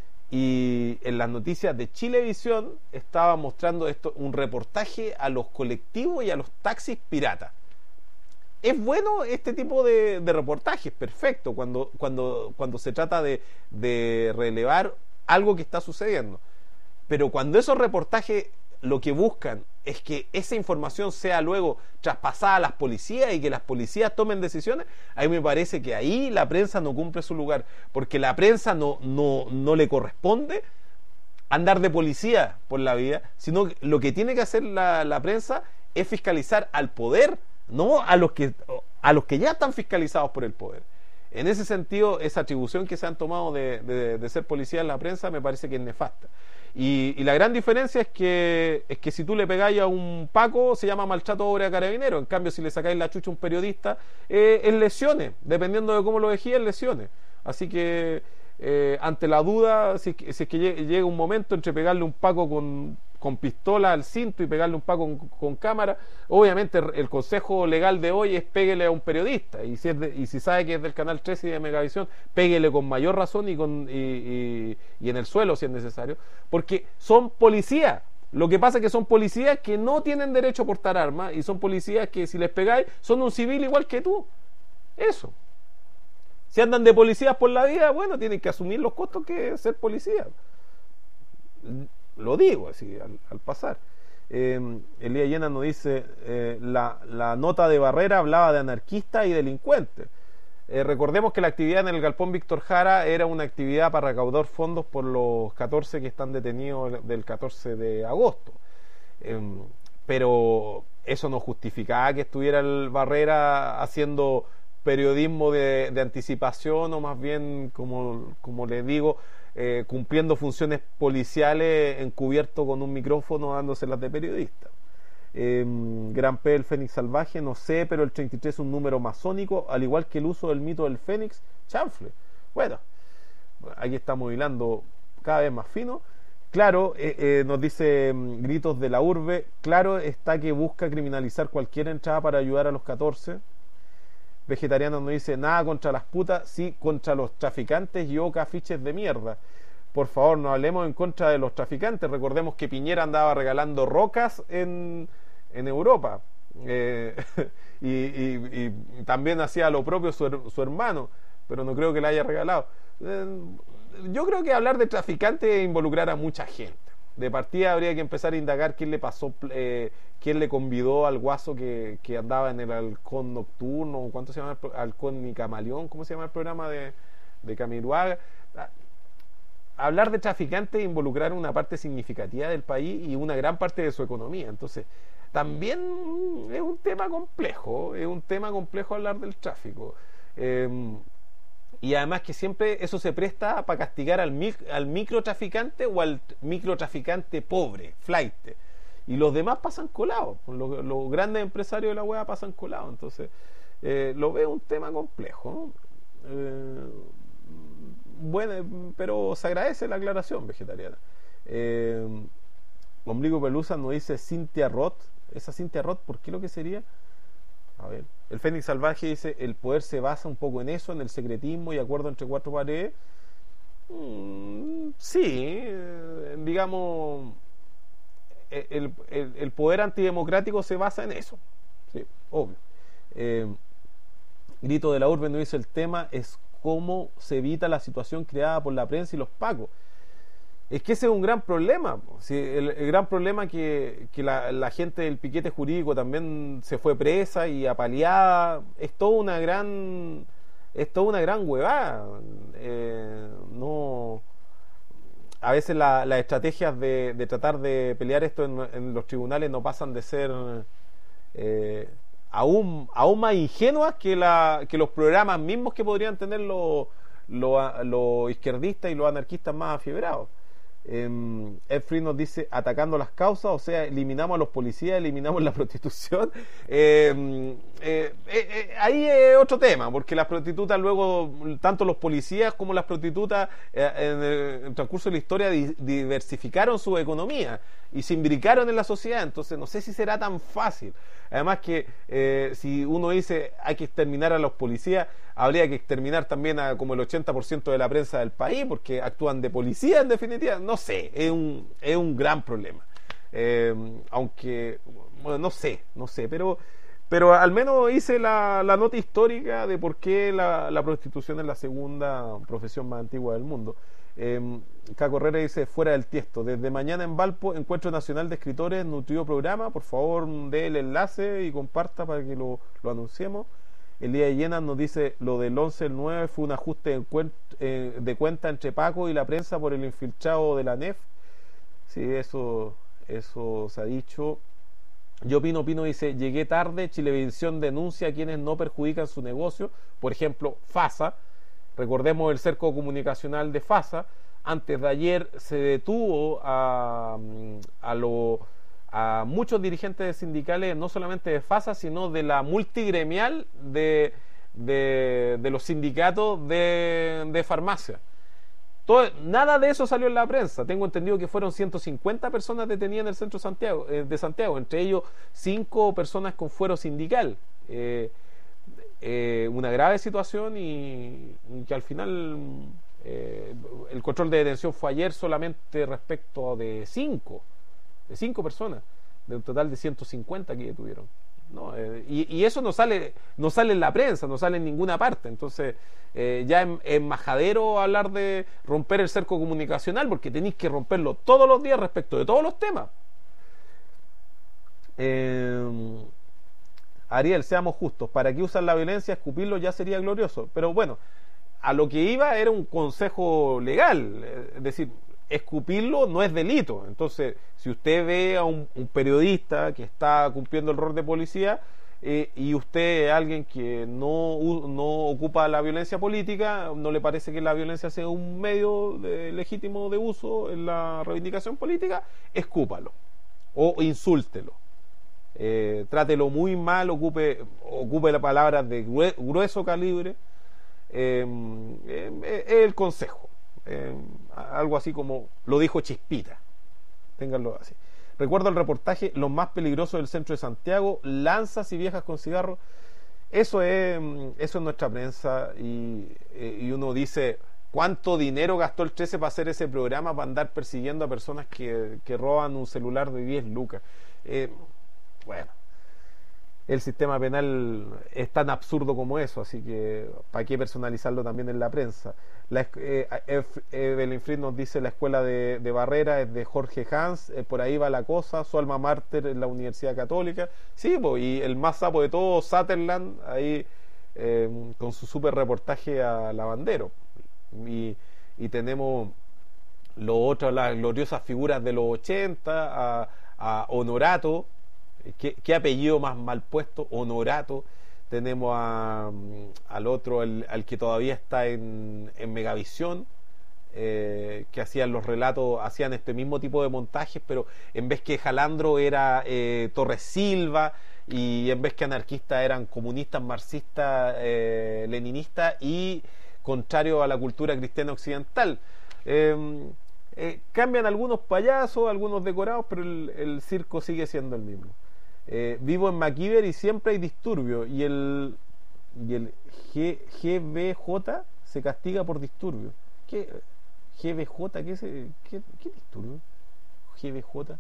Speaker 2: y en las noticias de Chilevisión estaba mostrando esto, un reportaje a los colectivos y a los taxis piratas. Es bueno este tipo de, de reportajes, perfecto, cuando, cuando, cuando se trata de, de relevar algo que está sucediendo. Pero cuando esos reportajes lo que buscan es que esa información sea luego traspasada a las policías y que las policías tomen decisiones, a mí me parece que ahí la prensa no cumple su lugar, porque la prensa no, no, no le corresponde andar de policía por la vida, sino que lo que tiene que hacer la, la prensa es fiscalizar al poder, no a los que a los que ya están fiscalizados por el poder. En ese sentido, esa atribución que se han tomado de, de, de ser policía en la prensa me parece que es nefasta. Y, y la gran diferencia es que es que si tú le pegáis a un Paco, se llama maltrato obra de carabinero. En cambio, si le sacáis la chucha a un periodista, eh, es lesiones. Dependiendo de cómo lo vejies, es lesiones. Así que eh, ante la duda, si, si es que llega un momento entre pegarle un Paco con, con pistola al cinto y pegarle un Paco con, con cámara, obviamente el consejo legal de hoy es péguele a un periodista, y si, es de, y si sabe que es del Canal trece y de Megavisión, péguele con mayor razón y, con, y, y, y en el suelo si es necesario, porque son policías. Lo que pasa es que son policías que no tienen derecho a portar armas, y son policías que si les pegáis son un civil igual que tú. Eso. Si andan de policías por la vida, bueno, tienen que asumir los costos que es ser policía. Lo digo así al, al pasar. eh, Elías Llena nos dice, eh, la, la nota de Barrera hablaba de anarquistas y delincuentes.
Speaker 1: Eh, recordemos que la actividad en el Galpón Víctor Jara era una actividad para recaudar fondos por los catorce que están detenidos del catorce de agosto. Eh, pero eso no justificaba que estuviera el Barrera haciendo periodismo de, de anticipación, o más bien, como, como les digo, eh, cumpliendo funciones policiales encubierto con un micrófono dándoselas de periodista. Eh, Gran P del Fénix Salvaje, no sé, pero el treinta y tres es un número masónico, al igual que el uso del mito del Fénix, chanfle. Bueno, aquí estamos hilando cada vez más fino. Claro, eh, eh, nos dice um, Gritos de la Urbe, claro está que busca criminalizar cualquier entrada para ayudar a los catorce. Vegetariano nos dice, nada contra las putas, sí contra los traficantes y oca fiches de mierda. Por favor, no hablemos en contra de los traficantes. Recordemos que Piñera andaba regalando rocas en, en Europa. Eh, y, y, y también hacía lo propio su, su hermano, pero no creo que le haya regalado. Eh, yo creo que hablar de traficantes es involucrar a mucha gente. De partida habría que empezar a indagar quién le pasó, eh, quién le convidó al guaso que, que andaba en el halcón nocturno, ¿cuánto se llama? El halcón y camaleón, ¿cómo se llama el programa de, de Camiruaga? Hablar de traficantes es involucrar una parte significativa del país y una gran parte de su economía. Entonces, también es un tema complejo, es un tema complejo hablar del tráfico. Eh, y además que siempre eso se presta para castigar al, mic, al microtraficante o al microtraficante pobre, flight. Y los demás pasan colados, los, los grandes empresarios de la hueá pasan colados. Entonces, eh, lo veo un tema complejo, ¿no? Eh, bueno, pero se agradece la aclaración, vegetariana. Eh, Ombligo Pelusa nos dice Cintia Roth. Esa Cintia Roth, ¿por qué lo que sería? A ver. El Fénix Salvaje dice, el poder se basa un poco en eso, en el secretismo y acuerdo entre cuatro paredes. Mm, sí, eh, digamos, el, el, el poder antidemocrático se basa en eso. Sí, obvio. Eh, Grito de la Urbe nos dice, el tema es cómo se evita la situación creada por la prensa y los pacos. Es que ese es un gran problema. ¿Sí? El, el gran problema es que, que la, la gente del piquete jurídico también se fue presa y apaleada. Es toda una gran es toda una gran huevada. Eh, no, a veces la, las estrategias de, de tratar de pelear esto en, en los tribunales no pasan de ser eh, aún, aún más ingenuas que, la, que los programas mismos que podrían tener los, los, los izquierdistas y los anarquistas más afiebrados. Eh, Ed Free nos dice, atacando las causas, o sea, eliminamos a los policías, eliminamos la prostitución. Eh, eh, eh, ahí es otro tema, porque las prostitutas luego, tanto los policías como las prostitutas eh, en, el, en el transcurso de la historia di, diversificaron su economía y se imbricaron en la sociedad. Entonces no sé si será tan fácil. Además que eh, si uno dice hay que exterminar a los policías, habría que exterminar también a como el ochenta por ciento de la prensa del país, porque actúan de policía en definitiva. No sé, es un, es un gran problema. Eh, aunque, bueno, no sé, no sé, pero, pero al menos hice la, la nota histórica de por qué la, la prostitución es la segunda profesión más antigua del mundo. Eh, Caco Herrera dice, fuera del tiesto, desde mañana en Valpo, Encuentro Nacional de Escritores, nutrido programa, por favor dé el enlace y comparta para que lo, lo anunciemos. Elías Llenas nos dice, lo del once del nueve fue un ajuste de, cuen eh, de cuenta entre Paco y la prensa por el infiltrado de la N E F. Sí, eso, eso se ha dicho. Yo Pino Pino dice, llegué tarde, Chilevisión denuncia a quienes no perjudican su negocio, por ejemplo, FASA. Recordemos el cerco comunicacional de FASA. Antes de ayer se detuvo a, a, lo, a muchos dirigentes sindicales, no solamente de FASA, sino de la multigremial de, de, de los sindicatos de, de farmacia. Todo, nada de eso salió en la prensa. Tengo entendido que fueron ciento cincuenta personas detenidas en el centro Santiago, eh, de Santiago, entre ellos cinco personas con fuero sindical. Eh, eh, una grave situación y, y que al final eh, el control de detención fue ayer solamente respecto de cinco, de cinco personas, de un total de ciento cincuenta que detuvieron. ¿No? Eh, y, y eso no sale no sale en la prensa, no sale en ninguna parte. Entonces eh, ya es, es majadero hablar de romper el cerco comunicacional, porque tenéis que romperlo todos los días respecto de todos los temas. eh, Ariel, seamos justos, ¿para qué usar la violencia? Escupirlo ya sería glorioso. Pero bueno, a lo que iba era un consejo legal, es decir, escupirlo no es delito. Entonces, si usted ve a un, un periodista que está cumpliendo el rol de policía, eh, y usted es alguien que no, no ocupa la violencia política, no le parece que la violencia sea un medio de, legítimo de uso en la reivindicación política, escúpalo o insúltelo. Eh, trátelo muy mal, ocupe, ocupe las palabras de grueso calibre. Eh, eh, eh, es el consejo. Eh, algo así como lo dijo Chispita. Ténganlo así. Recuerdo el reportaje Los más peligrosos del centro de Santiago, lanzas y viejas con cigarros. Eso es, eso es nuestra prensa. Y, y uno dice, ¿cuánto dinero gastó el trece para hacer ese programa, para andar persiguiendo a personas que, que roban un celular de diez lucas? Eh, bueno, el sistema penal es tan absurdo como eso, así que ¿para qué personalizarlo también en la prensa? La, eh, Evelyn Fried nos dice, la escuela de, de Barrera es de Jorge Hans, eh, por ahí va la cosa, su alma máter en la Universidad Católica. Sí, pues, y el más sapo de todos, Sutherland, ahí eh, con su super reportaje a Lavandero. Y, y tenemos lo otro, las gloriosas figuras de los ochenta, a, a Honorato. ¿Qué, qué apellido más mal puesto? Honorato. Tenemos a, al otro, el, al que todavía está en, en Megavisión, eh, que hacían los relatos, hacían este mismo tipo de montajes, pero en vez que Jalandro era eh, Torres Silva, y en vez que anarquistas eran comunistas, marxistas, eh, leninistas y contrarios a la cultura cristiana occidental. Eh, eh, cambian algunos payasos, algunos decorados, pero el, el circo sigue siendo el mismo. Eh, vivo en MacIver y siempre hay disturbio, y el y el G, GBJ se castiga por disturbio. ¿Qué? G B J, ¿qué, se, qué, qué disturbio? G B J.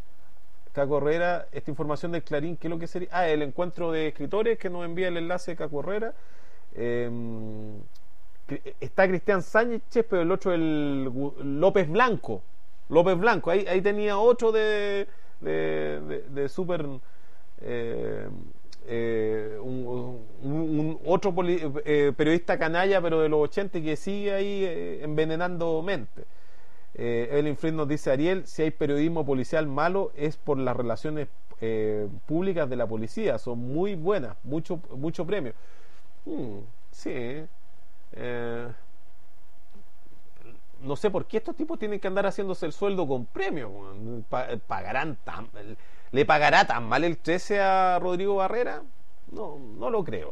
Speaker 1: Caco Herrera, esta información del Clarín, ¿qué es lo que sería? Ah, el encuentro de escritores que nos envía el enlace de Caco Herrera. Eh, está Cristian Sánchez, pero el otro, el López Blanco. López Blanco, ahí, ahí tenía otro de de, de, de super eh, eh, un, un, un otro poli, eh, periodista canalla, pero de los ochenta, que sigue ahí eh, envenenando mente. eh, Evelyn Fried nos dice, Ariel, si hay periodismo policial malo es por las relaciones eh, públicas de la policía, son muy buenas, mucho, mucho premio. hmm, sí eh, no sé por qué estos tipos tienen que andar haciéndose el sueldo con premio. ¿Pagarán tan, ¿Le pagará tan mal el trece a Rodrigo Barrera? No, no lo creo.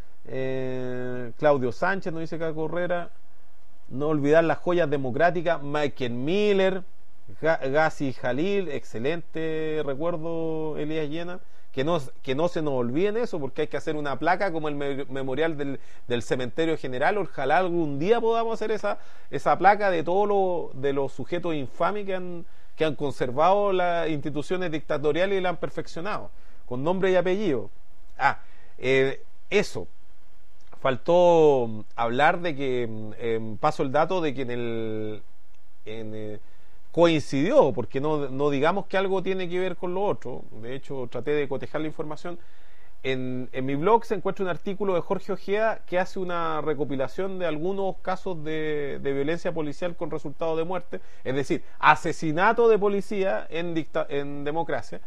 Speaker 1: Eh, Claudio Sánchez nos dice Caco Herrera. No olvidar las joyas democráticas. Michael Miller, Gassi Jalil, excelente recuerdo, Elías Llena. Que no, que no se nos olviden eso, porque hay que hacer una placa como el me, memorial del, del cementerio general. Ojalá algún día podamos hacer esa, esa placa de todos lo, de los sujetos infames que han, que han conservado las instituciones dictatoriales y la han perfeccionado, con nombre y apellido. Ah, eh, eso. Faltó hablar de que, eh, paso el dato de que en el... En, eh, coincidió, porque no, no digamos que algo tiene que ver con lo otro. De hecho, traté de cotejar la información. En, en mi blog se encuentra un artículo de Jorge Ojeda que hace una recopilación de algunos casos de, de violencia policial con resultado de muerte, es decir, asesinato de policía en, dicta, en democracia.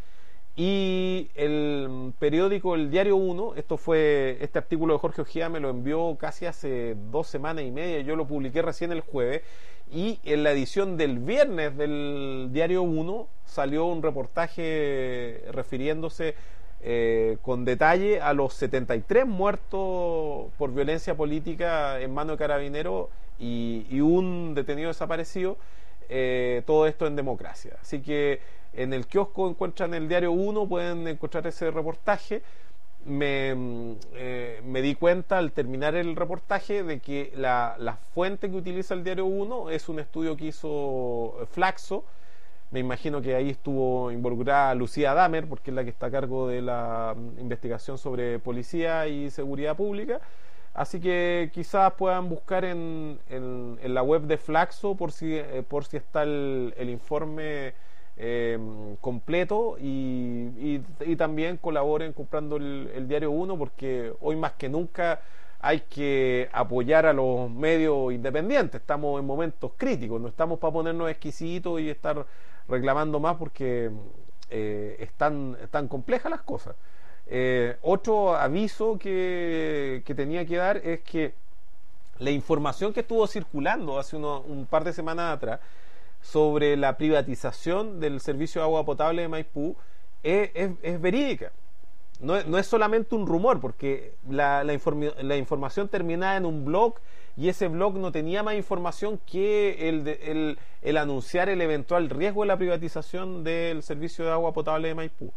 Speaker 1: Y el periódico El Diario Uno, esto fue, este artículo de Jorge Ojeda me lo envió casi hace dos semanas y media, yo lo publiqué recién el jueves, y en la edición del viernes del Diario Uno salió un reportaje refiriéndose eh, con detalle a los setenta y tres muertos por violencia política en mano de carabineros y, y un detenido desaparecido, eh, todo esto en democracia. Así que en el kiosco encuentran el Diario Uno, pueden encontrar ese reportaje. Me, eh, me di cuenta al terminar el reportaje de que la, la fuente que utiliza el Diario Uno es un estudio que hizo Flaxo. Me imagino que ahí estuvo involucrada Lucía Damer, porque es la que está a cargo de la investigación sobre policía y seguridad pública. Así que quizás puedan buscar en, en, en la web de Flaxo por si, eh, por si está el, el informe eh, completo y, y, y también colaboren comprando el, el Diario Uno, porque hoy más que nunca hay que apoyar a los medios independientes. Estamos en momentos críticos, no estamos para ponernos exquisitos y estar reclamando más, porque eh, están, están complejas las cosas. Eh, otro aviso que, que tenía que dar es que la información que estuvo circulando hace uno, un par de semanas atrás sobre la privatización del servicio de agua potable de Maipú es, es, es verídica. No es, no es solamente un rumor, porque la, la, inform la información terminaba en un blog, y ese blog no tenía más información que el, de, el, el anunciar el eventual riesgo de la privatización del servicio de agua potable de Maipú.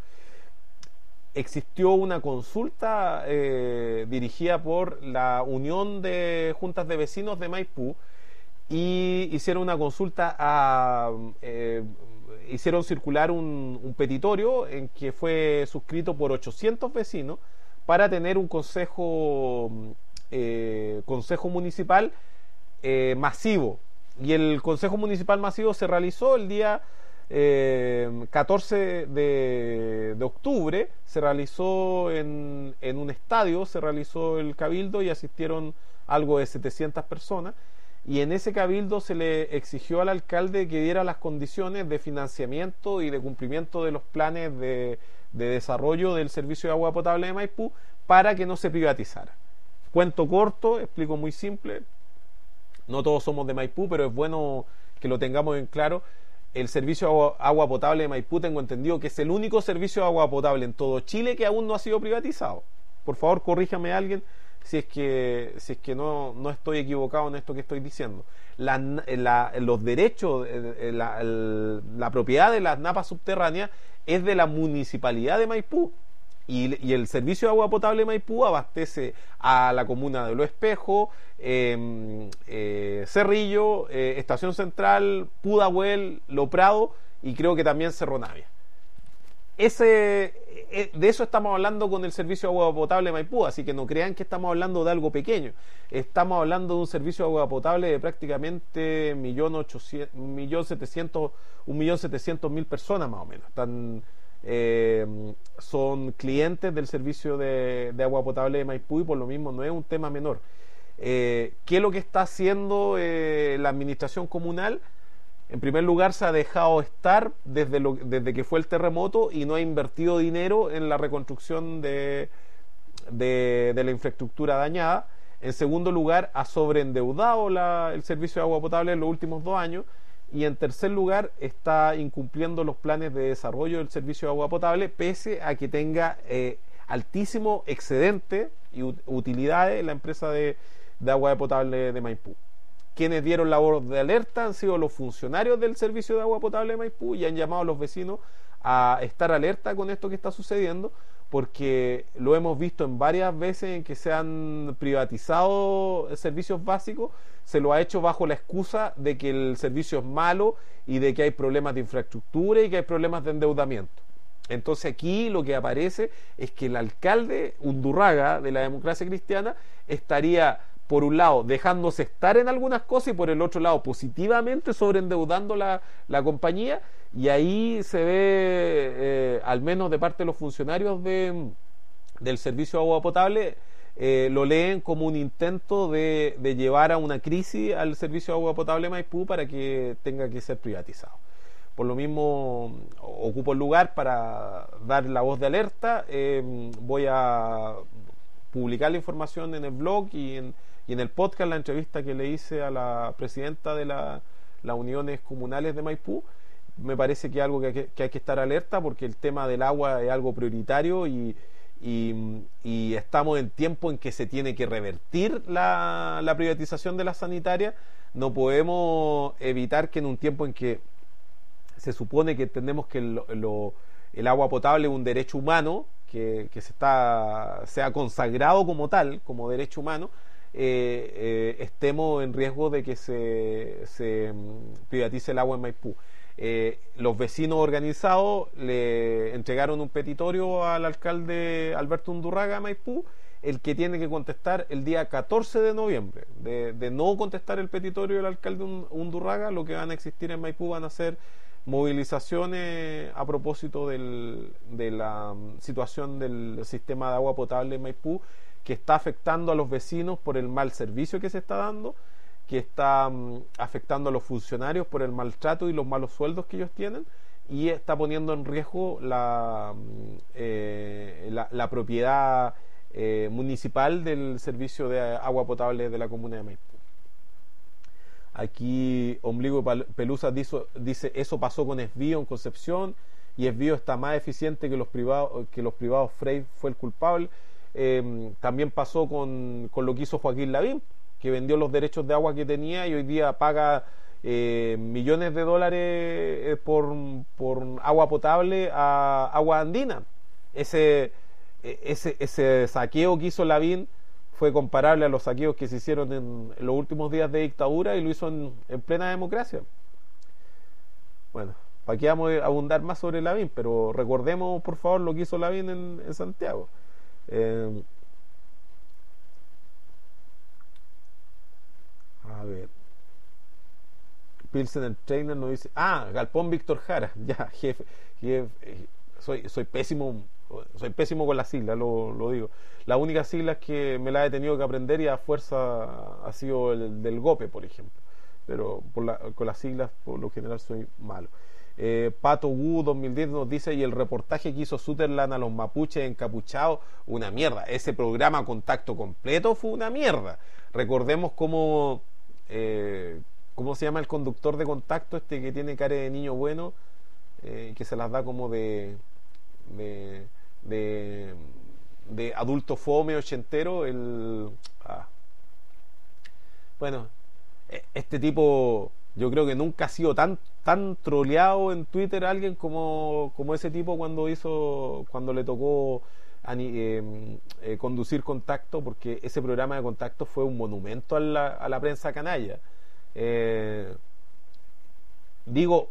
Speaker 1: Existió una consulta eh, dirigida por la Unión de Juntas de Vecinos de Maipú, y hicieron una consulta a... Eh, hicieron circular un, un petitorio en que fue suscrito por ochocientos vecinos para tener un consejo eh, consejo municipal eh, masivo, y el consejo municipal masivo se realizó el día eh, catorce de, de octubre. Se realizó en, en un estadio, se realizó el cabildo y asistieron algo de setecientas personas. Y en ese cabildo se le exigió al alcalde que diera las condiciones de financiamiento y de cumplimiento de los planes de, de desarrollo del servicio de agua potable de Maipú para que no se privatizara. Cuento corto, explico muy simple. No todos somos de Maipú, pero es bueno que lo tengamos en claro. El servicio de agua, agua potable de Maipú, tengo entendido que es el único servicio de agua potable en todo Chile que aún no ha sido privatizado. Por favor, corríjame a alguien si es que, si es que no, no estoy equivocado en esto que estoy diciendo. La, la, los derechos, la, la propiedad de las napas subterráneas es de la municipalidad de Maipú, y, y el servicio de agua potable de Maipú abastece a la comuna de Los Espejos, eh, eh, Cerrillo, eh, Estación Central, Pudahuel, Lo Prado y creo que también Cerro Navia. Ese, de eso estamos hablando con el servicio de agua potable de Maipú, así que no crean que estamos hablando de algo pequeño. Estamos hablando de un servicio de agua potable de prácticamente un millón setecientos mil personas más o menos. Están, eh, son clientes del servicio de, de agua potable de Maipú, y por lo mismo no es un tema menor. Eh, ¿Qué es lo que está haciendo eh, la administración comunal? En primer lugar, se ha dejado estar desde, lo, desde que fue el terremoto, y no ha invertido dinero en la reconstrucción de, de, de la infraestructura dañada. En segundo lugar, ha sobreendeudado la, el servicio de agua potable en los últimos dos años. Y en tercer lugar, está incumpliendo los planes de desarrollo del servicio de agua potable, pese a que tenga eh, altísimo excedente y utilidades la empresa de, de agua potable de Maipú. Quienes dieron la voz de alerta han sido los funcionarios del servicio de agua potable de Maipú, y han llamado a los vecinos a estar alerta con esto que está sucediendo, porque lo hemos visto en varias veces en que se han privatizado servicios básicos. Se lo ha hecho bajo la excusa de que el servicio es malo y de que hay problemas de infraestructura y que hay problemas de endeudamiento. Entonces aquí lo que aparece es que el alcalde Undurraga de la Democracia Cristiana estaría, por un lado, dejándose estar en algunas cosas, y por el otro lado, positivamente sobreendeudando la, la compañía. Y ahí se ve, eh, al menos de parte de los funcionarios de, del servicio de agua potable, eh, lo leen como un intento de, de llevar a una crisis al servicio de agua potable Maipú para que tenga que ser privatizado. Por lo mismo, ocupo el lugar para dar la voz de alerta. Eh, voy a publicar la información en el blog y en, y en el podcast, la entrevista que le hice a la presidenta de la, las uniones comunales de Maipú. Me parece que es algo que hay que, que hay que estar alerta, porque el tema del agua es algo prioritario, y, y, y estamos en tiempo en que se tiene que revertir la, la privatización de la sanitaria. No podemos evitar que en un tiempo en que se supone que entendemos que lo, lo, el agua potable es un derecho humano, que, que se está, sea consagrado como tal, como derecho humano, eh, eh, estemos en riesgo de que se, se privatice el agua en Maipú. Eh, los vecinos organizados le entregaron un petitorio al alcalde Alberto Undurraga Maipú, el que tiene que contestar el día catorce de noviembre. De, de no contestar el petitorio del alcalde Undurraga, lo que van a existir en Maipú van a ser movilizaciones a propósito del, de la situación del sistema de agua potable en Maipú, que está afectando a los vecinos por el mal servicio que se está dando, que está um, afectando a los funcionarios por el maltrato y los malos sueldos que ellos tienen, y está poniendo en riesgo la, eh, la, la propiedad eh, municipal del servicio de agua potable de la comuna de Maipú. Aquí Ombligo Pelusa dice, dice eso pasó con Esbío en Concepción, y Esbío está más eficiente que los privados, que los privados. Frey fue el culpable. Eh, también pasó con, con lo que hizo Joaquín Lavín, que vendió los derechos de agua que tenía y hoy día paga eh, millones de dólares eh, por, por agua potable a agua andina. Ese, ese, ese saqueo que hizo Lavín fue comparable a los saqueos que se hicieron en, en los últimos días de dictadura, y lo hizo en, en plena democracia. Bueno, para que vamos a abundar más sobre Lavín, pero recordemos por favor lo que hizo Lavín en, en Santiago. Eh, a ver, Pilsen Trainer nos dice, ah, Galpón Víctor Jara, ya, jefe, jefe soy, soy pésimo soy pésimo con las siglas, lo, lo digo. Las únicas siglas que me las he tenido que aprender y a fuerza ha sido el del GOPE, por ejemplo, pero por la, con las siglas por lo general soy malo. eh, Pato Wu dos mil diez nos dice, y el reportaje que hizo Sutherland a los mapuches encapuchados, una mierda. Ese programa Contacto Completo fue una mierda. Recordemos cómo eh, ¿cómo se llama el conductor de Contacto, este que tiene cara de niño bueno, eh, que se las da como de de, de, de adulto fome ochentero, el ah. bueno, este tipo yo creo que nunca ha sido tan tan troleado en Twitter alguien como, como ese tipo cuando hizo cuando le tocó eh, eh, conducir Contacto, porque ese programa de Contacto fue un monumento a la, a la prensa canalla. eh, digo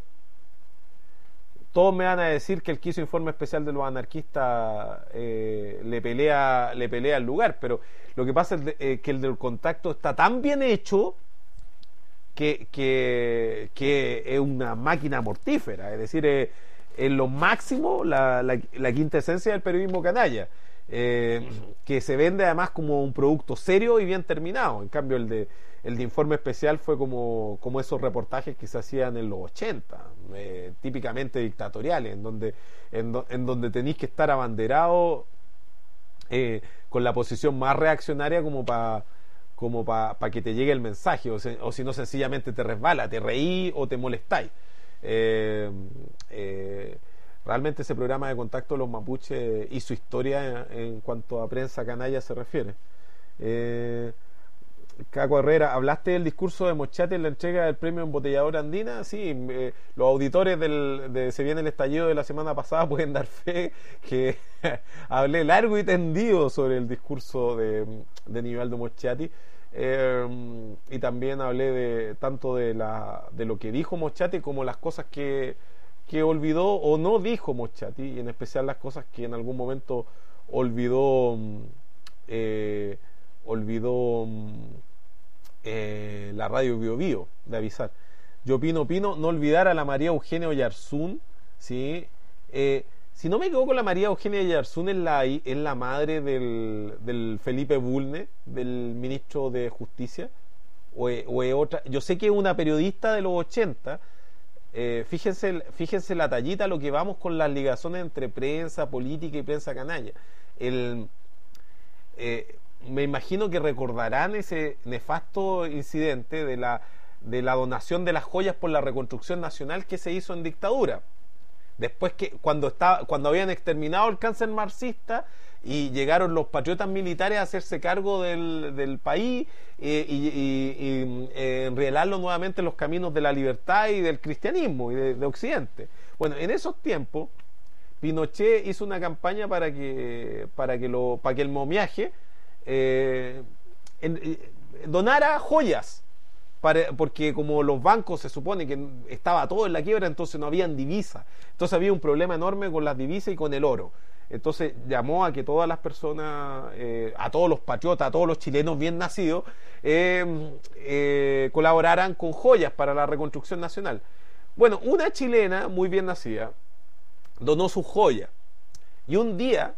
Speaker 1: Todos me van a decir que el que hizo Informe Especial de los Anarquistas eh, le pelea le pelea el lugar, pero lo que pasa es de, eh, que el del Contacto está tan bien hecho que, que, que es una máquina mortífera, es decir, eh, en lo máximo la, la, la quinta esencia del periodismo canalla, eh, que se vende además como un producto serio y bien terminado. En cambio el de el de Informe Especial fue como, como esos reportajes que se hacían en los ochenta, eh, típicamente dictatoriales, en donde, en, do, en donde tenéis que estar abanderado eh, con la posición más reaccionaria como para como pa, pa que te llegue el mensaje, o, se, o si no sencillamente te resbala, te reí o te molestáis. Eh, eh, realmente ese programa de Contacto de los Mapuches hizo historia en, en cuanto a prensa canalla se refiere. Eh, Caco Herrera, ¿hablaste del discurso de Moschati en la entrega del premio Embotelladora Andina? Sí, eh, los auditores del, de Se Viene el Estallido de la semana pasada pueden dar fe que hablé largo y tendido sobre el discurso de, de Nivaldo Moschati, eh, y también hablé de tanto de, la, de lo que dijo Moschati como las cosas que, que olvidó o no dijo Moschati, y en especial las cosas que en algún momento olvidó eh, olvidó eh, la radio Bio Bio de avisar. Yo opino, opino, no olvidar a la María Eugenia Oyarzún, ¿sí? Eh, si no me equivoco, la María Eugenia Oyarzún es la, es la madre del, del Felipe Bulne, del ministro de Justicia, o es, o es otra. Yo sé que es una periodista de los ochenta. Eh, fíjense, fíjense la tallita, lo que vamos con las ligaciones entre prensa política y prensa canalla. El eh, me imagino que recordarán ese nefasto incidente de la, de la donación de las joyas por la reconstrucción nacional que se hizo en dictadura. Después que, cuando, estaba, cuando habían exterminado el cáncer marxista y llegaron los patriotas militares a hacerse cargo del, del país eh, y, y, y eh, enrielarlo nuevamente en los caminos de la libertad y del cristianismo y de, de Occidente. Bueno, en esos tiempos Pinochet hizo una campaña para que, para que, lo, para que el momiaje Eh, en, eh, donara joyas para, porque como los bancos se supone que estaba todo en la quiebra, entonces no habían divisas, entonces había un problema enorme con las divisas y con el oro. Entonces llamó a que todas las personas, eh, a todos los patriotas, a todos los chilenos bien nacidos, eh, eh, colaboraran con joyas para la reconstrucción nacional.
Speaker 2: Bueno, una chilena muy bien nacida donó su joya. Y un día,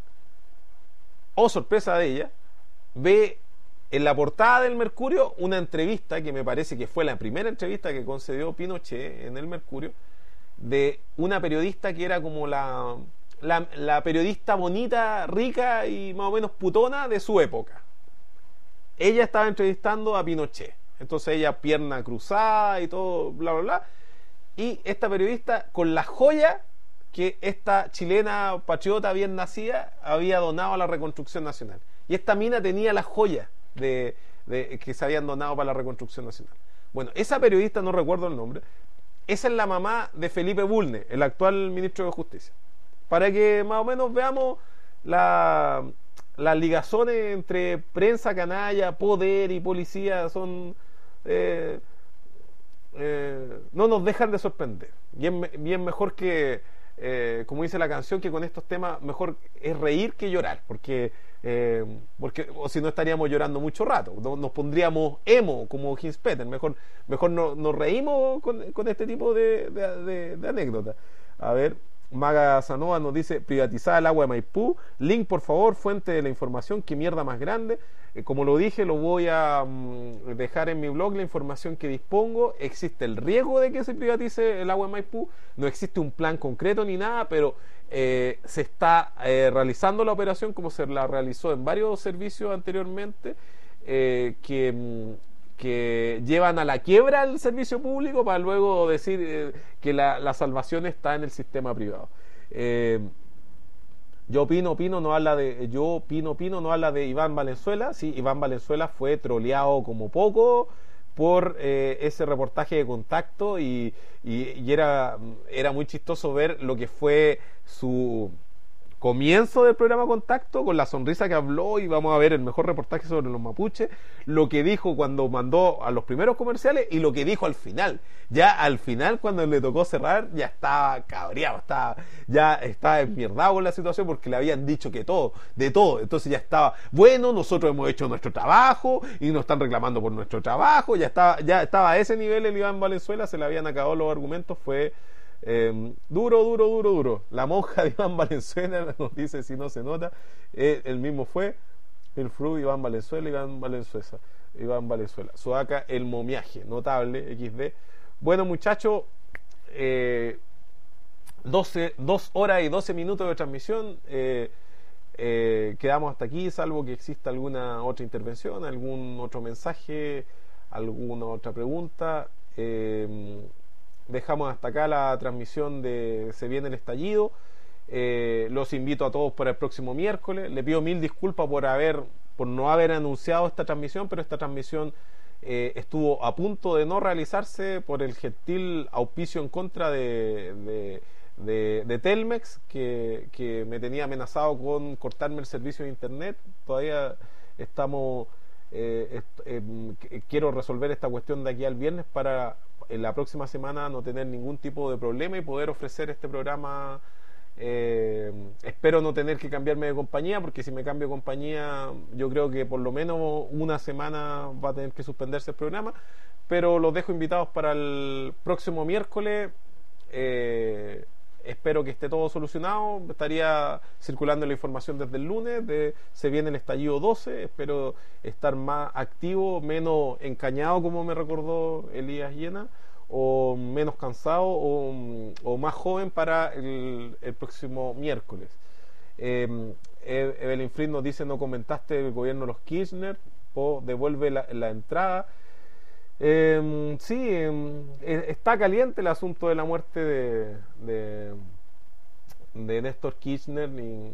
Speaker 2: oh sorpresa de ella, ve en la portada del Mercurio una entrevista que me parece que fue la primera entrevista que concedió Pinochet en el Mercurio, de una periodista que era como la, la, la periodista bonita, rica y más o menos putona de su época. Ella estaba entrevistando a Pinochet. Entonces ella pierna cruzada y todo, bla, bla, bla. Y esta periodista con la joya que esta chilena patriota bien nacida había donado a la reconstrucción nacional. Y esta mina tenía la joya de, de que se habían donado para la reconstrucción nacional. Bueno, esa periodista, no recuerdo el nombre, esa es la mamá de Felipe Bulnes, el actual ministro de Justicia. Para que más o menos veamos la, las ligazones entre prensa canalla, poder y policía son eh, eh, no nos dejan de sorprender. Bien, bien mejor que Eh, como dice la canción, que con estos temas mejor es reír que llorar, porque, eh, porque o si no estaríamos llorando mucho rato, no, nos pondríamos emo como Hans Peter. Mejor, mejor no, nos reímos con, con este tipo de, de, de, de anécdotas. A ver, Maga Sanoa nos dice: privatizar el agua de Maipú, link por favor, fuente de la información, qué mierda más grande. Eh, como lo dije, lo voy a um, dejar en mi blog la información que dispongo. Existe el riesgo de que se privatice el agua de Maipú, no existe un plan concreto ni nada, pero eh, se está eh, realizando la operación como se la realizó en varios servicios anteriormente, eh, que, que llevan a la quiebra el servicio público para luego decir eh, que la, la salvación está en el sistema privado. Eh, Yo opino, opino, no habla de. Yo opino, opino, no habla de Iván Valenzuela. Sí, Iván Valenzuela fue troleado como poco por eh, ese reportaje de Contacto y, y, y era, era muy chistoso ver lo que fue su comienzo del programa Contacto, con la sonrisa que habló, y vamos a ver el mejor reportaje sobre los mapuches, lo que dijo cuando mandó a los primeros comerciales y lo que dijo al final. Ya al final, cuando le tocó cerrar, ya estaba cabreado, estaba, ya estaba enmierdado con la situación porque le habían dicho que todo, de todo. Entonces ya estaba, bueno, nosotros hemos hecho nuestro trabajo y nos están reclamando por nuestro trabajo. Ya estaba, ya estaba a ese nivel el Iván Valenzuela, se le habían acabado los argumentos. Fue Eh, duro, duro, duro, duro. La monja de Iván Valenzuela nos dice, si no se nota, eh, el mismo fue el Fru, Iván Valenzuela, Iván Valenzuela, Iván Valenzuela. Soaca, el momiaje, notable, equis de. Bueno, muchachos, eh, doce, dos horas y doce minutos de transmisión. Eh, eh, quedamos hasta aquí, salvo que exista alguna otra intervención, algún otro mensaje, alguna otra pregunta. Eh, Dejamos hasta acá la transmisión de Se Viene el Estallido. Eh, los invito a todos para el próximo miércoles. Le pido mil disculpas por haber, por no haber anunciado esta transmisión, pero esta transmisión eh, estuvo a punto de no realizarse por el gentil auspicio en contra de, de, de, de Telmex, que, que me tenía amenazado con cortarme el servicio de internet. Todavía estamos eh, est eh, quiero resolver esta cuestión de aquí al viernes para en la próxima semana no tener ningún tipo de problema y poder ofrecer este programa. Eh, espero no tener que cambiarme de compañía, porque si me cambio de compañía yo creo que por lo menos una semana va a tener que suspenderse el programa, pero los dejo invitados para el próximo miércoles. eh, espero que esté todo solucionado. Estaría circulando la información desde el lunes de Se Viene el Estallido doce. Espero estar más activo, menos encañado, como me recordó Elías Llena, o menos cansado, o, o más joven para el, el próximo miércoles. eh, Evelyn Fried nos dice: no comentaste el gobierno de los Kirchner, o devuelve la, la entrada. Eh, sí, eh, está caliente el asunto de la muerte de, de, de Néstor Kirchner. Y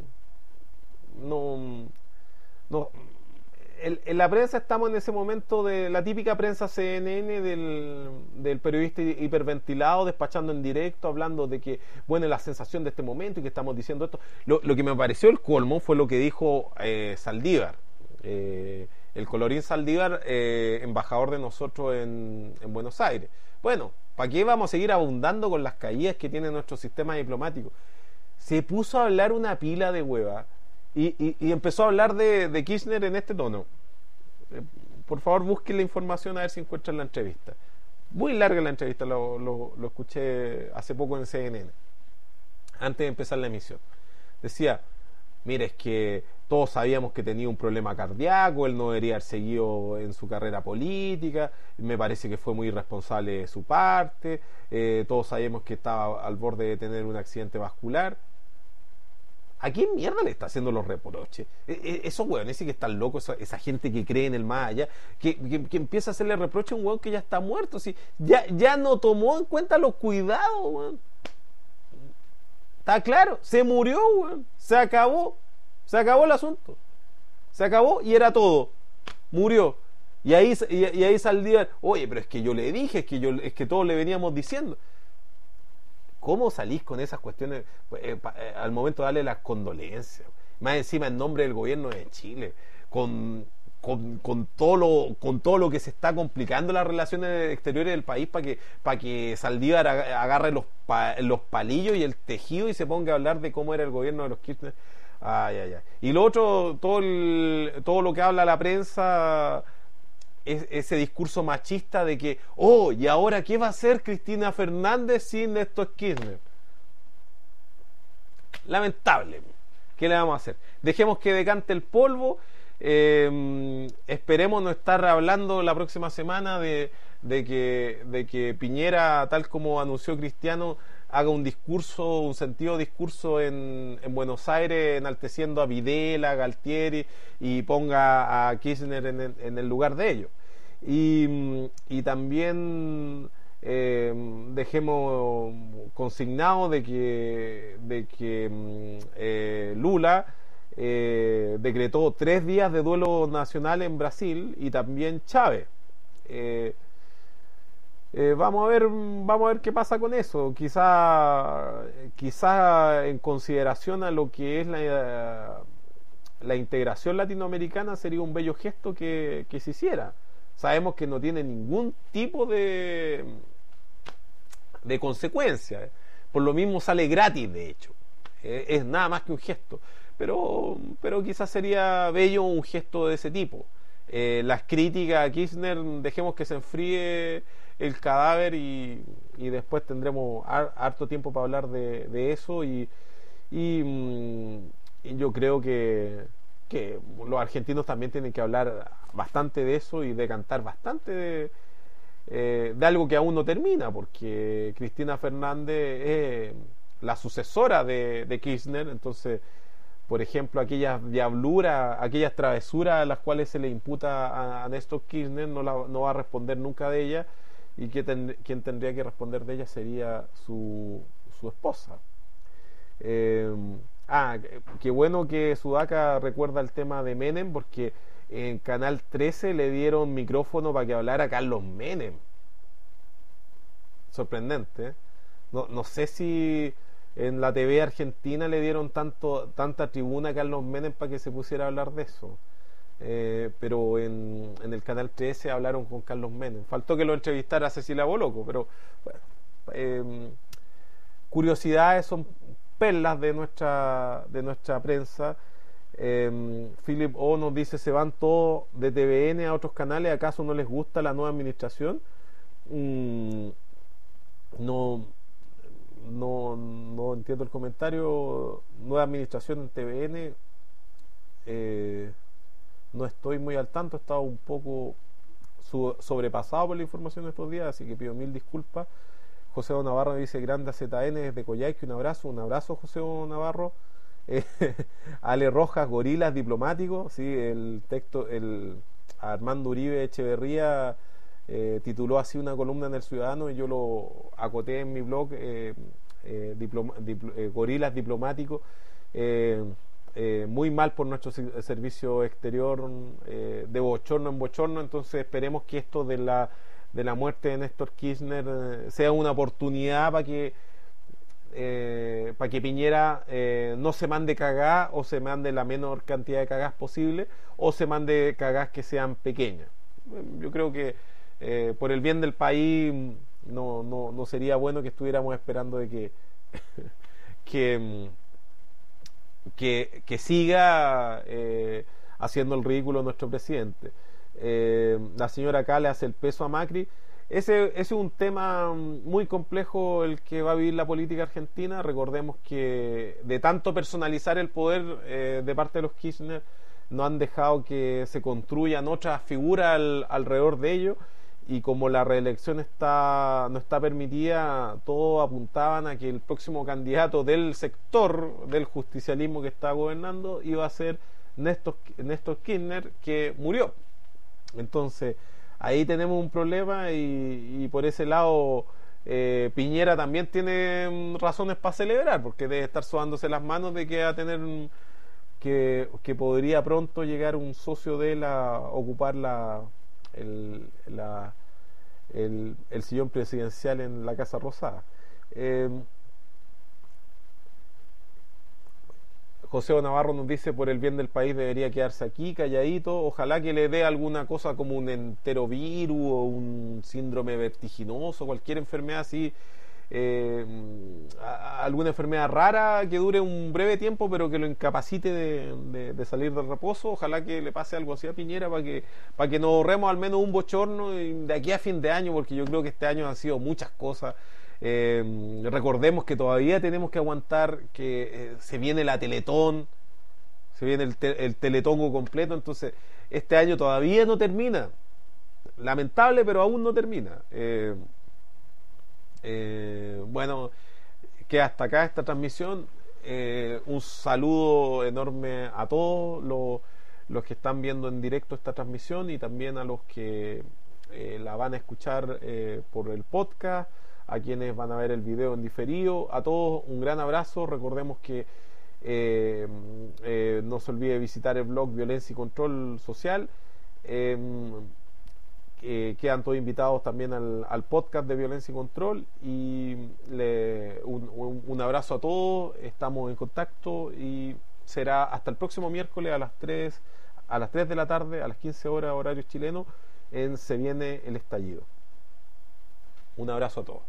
Speaker 2: no, no el, en la prensa estamos en ese momento de la típica prensa C N N del, del periodista hiperventilado, despachando en directo, hablando de que, bueno, la sensación de este momento y que estamos diciendo esto. Lo, lo que me pareció el colmo fue lo que dijo eh, Saldívar. Eh, el colorín Saldívar, eh, embajador de nosotros en, en Buenos Aires. Bueno, ¿para qué vamos a seguir abundando con las caídas que tiene nuestro sistema diplomático? Se puso a hablar una pila de hueva y, y, y empezó a hablar de, de Kirchner en este tono. Eh, por favor, busquen la información a ver si encuentran la entrevista.
Speaker 1: Muy larga la entrevista, lo, lo, lo escuché hace poco en C N N, antes de empezar la emisión. Decía, mire, es que todos sabíamos que tenía un problema cardíaco, él no debería haber seguido en su carrera política, me parece que fue muy irresponsable de su parte, eh, todos sabíamos que estaba al borde de tener un accidente vascular. ¿A quién mierda le está haciendo los reproches? Eh, eh, esos hueones sí que están locos, esa, esa gente que cree en el más allá, que, que, que empieza a hacerle reproche a un hueón que ya está muerto, ¿sí? ya, ya no tomó en cuenta los cuidados, hueón. Está claro, se murió, hueón. Se acabó, se acabó el asunto, se acabó y era todo, murió. Y ahí, y, y ahí saldría, oye, pero es que yo le dije, es que, yo, es que todos le veníamos diciendo. ¿Cómo salís con esas cuestiones eh, pa, eh, al momento de darle las condolencias? Más encima en nombre del gobierno de Chile, con, con, con, todo, lo, con todo lo que se está complicando las relaciones exteriores del país para que, pa que Saldívar agarre los, pa, los palillos y el tejido y se ponga a hablar de cómo era el gobierno de los Kirchner. Ay, ay, ay. Y lo otro, todo, el, todo lo que habla la prensa... Es ese discurso machista de que, oh, ¿y ahora qué va a hacer Cristina Fernández sin Néstor Kirchner? Lamentable. ¿Qué le vamos a hacer? Dejemos que decante el polvo. Eh, esperemos no estar hablando la próxima semana de, de, que, de que Piñera, tal como anunció Cristiano, haga un discurso, un sentido discurso en, en Buenos Aires, enalteciendo a Videla, a Galtieri, y ponga a Kirchner en el, en el lugar de ellos. Y, y también eh, dejemos consignado de que, de que eh, Lula eh, decretó tres días de duelo nacional en Brasil, y también Chávez. Eh, Eh, vamos a ver, vamos a ver qué pasa con eso. Quizá, quizá en consideración a lo que es la, la integración latinoamericana sería un bello gesto que, que se hiciera. Sabemos que no tiene ningún tipo de de consecuencia. Por lo mismo sale gratis, de hecho. Eh, es nada más que un gesto. Pero, pero quizás sería bello un gesto de ese tipo. Eh, las críticas a Kirchner, dejemos que se enfríe el cadáver y, y después tendremos har, harto tiempo para hablar de, de eso y, y, y yo creo que, que los argentinos también tienen que hablar bastante de eso y decantar bastante de, eh, de algo que aún no termina, porque Cristina Fernández es la sucesora de, de Kirchner. Entonces, por ejemplo, aquellas diabluras, aquellas travesuras a las cuales se le imputa a, a Néstor Kirchner, no, la, no va a responder nunca de ella, y que ten, quien tendría que responder de ella sería su, su esposa. Eh, ah, qué bueno que Sudaca recuerda el tema de Menem, porque en Canal trece le dieron micrófono para que hablara Carlos Menem. Sorprendente, ¿eh? No, no sé si en la T V argentina le dieron tanto tanta tribuna a Carlos Menem para que se pusiera a hablar de eso. Eh, pero en, en el Canal trece hablaron con Carlos Menem. Faltó que lo entrevistara a Cecilia Boloco, pero bueno, eh, curiosidades, son perlas de nuestra de nuestra prensa. eh, Philip O nos dice: se van todos de T V N a otros canales, ¿acaso no les gusta la nueva administración? Mm, no no no entiendo el comentario. Nueva administración en T V N, eh, no estoy muy al tanto, he estado un poco su, sobrepasado por la información de estos días, así que pido mil disculpas. José O. Navarro dice: grande Z N desde Coyhaique, un abrazo, un abrazo José O. Navarro. eh, Ale Rojas, Gorilas Diplomáticos, sí, el texto, el Armando Uribe Echeverría eh, tituló así una columna en El Ciudadano y yo lo acoté en mi blog, eh, eh, diploma, dipl, eh, Gorilas Diplomáticos. eh, Eh, muy mal por nuestro servicio exterior, eh, de bochorno en bochorno. Entonces esperemos que esto de la de la muerte de Néstor Kirchner eh, sea una oportunidad para que eh, para que Piñera eh, no se mande cagás, o se mande la menor cantidad de cagás posible, o se mande cagás que sean pequeñas. Yo creo que eh, por el bien del país no, no, no sería bueno que estuviéramos esperando de que que Que, que siga eh, haciendo el ridículo nuestro presidente. Eh, la señora acá le hace el peso a Macri. ese, ese es un tema muy complejo el que va a vivir la política argentina. Recordemos que de tanto personalizar el poder eh, de parte de los Kirchner, no han dejado que se construyan otras figuras al, alrededor de ellos, y como la reelección está no está permitida, todos apuntaban a que el próximo candidato del sector del justicialismo que está gobernando iba a ser Néstor, Néstor Kirchner, que murió. Entonces ahí tenemos un problema, y, y por ese lado eh, Piñera también tiene razones para celebrar, porque debe estar sobándose las manos de que va a tener que, que podría pronto llegar un socio de él a ocupar la el, la, el, el sillón presidencial en la Casa Rosada. eh, José Navarro nos dice: por el bien del país debería quedarse aquí calladito, ojalá que le dé alguna cosa como un enterovirus o un síndrome vertiginoso, cualquier enfermedad así, eh, a, alguna enfermedad rara que dure un breve tiempo pero que lo incapacite de, de, de salir del reposo. Ojalá que le pase algo así a Piñera para que, para que nos ahorremos al menos un bochorno de aquí a fin de año, porque yo creo que este año han sido muchas cosas. Eh, recordemos que todavía tenemos que aguantar que eh, se viene la Teletón, se viene el, te, el Teletongo completo, entonces este año todavía no termina, lamentable, pero aún no termina. eh, eh, bueno, que hasta acá esta transmisión. Eh, un saludo enorme a todos los, los que están viendo en directo esta transmisión, y también a los que eh, la van a escuchar eh, por el podcast, a quienes van a ver el video en diferido. A todos un gran abrazo. Recordemos que eh, eh, no se olvide visitar el blog Violencia y Control Social. eh, eh, quedan todos invitados también al, al podcast de Violencia y Control, y le, un, un, un abrazo a todos. Estamos en contacto, y será hasta el próximo miércoles a las tres a las tres de la tarde, a las quince horas horario chileno, en Se Viene el Estallido. Un abrazo a todos.